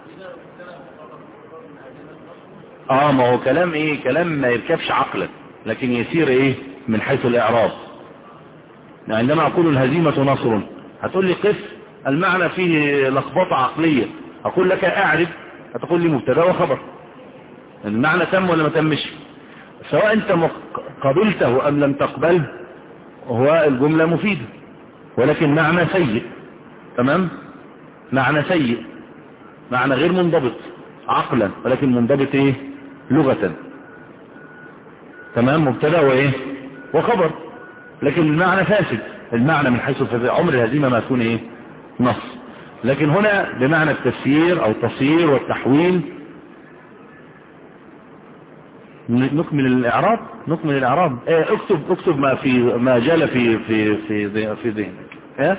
اه ما هو كلام ايه، كلام ما يركبش عقلا، لكن يسير ايه من حيث الاعراب. عندما اقول الهزيمة نصر هتقول لي قف، المعنى فيه لخبطة عقلية. اقول لك اعرف، هتقول لي مبتدا وخبر، المعنى تم ولا ما تمش، سواء انت قبلته ام لم تقبله هو الجملة مفيدة، ولكن معنى سيء. تمام. معنى سيء، معنى غير منضبط عقلا، ولكن منضبط ايه لغة. تمام. مبتدا وايه وخبر، لكن المعنى فاسد. المعنى من حيث عمر الهزيمة ما تكون ايه نص، لكن هنا بمعنى التفسير او التصير والتحويل. نكمل الاعراب نكمل الاعراب اه اكتب اكتب ما في ما جال في في في في ذهنك. اه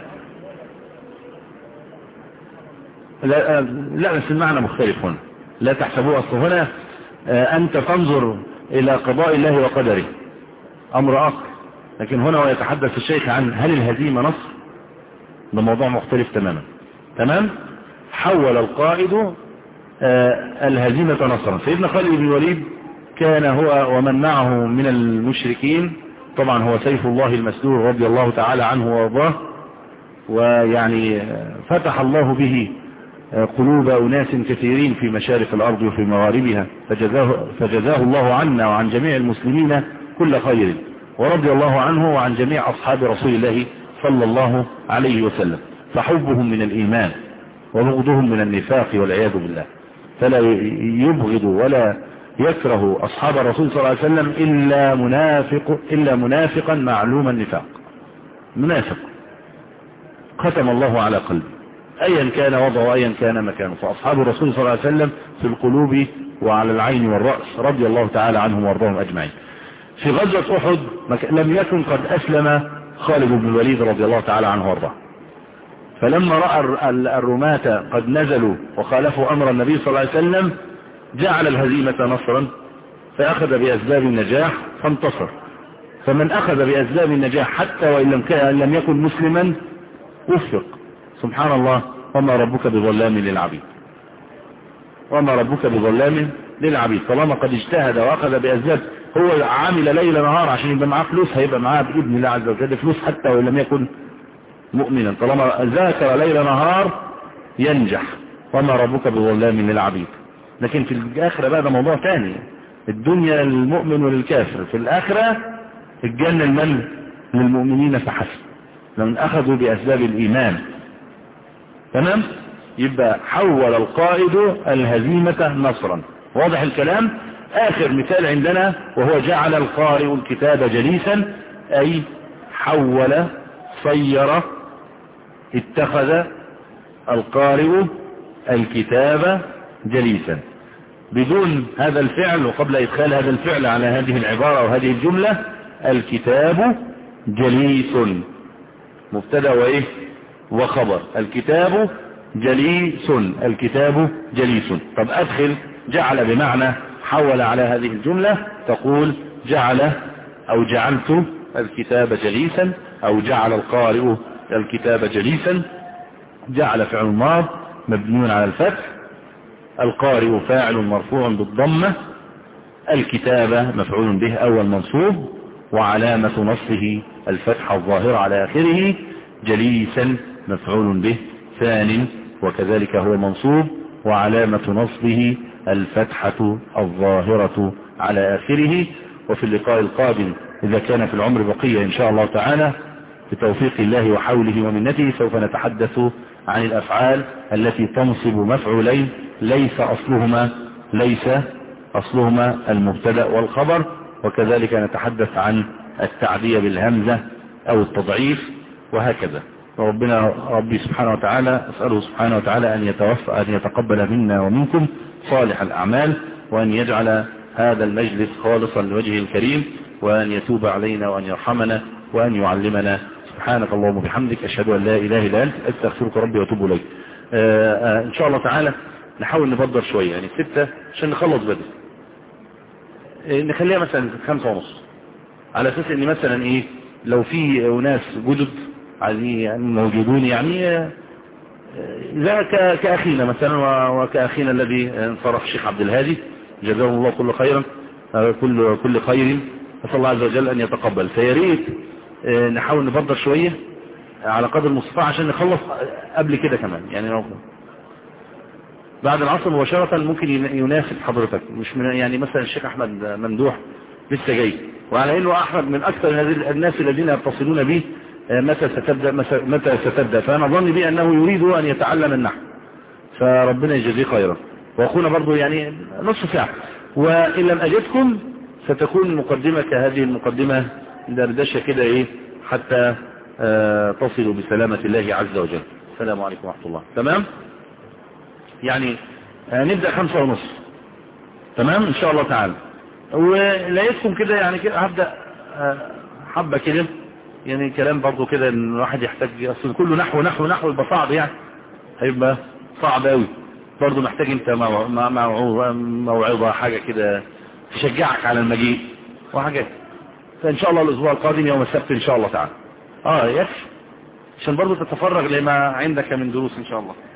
لا اه لا بس المعنى مختلف هنا، لا تحسبوه اصل هنا اه انت تنظر الى قضاء الله وقدره امر اخر، لكن هنا ويتحدث الشيخ عن هل الهزيمة نصر، ده موضوع مختلف تماما. تمام. حول القائد اه الهزيمة نصرا. سيدنا خالد بن الوليد كان هو ومن معه من المشركين، طبعا هو سيف الله المسلول رضي الله تعالى عنه وارضاه، ويعني فتح الله به قلوب أناس كثيرين في مشارق الأرض وفي مغاربها، فجزاه, فجزاه الله عنا وعن جميع المسلمين كل خير، ورضي الله عنه وعن جميع أصحاب رسول الله صلى الله عليه وسلم. فحبهم من الإيمان وبغضهم من النفاق والعياذ بالله، فلا يبغض ولا يكره أصحاب الرسول صلى الله عليه وسلم إلا منافق إلا منافقا معلوم النفاق، منافق ختم الله على قلبه أيا كان وضعه أيا كان مكانه. فأصحاب الرسول صلى الله عليه وسلم في القلوب وعلى العين والرأس رضي الله تعالى عنهم وارضاهم أجمعين. في غزوة أحد لم يكن قد أسلم خالد بن الوليد رضي الله تعالى عنه وارضاه، فلما رأى الرماة قد نزلوا وخالفوا أمر النبي صلى الله عليه وسلم جعل الهزيمة نصرا، فأخذ بأسباب النجاح فانتصر. فمن أخذ بأسباب النجاح حتى وإن لم, كان لم يكن مسلما وفق. سبحان الله. وما ربك بظلام للعبيد، وما ربك بظلام للعبيد. طالما قد اجتهد وأخذ بأسباب، هو عامل ليل نهار عشان يبقى معاه فلوس، هيبقى معاه بإذن الله عز وجل فلوس حتى وإن لم يكن مؤمنا. طالما ذاكر ليل نهار ينجح. وما ربك بظلام للعبيد. لكن في الآخرة بقى ده موضوع تاني، الدنيا للمؤمن وللكافر، في الآخرة الجنة المن للمؤمنين فحسب لمن أخذوا بأسباب الإيمان. تمام. يبقى حول القائد الهزيمة نصرا. واضح الكلام. آخر مثال عندنا وهو جعل القارئ الكتاب جليسا، أي حول صير اتخذ القارئ الكتاب جليسا بدون هذا الفعل، وقبل إدخال هذا الفعل على هذه العبارة وهذه الجملة. الكتاب جليس مبتدا وإيه وخبر. الكتاب جليس، الكتاب جليس. طب أدخل جعل بمعنى حول على هذه الجملة، تقول جعل أو جعلت الكتاب جليسا، أو جعل القارئ الكتاب جليسا. جعل فعل ماض مبني على الفتح، القارئ فاعل مرفوع بالضمة، الكتابة مفعول به أول منصوب وعلامة نصه الفتحة الظاهرة على آخره، جليسا مفعول به ثان وكذلك هو منصوب وعلامة نصبه الفتحة الظاهرة على آخره. وفي اللقاء القادم إذا كان في العمر بقية إن شاء الله تعالى بتوفيق الله وحوله ومنته سوف نتحدث عن الأفعال التي تنصب مفعولين ليس أصلهما ليس أصلهما المبتدأ والخبر. وكذلك نتحدث عن التعدية بالهمزة أو التضعيف وهكذا. وربنا ربي سبحانه وتعالى أسأله سبحانه وتعالى أن يتوفى أن يتقبل منا ومنكم صالح الأعمال، وأن يجعل هذا المجلس خالصا لوجهه الكريم، وأن يتوب علينا وأن يرحمنا وأن يعلمنا. سبحانك اللهم وبحمدك أشهد أن لا إله إلا أنت أستغفرك ربي وأتوب إليك. إن شاء الله تعالى نحاول نبدر شوية، يعني ستة عشان نخلص بدري، نخليها مثلا خمسة ونص، على أساس أن مثلا إيه لو في ناس جدد يعني موجودون، يعني لا كأخينا مثلا وكأخينا الذي انصرف الشيخ عبد الهادي جزاه الله كل خيرا كل كل خير، نسأل الله عز وجل أن يتقبل. فياريت نحاول نبدر شوية على قدر المستطاع عشان نخلص قبل كده كمان، يعني بعد العصر مباشرة ممكن يناسب حضرتك، مش من يعني مثلا الشيخ أحمد ممدوح لسه جاي، وعلى إنه أحمد من أكثر الناس الذين يتصلون به متى ستبدأ متى ستبدأ فأنا ظني بي أنه يريد أن يتعلم النحو، فربنا يجزيه خيرا. وأخونا برضو يعني نصف ساعة، وإن لم أجدكم ستكون مقدمة كهذه المقدمة دردشة كده إيه حتى آه تصلوا بسلامة الله عز وجل. السلام عليكم ورحمة الله. تمام، يعني آه نبدأ خمسة ونص. تمام إن شاء الله تعالى. ولقيتكم كده يعني كده هبدأ آه حبة كده، يعني كلام برضو كده ان الواحد يحتاج، اصل كله نحو نحو نحو يبقى صعب، يعني هيبقى صعب قوي برضو، محتاج انت موعظة موعظة حاجة كده تشجعك على المجيء وحاجات. فان شاء الله الاسبوع القادم يوم السبت ان شاء الله تعالى اه يكفي عشان برضو تتفرغ لما عندك من دروس ان شاء الله.